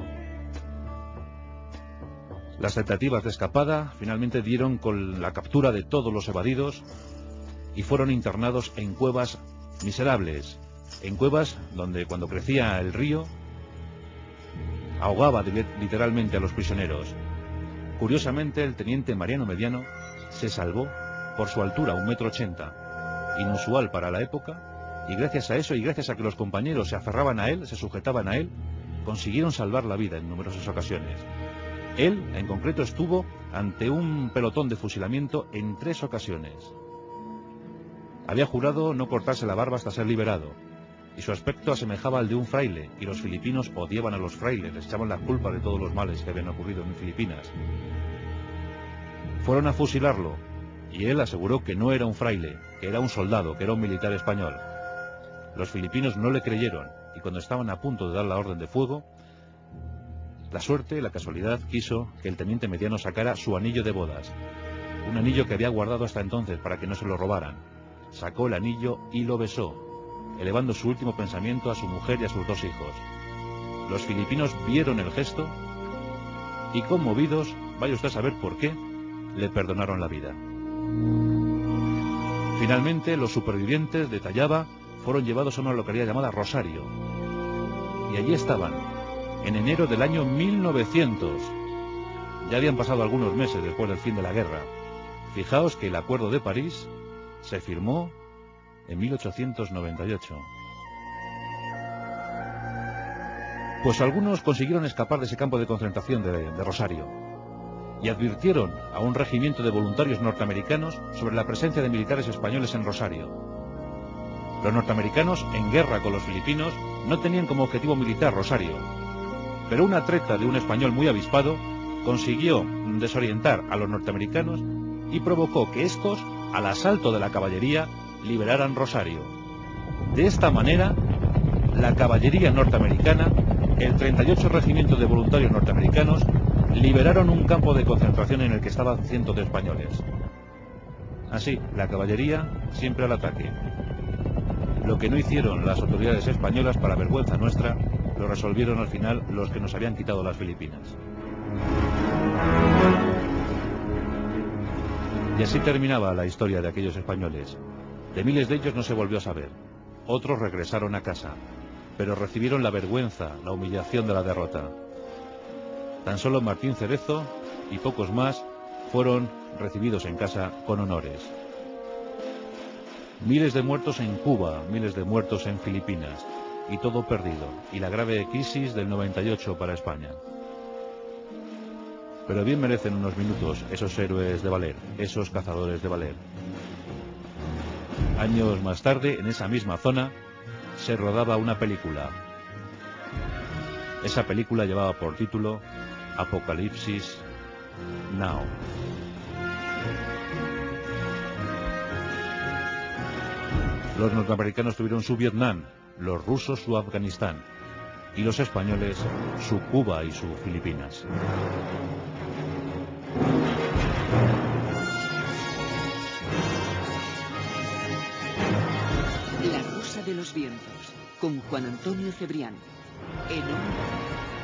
Las tentativas de escapada finalmente dieron con la captura de todos los evadidos y fueron internados en cuevas miserables, en cuevas donde cuando crecía el río ahogaba literalmente a los prisioneros. Curiosamente, el teniente Mariano Mediano se salvó por su altura, 1,80 m, inusual para la época, y gracias a eso y gracias a que los compañeros se aferraban a él, se sujetaban a él, consiguieron salvar la vida en numerosas ocasiones. Él, en concreto, estuvo ante un pelotón de fusilamiento en 3 ocasiones. Había jurado no cortarse la barba hasta ser liberado, y su aspecto asemejaba al de un fraile, y los filipinos odiaban a los frailes, les echaban la culpa de todos los males que habían ocurrido en Filipinas. Fueron a fusilarlo, y él aseguró que no era un fraile, que era un soldado, que era un militar español. Los filipinos no le creyeron, y cuando estaban a punto de dar la orden de fuego, la suerte, la casualidad, quiso que el teniente Mediano sacara su anillo de bodas, un anillo que había guardado hasta entonces para que no se lo robaran. Sacó el anillo y lo besó, elevando su último pensamiento a su mujer y a sus 2 hijos. Los filipinos vieron el gesto y, conmovidos, vaya usted a saber por qué, le perdonaron la vida. Finalmente, los supervivientes de Tallaba fueron llevados a una localidad llamada Rosario, y allí estaban, en enero del año 1900. Ya habían pasado algunos meses después del fin de la guerra. Fijaos que el Acuerdo de París se firmó en 1898. Pues algunos consiguieron escapar de ese campo de concentración de Rosario y advirtieron a un regimiento de voluntarios norteamericanos sobre la presencia de militares españoles en Rosario. Los norteamericanos, en guerra con los filipinos, no tenían como objetivo militar Rosario, pero una treta de un español muy avispado consiguió desorientar a los norteamericanos y provocó que estos, al asalto de la caballería, liberaran Rosario. De esta manera, la caballería norteamericana, el 38 Regimiento de Voluntarios Norteamericanos, liberaron un campo de concentración en el que estaban cientos de españoles. Así, la caballería siempre al ataque. Lo que no hicieron las autoridades españolas, para vergüenza nuestra, lo resolvieron al final los que nos habían quitado las Filipinas. Y así terminaba la historia de aquellos españoles. De miles de ellos no se volvió a saber. Otros regresaron a casa, pero recibieron la vergüenza, la humillación de la derrota. Tan solo Martín Cerezo y pocos más fueron recibidos en casa con honores. Miles de muertos en Cuba, miles de muertos en Filipinas, y todo perdido, y la grave crisis del 98 para España. Pero bien merecen unos minutos esos héroes de Valer, esos cazadores de Valer. Años más tarde, en esa misma zona, se rodaba una película. Esa película llevaba por título Apocalipsis Now. Los norteamericanos tuvieron su Vietnam, los rusos su Afganistán y los españoles su Cuba y su Filipinas. La Rosa de los Vientos, con Juan Antonio Cebrián, en Onda.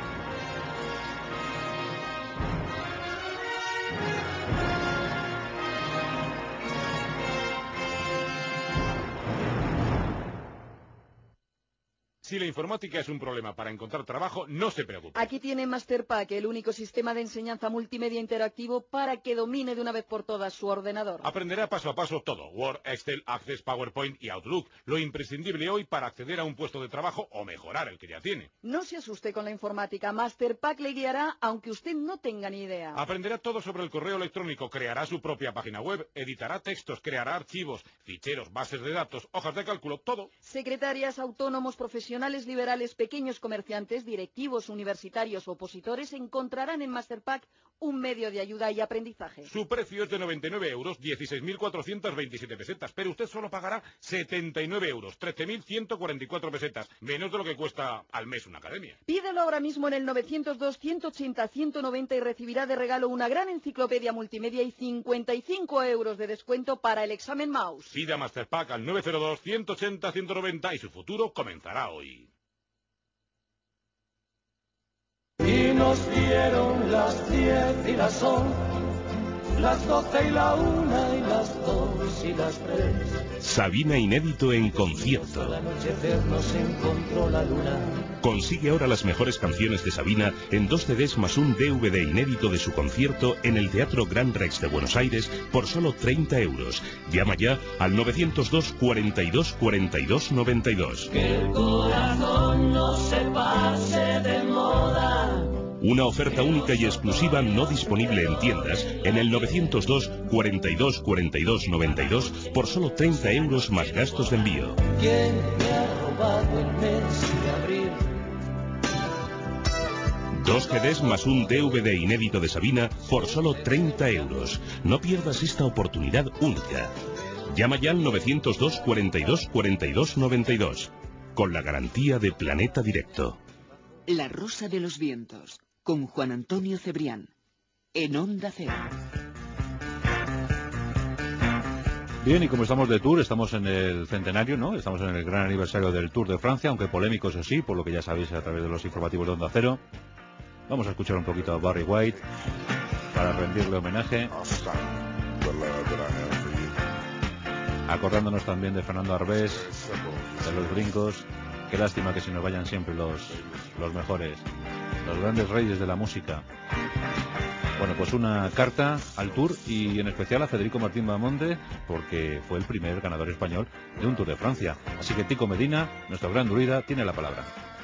Si la informática es un problema para encontrar trabajo, no se preocupe. Aquí tiene Masterpack, el único sistema de enseñanza multimedia interactivo para que domine de una vez por todas su ordenador. Aprenderá paso a paso todo: Word, Excel, Access, PowerPoint y Outlook. Lo imprescindible hoy para acceder a un puesto de trabajo o mejorar el que ya tiene. No se asuste con la informática. Masterpack le guiará aunque usted no tenga ni idea. Aprenderá todo sobre el correo electrónico, creará su propia página web, editará textos, creará archivos, ficheros, bases de datos, hojas de cálculo, todo. Secretarias, autónomos, profesionales liberales, pequeños comerciantes, directivos, universitarios, opositores encontrarán en Masterpack un medio de ayuda y aprendizaje. Su precio es de 99 euros, 16.427 pesetas, pero usted solo pagará 79 euros, 13.144 pesetas, menos de lo que cuesta al mes una academia. Pídelo ahora mismo en el 902-180-190 y recibirá de regalo una gran enciclopedia multimedia y 55 euros de descuento para el examen Mouse. Pida Masterpack al 902-180-190 y su futuro comenzará hoy. Y nos dieron las 10 y las 11, las 12 y la 1 y las 2 y las 3. Sabina inédito en concierto. Al anochecer nos encontró la luna. Consigue ahora las mejores canciones de Sabina en 2 CDs más un DVD inédito de su concierto en el Teatro Gran Rex de Buenos Aires por solo 30 euros. Llama ya al 902 42 42 92. Que el corazón no se pase de moda. Una oferta única y exclusiva no disponible en tiendas en el 902 42 42 92 por solo 30 euros más gastos de envío. ¿Quién me ha robado el mes de abril? 2 CDs más un DVD inédito de Sabina por solo 30 euros. No pierdas esta oportunidad única. Llama ya al 902 42 42 92 con la garantía de Planeta Directo. La Rosa de los Vientos, con Juan Antonio Cebrián, en Onda Cero. Bien, y como estamos de tour, estamos en el centenario, ¿no? Estamos en el gran aniversario del Tour de Francia, aunque polémico eso sí, por lo que ya sabéis a través de los informativos de Onda Cero. Vamos a escuchar un poquito a Barry White para rendirle homenaje. Acordándonos también de Fernando Arbés, de los Brincos. Qué lástima que se nos vayan siempre los mejores, los grandes reyes de la música. Bueno, pues una carta al Tour y en especial a Federico Martín Bahamonde, porque fue el primer ganador español de un Tour de Francia. Así que Tico Medina, nuestro gran druida, tiene la palabra.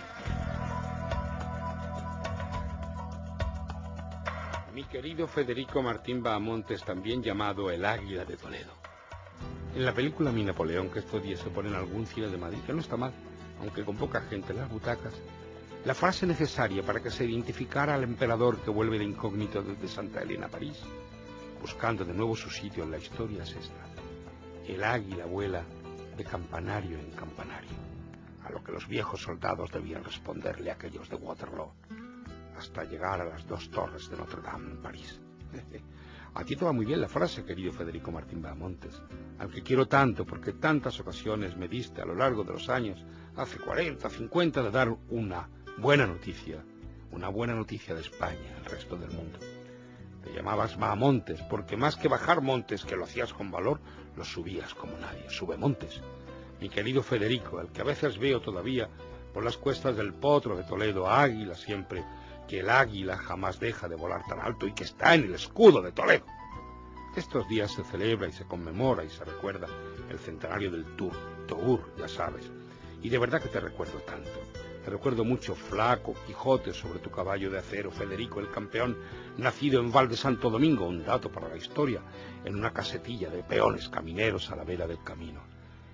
Mi querido Federico Martín Bahamontes, también llamado el Águila de Toledo. En la película Mi Napoleón, que estos días se pone en algún cine de Madrid, que no está mal, aunque con poca gente en las butacas, la frase necesaria para que se identificara al emperador que vuelve de incógnito desde Santa Elena a París, buscando de nuevo su sitio en la historia, es esta: el águila vuela de campanario en campanario, a lo que los viejos soldados debían responderle a aquellos de Waterloo, hasta llegar a las 2 torres de Notre Dame en París. A ti te va muy bien la frase, querido Federico Martín Bahamontes, al que quiero tanto porque tantas ocasiones me diste a lo largo de los años, hace 40, 50, de dar una buena noticia de España al resto del mundo. Te llamabas Bahamontes porque más que bajar montes, que lo hacías con valor, los subías como nadie. Sube montes, mi querido Federico, al que a veces veo todavía por las cuestas del Potro de Toledo, águila siempre, que el águila jamás deja de volar tan alto y que está en el escudo de Toledo. Estos días se celebra y se conmemora y se recuerda el centenario del Tour, ya sabes, y de verdad que te recuerdo tanto. Te recuerdo mucho, flaco, Quijote sobre tu caballo de acero, Federico el campeón, nacido en Val de Santo Domingo, un dato para la historia, en una casetilla de peones camineros a la vera del camino.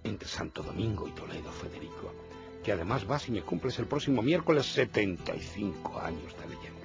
entre Santo Domingo y Toledo, Federico, que además vas y me cumples el próximo miércoles 75 años de leyenda.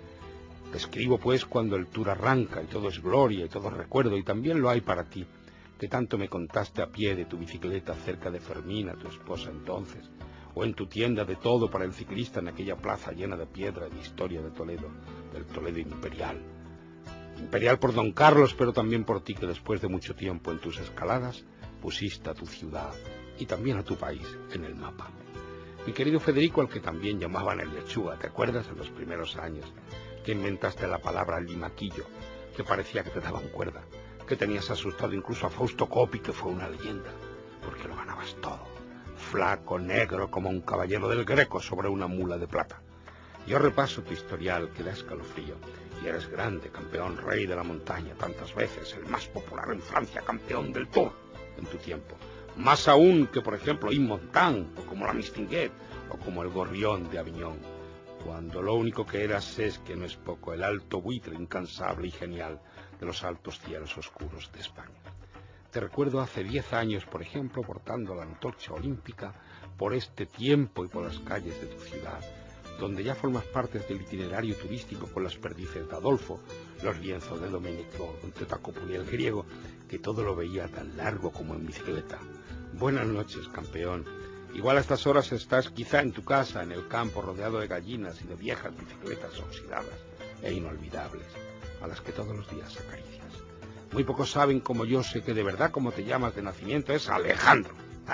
Te escribo pues cuando el tour arranca y todo es gloria y todo recuerdo, y también lo hay para ti, que tanto me contaste a pie de tu bicicleta cerca de Fermina, tu esposa entonces, o en tu tienda de todo para el ciclista en aquella plaza llena de piedra y de historia de Toledo, del Toledo imperial. Imperial por don Carlos, pero también por ti, que después de mucho tiempo en tus escaladas pusiste a tu ciudad y también a tu país en el mapa. Mi querido Federico, al que también llamaban el lechuga, ¿te acuerdas en los primeros años que inventaste la palabra limaquillo, que parecía que te daban cuerda, que tenías asustado incluso a Fausto Coppi, que fue una leyenda, porque lo ganabas todo, flaco, negro, como un caballero del Greco sobre una mula de plata? Yo repaso tu historial, que da escalofrío, y eres grande, campeón, rey de la montaña, tantas veces, el más popular en Francia, campeón del Tour en tu tiempo. Más aún que, por ejemplo, Yves Montand, o como la Mistinguet, o como el Gorrión de Aviñón, cuando lo único que eras es, que no es poco, el alto buitre incansable y genial de los altos cielos oscuros de España. Te recuerdo hace 10 años, por ejemplo, portando la antorcha olímpica por este tiempo y por las calles de tu ciudad, donde ya formas parte del itinerario turístico con las perdices de Adolfo, los lienzos de Domenico, un Tetacopuli el griego, que todo lo veía tan largo como en bicicleta. Buenas noches, campeón. Igual a estas horas estás quizá en tu casa, en el campo, rodeado de gallinas y de viejas bicicletas oxidadas e inolvidables, a las que todos los días acaricias. Muy pocos saben, como yo sé, que de verdad como te llamas de nacimiento es Alejandro.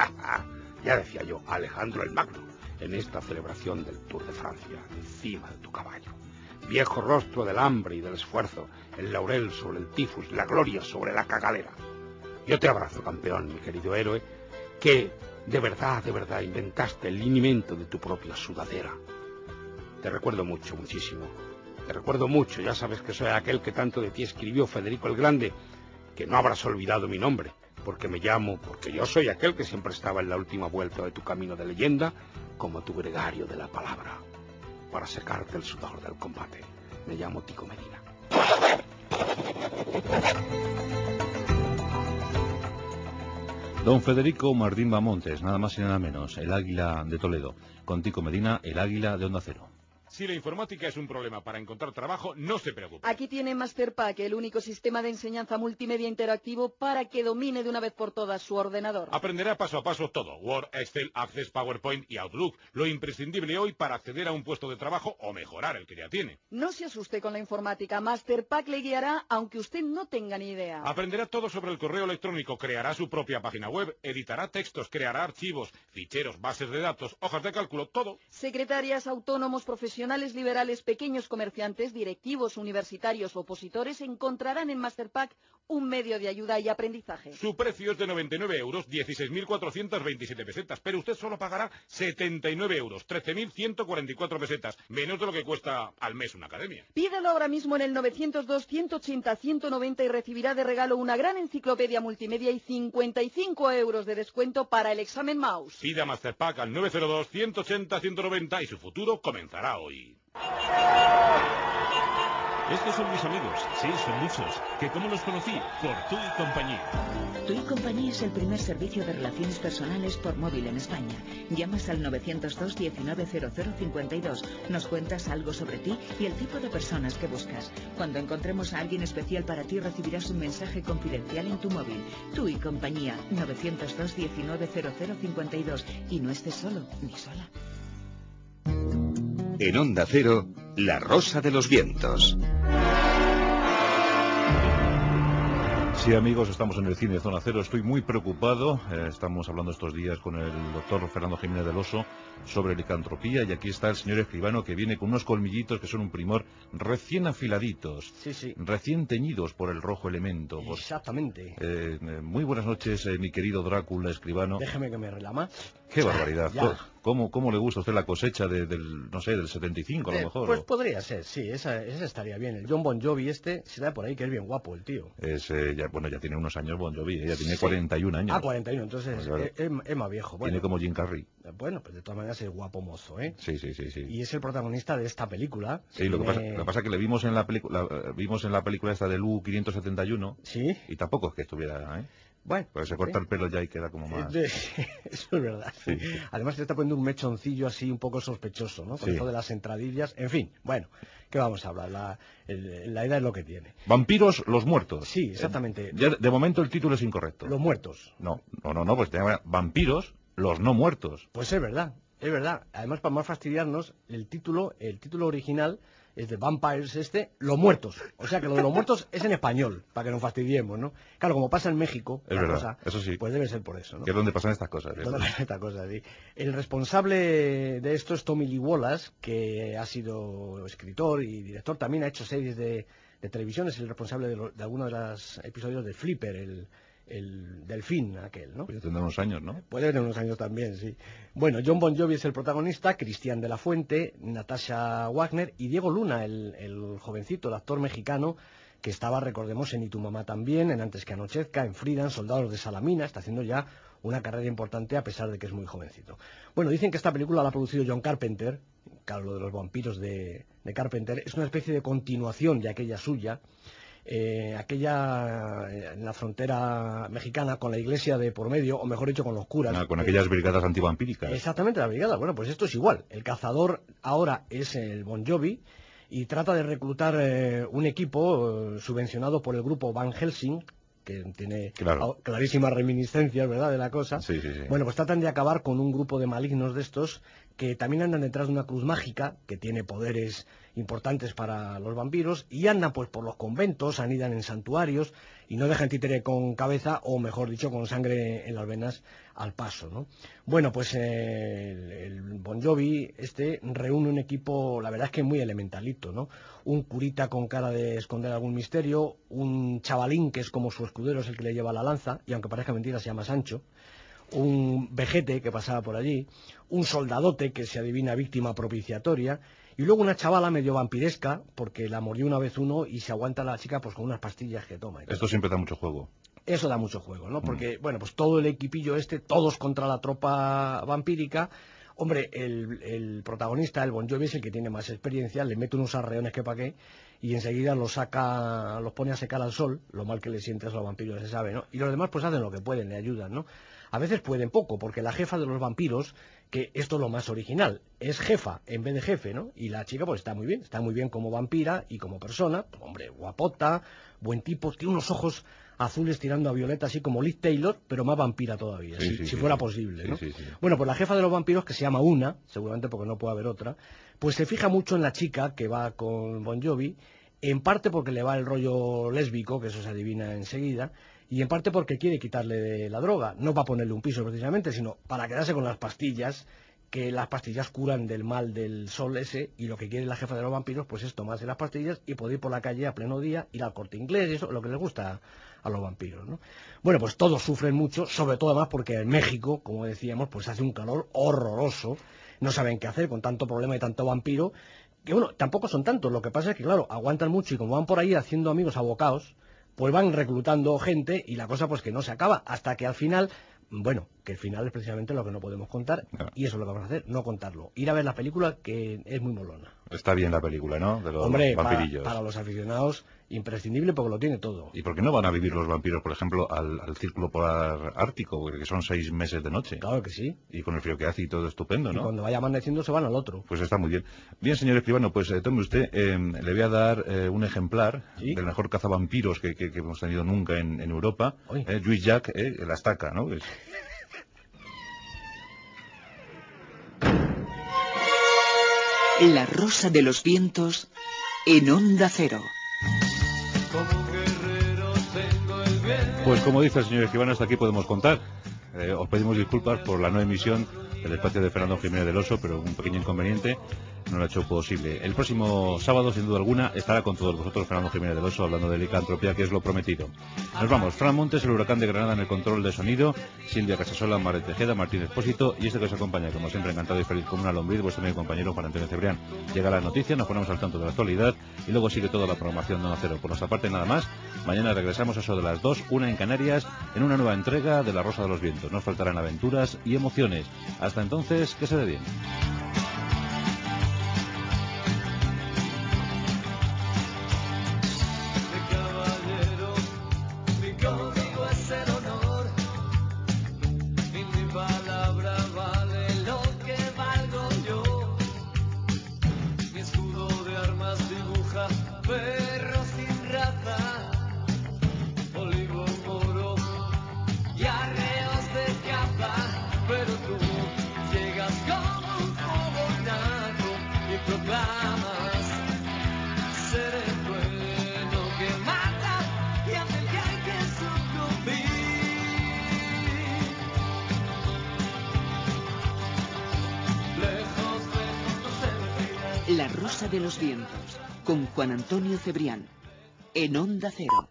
Ya decía yo, Alejandro el Magno, en esta celebración del Tour de Francia, encima de tu caballo. Viejo rostro del hambre y del esfuerzo, el laurel sobre el tifus, la gloria sobre la cagalera. Yo te abrazo, campeón, mi querido héroe, que de verdad inventaste el linimento de tu propia sudadera. Te recuerdo mucho, muchísimo. Te recuerdo mucho, ya sabes que soy aquel que tanto de ti escribió Federico el Grande, que no habrás olvidado mi nombre, porque yo soy aquel que siempre estaba en la última vuelta de tu camino de leyenda, como tu gregario de la palabra, para secarte el sudor del combate. Me llamo Tico Medina. Don Federico Martín Bamontes, nada más y nada menos, el Águila de Toledo. Con Tico Medina, el Águila de Onda Cero. Si la informática es un problema para encontrar trabajo, no se preocupe. Aquí tiene Masterpack, el único sistema de enseñanza multimedia interactivo para que domine de una vez por todas su ordenador. Aprenderá paso a paso todo: Word, Excel, Access, PowerPoint y Outlook. Lo imprescindible hoy para acceder a un puesto de trabajo o mejorar el que ya tiene. No se asuste con la informática. Masterpack le guiará aunque usted no tenga ni idea. Aprenderá todo sobre el correo electrónico, creará su propia página web, editará textos, creará archivos, ficheros, bases de datos, hojas de cálculo, todo. Secretarias, autónomos, profesionales liberales, pequeños comerciantes, directivos, universitarios, opositores encontrarán en Masterpack un medio de ayuda y aprendizaje. Su precio es de 99 euros, 16.427 pesetas, pero usted solo pagará 79 euros, 13.144 pesetas, menos de lo que cuesta al mes una academia. Pídalo ahora mismo en el 902-180-190 y recibirá de regalo una gran enciclopedia multimedia y 55 euros de descuento para el examen Mouse. Pida Masterpack al 902-180-190 y su futuro comenzará hoy. Estos son mis amigos, sí, son muchos. ¿Que cómo los conocí? Por Tu y Compañía. Tu y Compañía es el primer servicio de relaciones personales por móvil en España. Llamas al 902 190052, nos cuentas algo sobre ti y el tipo de personas que buscas. Cuando encontremos a alguien especial para ti, recibirás un mensaje confidencial en tu móvil. Tu y Compañía, 902 190052. Y no estés solo, ni sola. En Onda Cero, La Rosa de los Vientos. Sí, amigos, estamos en el cine Zona Cero. Estoy muy preocupado. Estamos hablando estos días con el doctor Fernando Jiménez del Oso sobre licantropía, y aquí está el señor escribano, que viene con unos colmillitos que son un primor, recién afiladitos, sí, recién teñidos por el rojo elemento. Exactamente. Muy buenas noches, mi querido Drácula escribano. Déjeme que me relama. ¡Qué barbaridad! Ya. ¿Cómo le gusta a usted la cosecha del 75 a lo mejor? Pues podría ser, sí, esa estaría bien. El John Bon Jovi se da por ahí que es bien guapo el tío. Ya tiene unos años Bon Jovi, ya tiene 41 años. 41, entonces pues claro, es más viejo. Tiene como Jim Carrey. Bueno, pues de todas maneras es guapo mozo, ¿eh? Sí. Y es el protagonista de esta película. Sí, lo que pasa es que le vimos en la película esta de Lu 571. Sí. Y tampoco es que estuviera, ¿eh? Bueno, pues se corta el pelo ya y queda como más... Eso es verdad. Sí. Además se está poniendo un mechoncillo así un poco sospechoso, ¿no? Con Sí. esto de las entradillas. En fin, bueno, ¿qué vamos a hablar? La edad es lo que tiene. Vampiros, los muertos. Sí, exactamente. Ya de momento el título es incorrecto. Los muertos. No, pues te llama Vampiros, los no muertos. Pues es verdad, es verdad. Además, para más fastidiarnos, el título original es de Vampires los muertos. O sea que lo de los muertos es en español, para que nos fastidiemos, ¿no? Claro, como pasa en México, Es la verdad, cosa, eso sí. pues debe ser por eso, ¿no? Que es donde pasan estas cosas. Toda esta cosa, sí. El responsable de esto es Tommy Lee Wallace, que ha sido escritor y director, también ha hecho series de televisión, es el responsable de algunos de los episodios de Flipper, el delfín aquel, ¿no? Pues ya tendrá unos años, ¿no? Puede tener unos años también, sí. Bueno, John Bon Jovi es el protagonista, Cristian de la Fuente, Natasha Wagner y Diego Luna, el jovencito, el actor mexicano, que estaba, recordemos, en Y tu mamá también, en Antes que anochezca, en Frida, en Soldados de Salamina, está haciendo ya una carrera importante a pesar de que es muy jovencito. Bueno, dicen que esta película la ha producido John Carpenter, claro, lo de los vampiros de Carpenter, es una especie de continuación de aquella suya, aquella en la frontera mexicana con la iglesia de por medio, o mejor dicho con los curas. Con aquellas brigadas antivampíricas. Exactamente, la brigada. Bueno, pues esto es igual. El cazador ahora es el Bon Jovi y trata de reclutar un equipo subvencionado por el grupo Van Helsing, que tiene clarísimas reminiscencias, ¿verdad?, de la cosa. Sí. Bueno, pues tratan de acabar con un grupo de malignos de estos que también andan detrás de una cruz mágica que tiene poderes importantes para los vampiros y andan pues por los conventos, anidan en santuarios y no dejan títere con cabeza, o mejor dicho, con sangre en las venas al paso, ¿no? Bueno, pues el Bon Jovi reúne un equipo, la verdad es que muy elementalito, ¿no? Un curita con cara de esconder algún misterio, un chavalín que es como su escudero, es el que le lleva la lanza, y aunque parezca mentira se llama Sancho, un vejete que pasaba por allí, un soldadote que se adivina víctima propiciatoria, y luego una chavala medio vampiresca, porque la murió una vez uno y se aguanta la chica pues con unas pastillas que toma. Esto siempre da mucho juego. Eso da mucho juego, ¿no? Porque, bueno, pues todo el equipillo todos contra la tropa vampírica. Hombre, el protagonista, el Bon Jovi, es el que tiene más experiencia, le mete unos arreones que pa' qué, y enseguida los pone a secar al sol, lo mal que le sientes a los vampiros se sabe, ¿no? Y los demás pues hacen lo que pueden, le ayudan, ¿no? A veces pueden poco, porque la jefa de los vampiros, que esto es lo más original, es jefa en vez de jefe, ¿no? Y la chica pues está muy bien como vampira y como persona, hombre, guapota, buen tipo, tiene unos ojos azules tirando a violeta, así como Liz Taylor, pero más vampira todavía, si fuera posible, ¿no? Sí. Bueno, pues la jefa de los vampiros, que se llama Una, seguramente porque no puede haber otra, pues se fija mucho en la chica que va con Bon Jovi, en parte porque le va el rollo lésbico, que eso se adivina enseguida, y en parte porque quiere quitarle la droga, no para ponerle un piso precisamente, sino para quedarse con las pastillas, que las pastillas curan del mal del sol ese, y lo que quiere la jefa de los vampiros pues es tomarse las pastillas y poder ir por la calle a pleno día, ir al Corte Inglés, y eso lo que les gusta a los vampiros, ¿no? Bueno, pues todos sufren mucho, sobre todo además porque en México, como decíamos, pues hace un calor horroroso, no saben qué hacer con tanto problema y tanto vampiro, que bueno, tampoco son tantos, lo que pasa es que claro, aguantan mucho y como van por ahí haciendo amigos abocados, pues van reclutando gente y la cosa pues que no se acaba, hasta que al final, bueno, que el final es precisamente lo que no podemos contar, y eso es lo que vamos a hacer, no contarlo. Ir a ver la película, que es muy molona. Está bien la película, ¿no? De los Hombre, vampirillos. para los aficionados, imprescindible porque lo tiene todo. ¿Y por qué no van a vivir los vampiros, por ejemplo, al Círculo Polar Ártico? Porque son 6 meses de noche. Claro que sí. Y con el frío que hace y todo estupendo, ¿no? Y cuando vaya amaneciendo se van al otro. Pues está muy bien. Bien, señor escribano, pues tome usted, le voy a dar un ejemplar del mejor cazavampiros que hemos tenido nunca en Europa. Lluís Llach, la estaca, ¿no? La Rosa de los Vientos en Onda Cero. Pues como dice el señor escribano, hasta aquí podemos contar. Os pedimos disculpas por la no emisión del espacio de Fernando Jiménez del Oso, pero un pequeño inconveniente no lo ha hecho posible. El próximo sábado, sin duda alguna, estará con todos vosotros Fernando Jiménez del Oso hablando de licantropía, que es lo prometido. Nos vamos. Fran Montes, el Huracán de Granada en el control de sonido, Silvia Casasola, María Tejeda, Martín Expósito y que os acompaña, como siempre, encantado y feliz como una lombriz, vuestro medio compañero Juan Antonio Cebrián. Llega la noticia, nos ponemos al tanto de la actualidad y luego sigue toda la programación de Onda Cero. Por nuestra parte, nada más. Mañana regresamos a eso de las 2, 1 en Canarias, en una nueva entrega de La Rosa de los Vientos. Nos faltarán aventuras y emociones. Hasta entonces, que se dé bien. Conmigo es el honor. Rosa de los Vientos, con Juan Antonio Cebrián, en Onda Cero.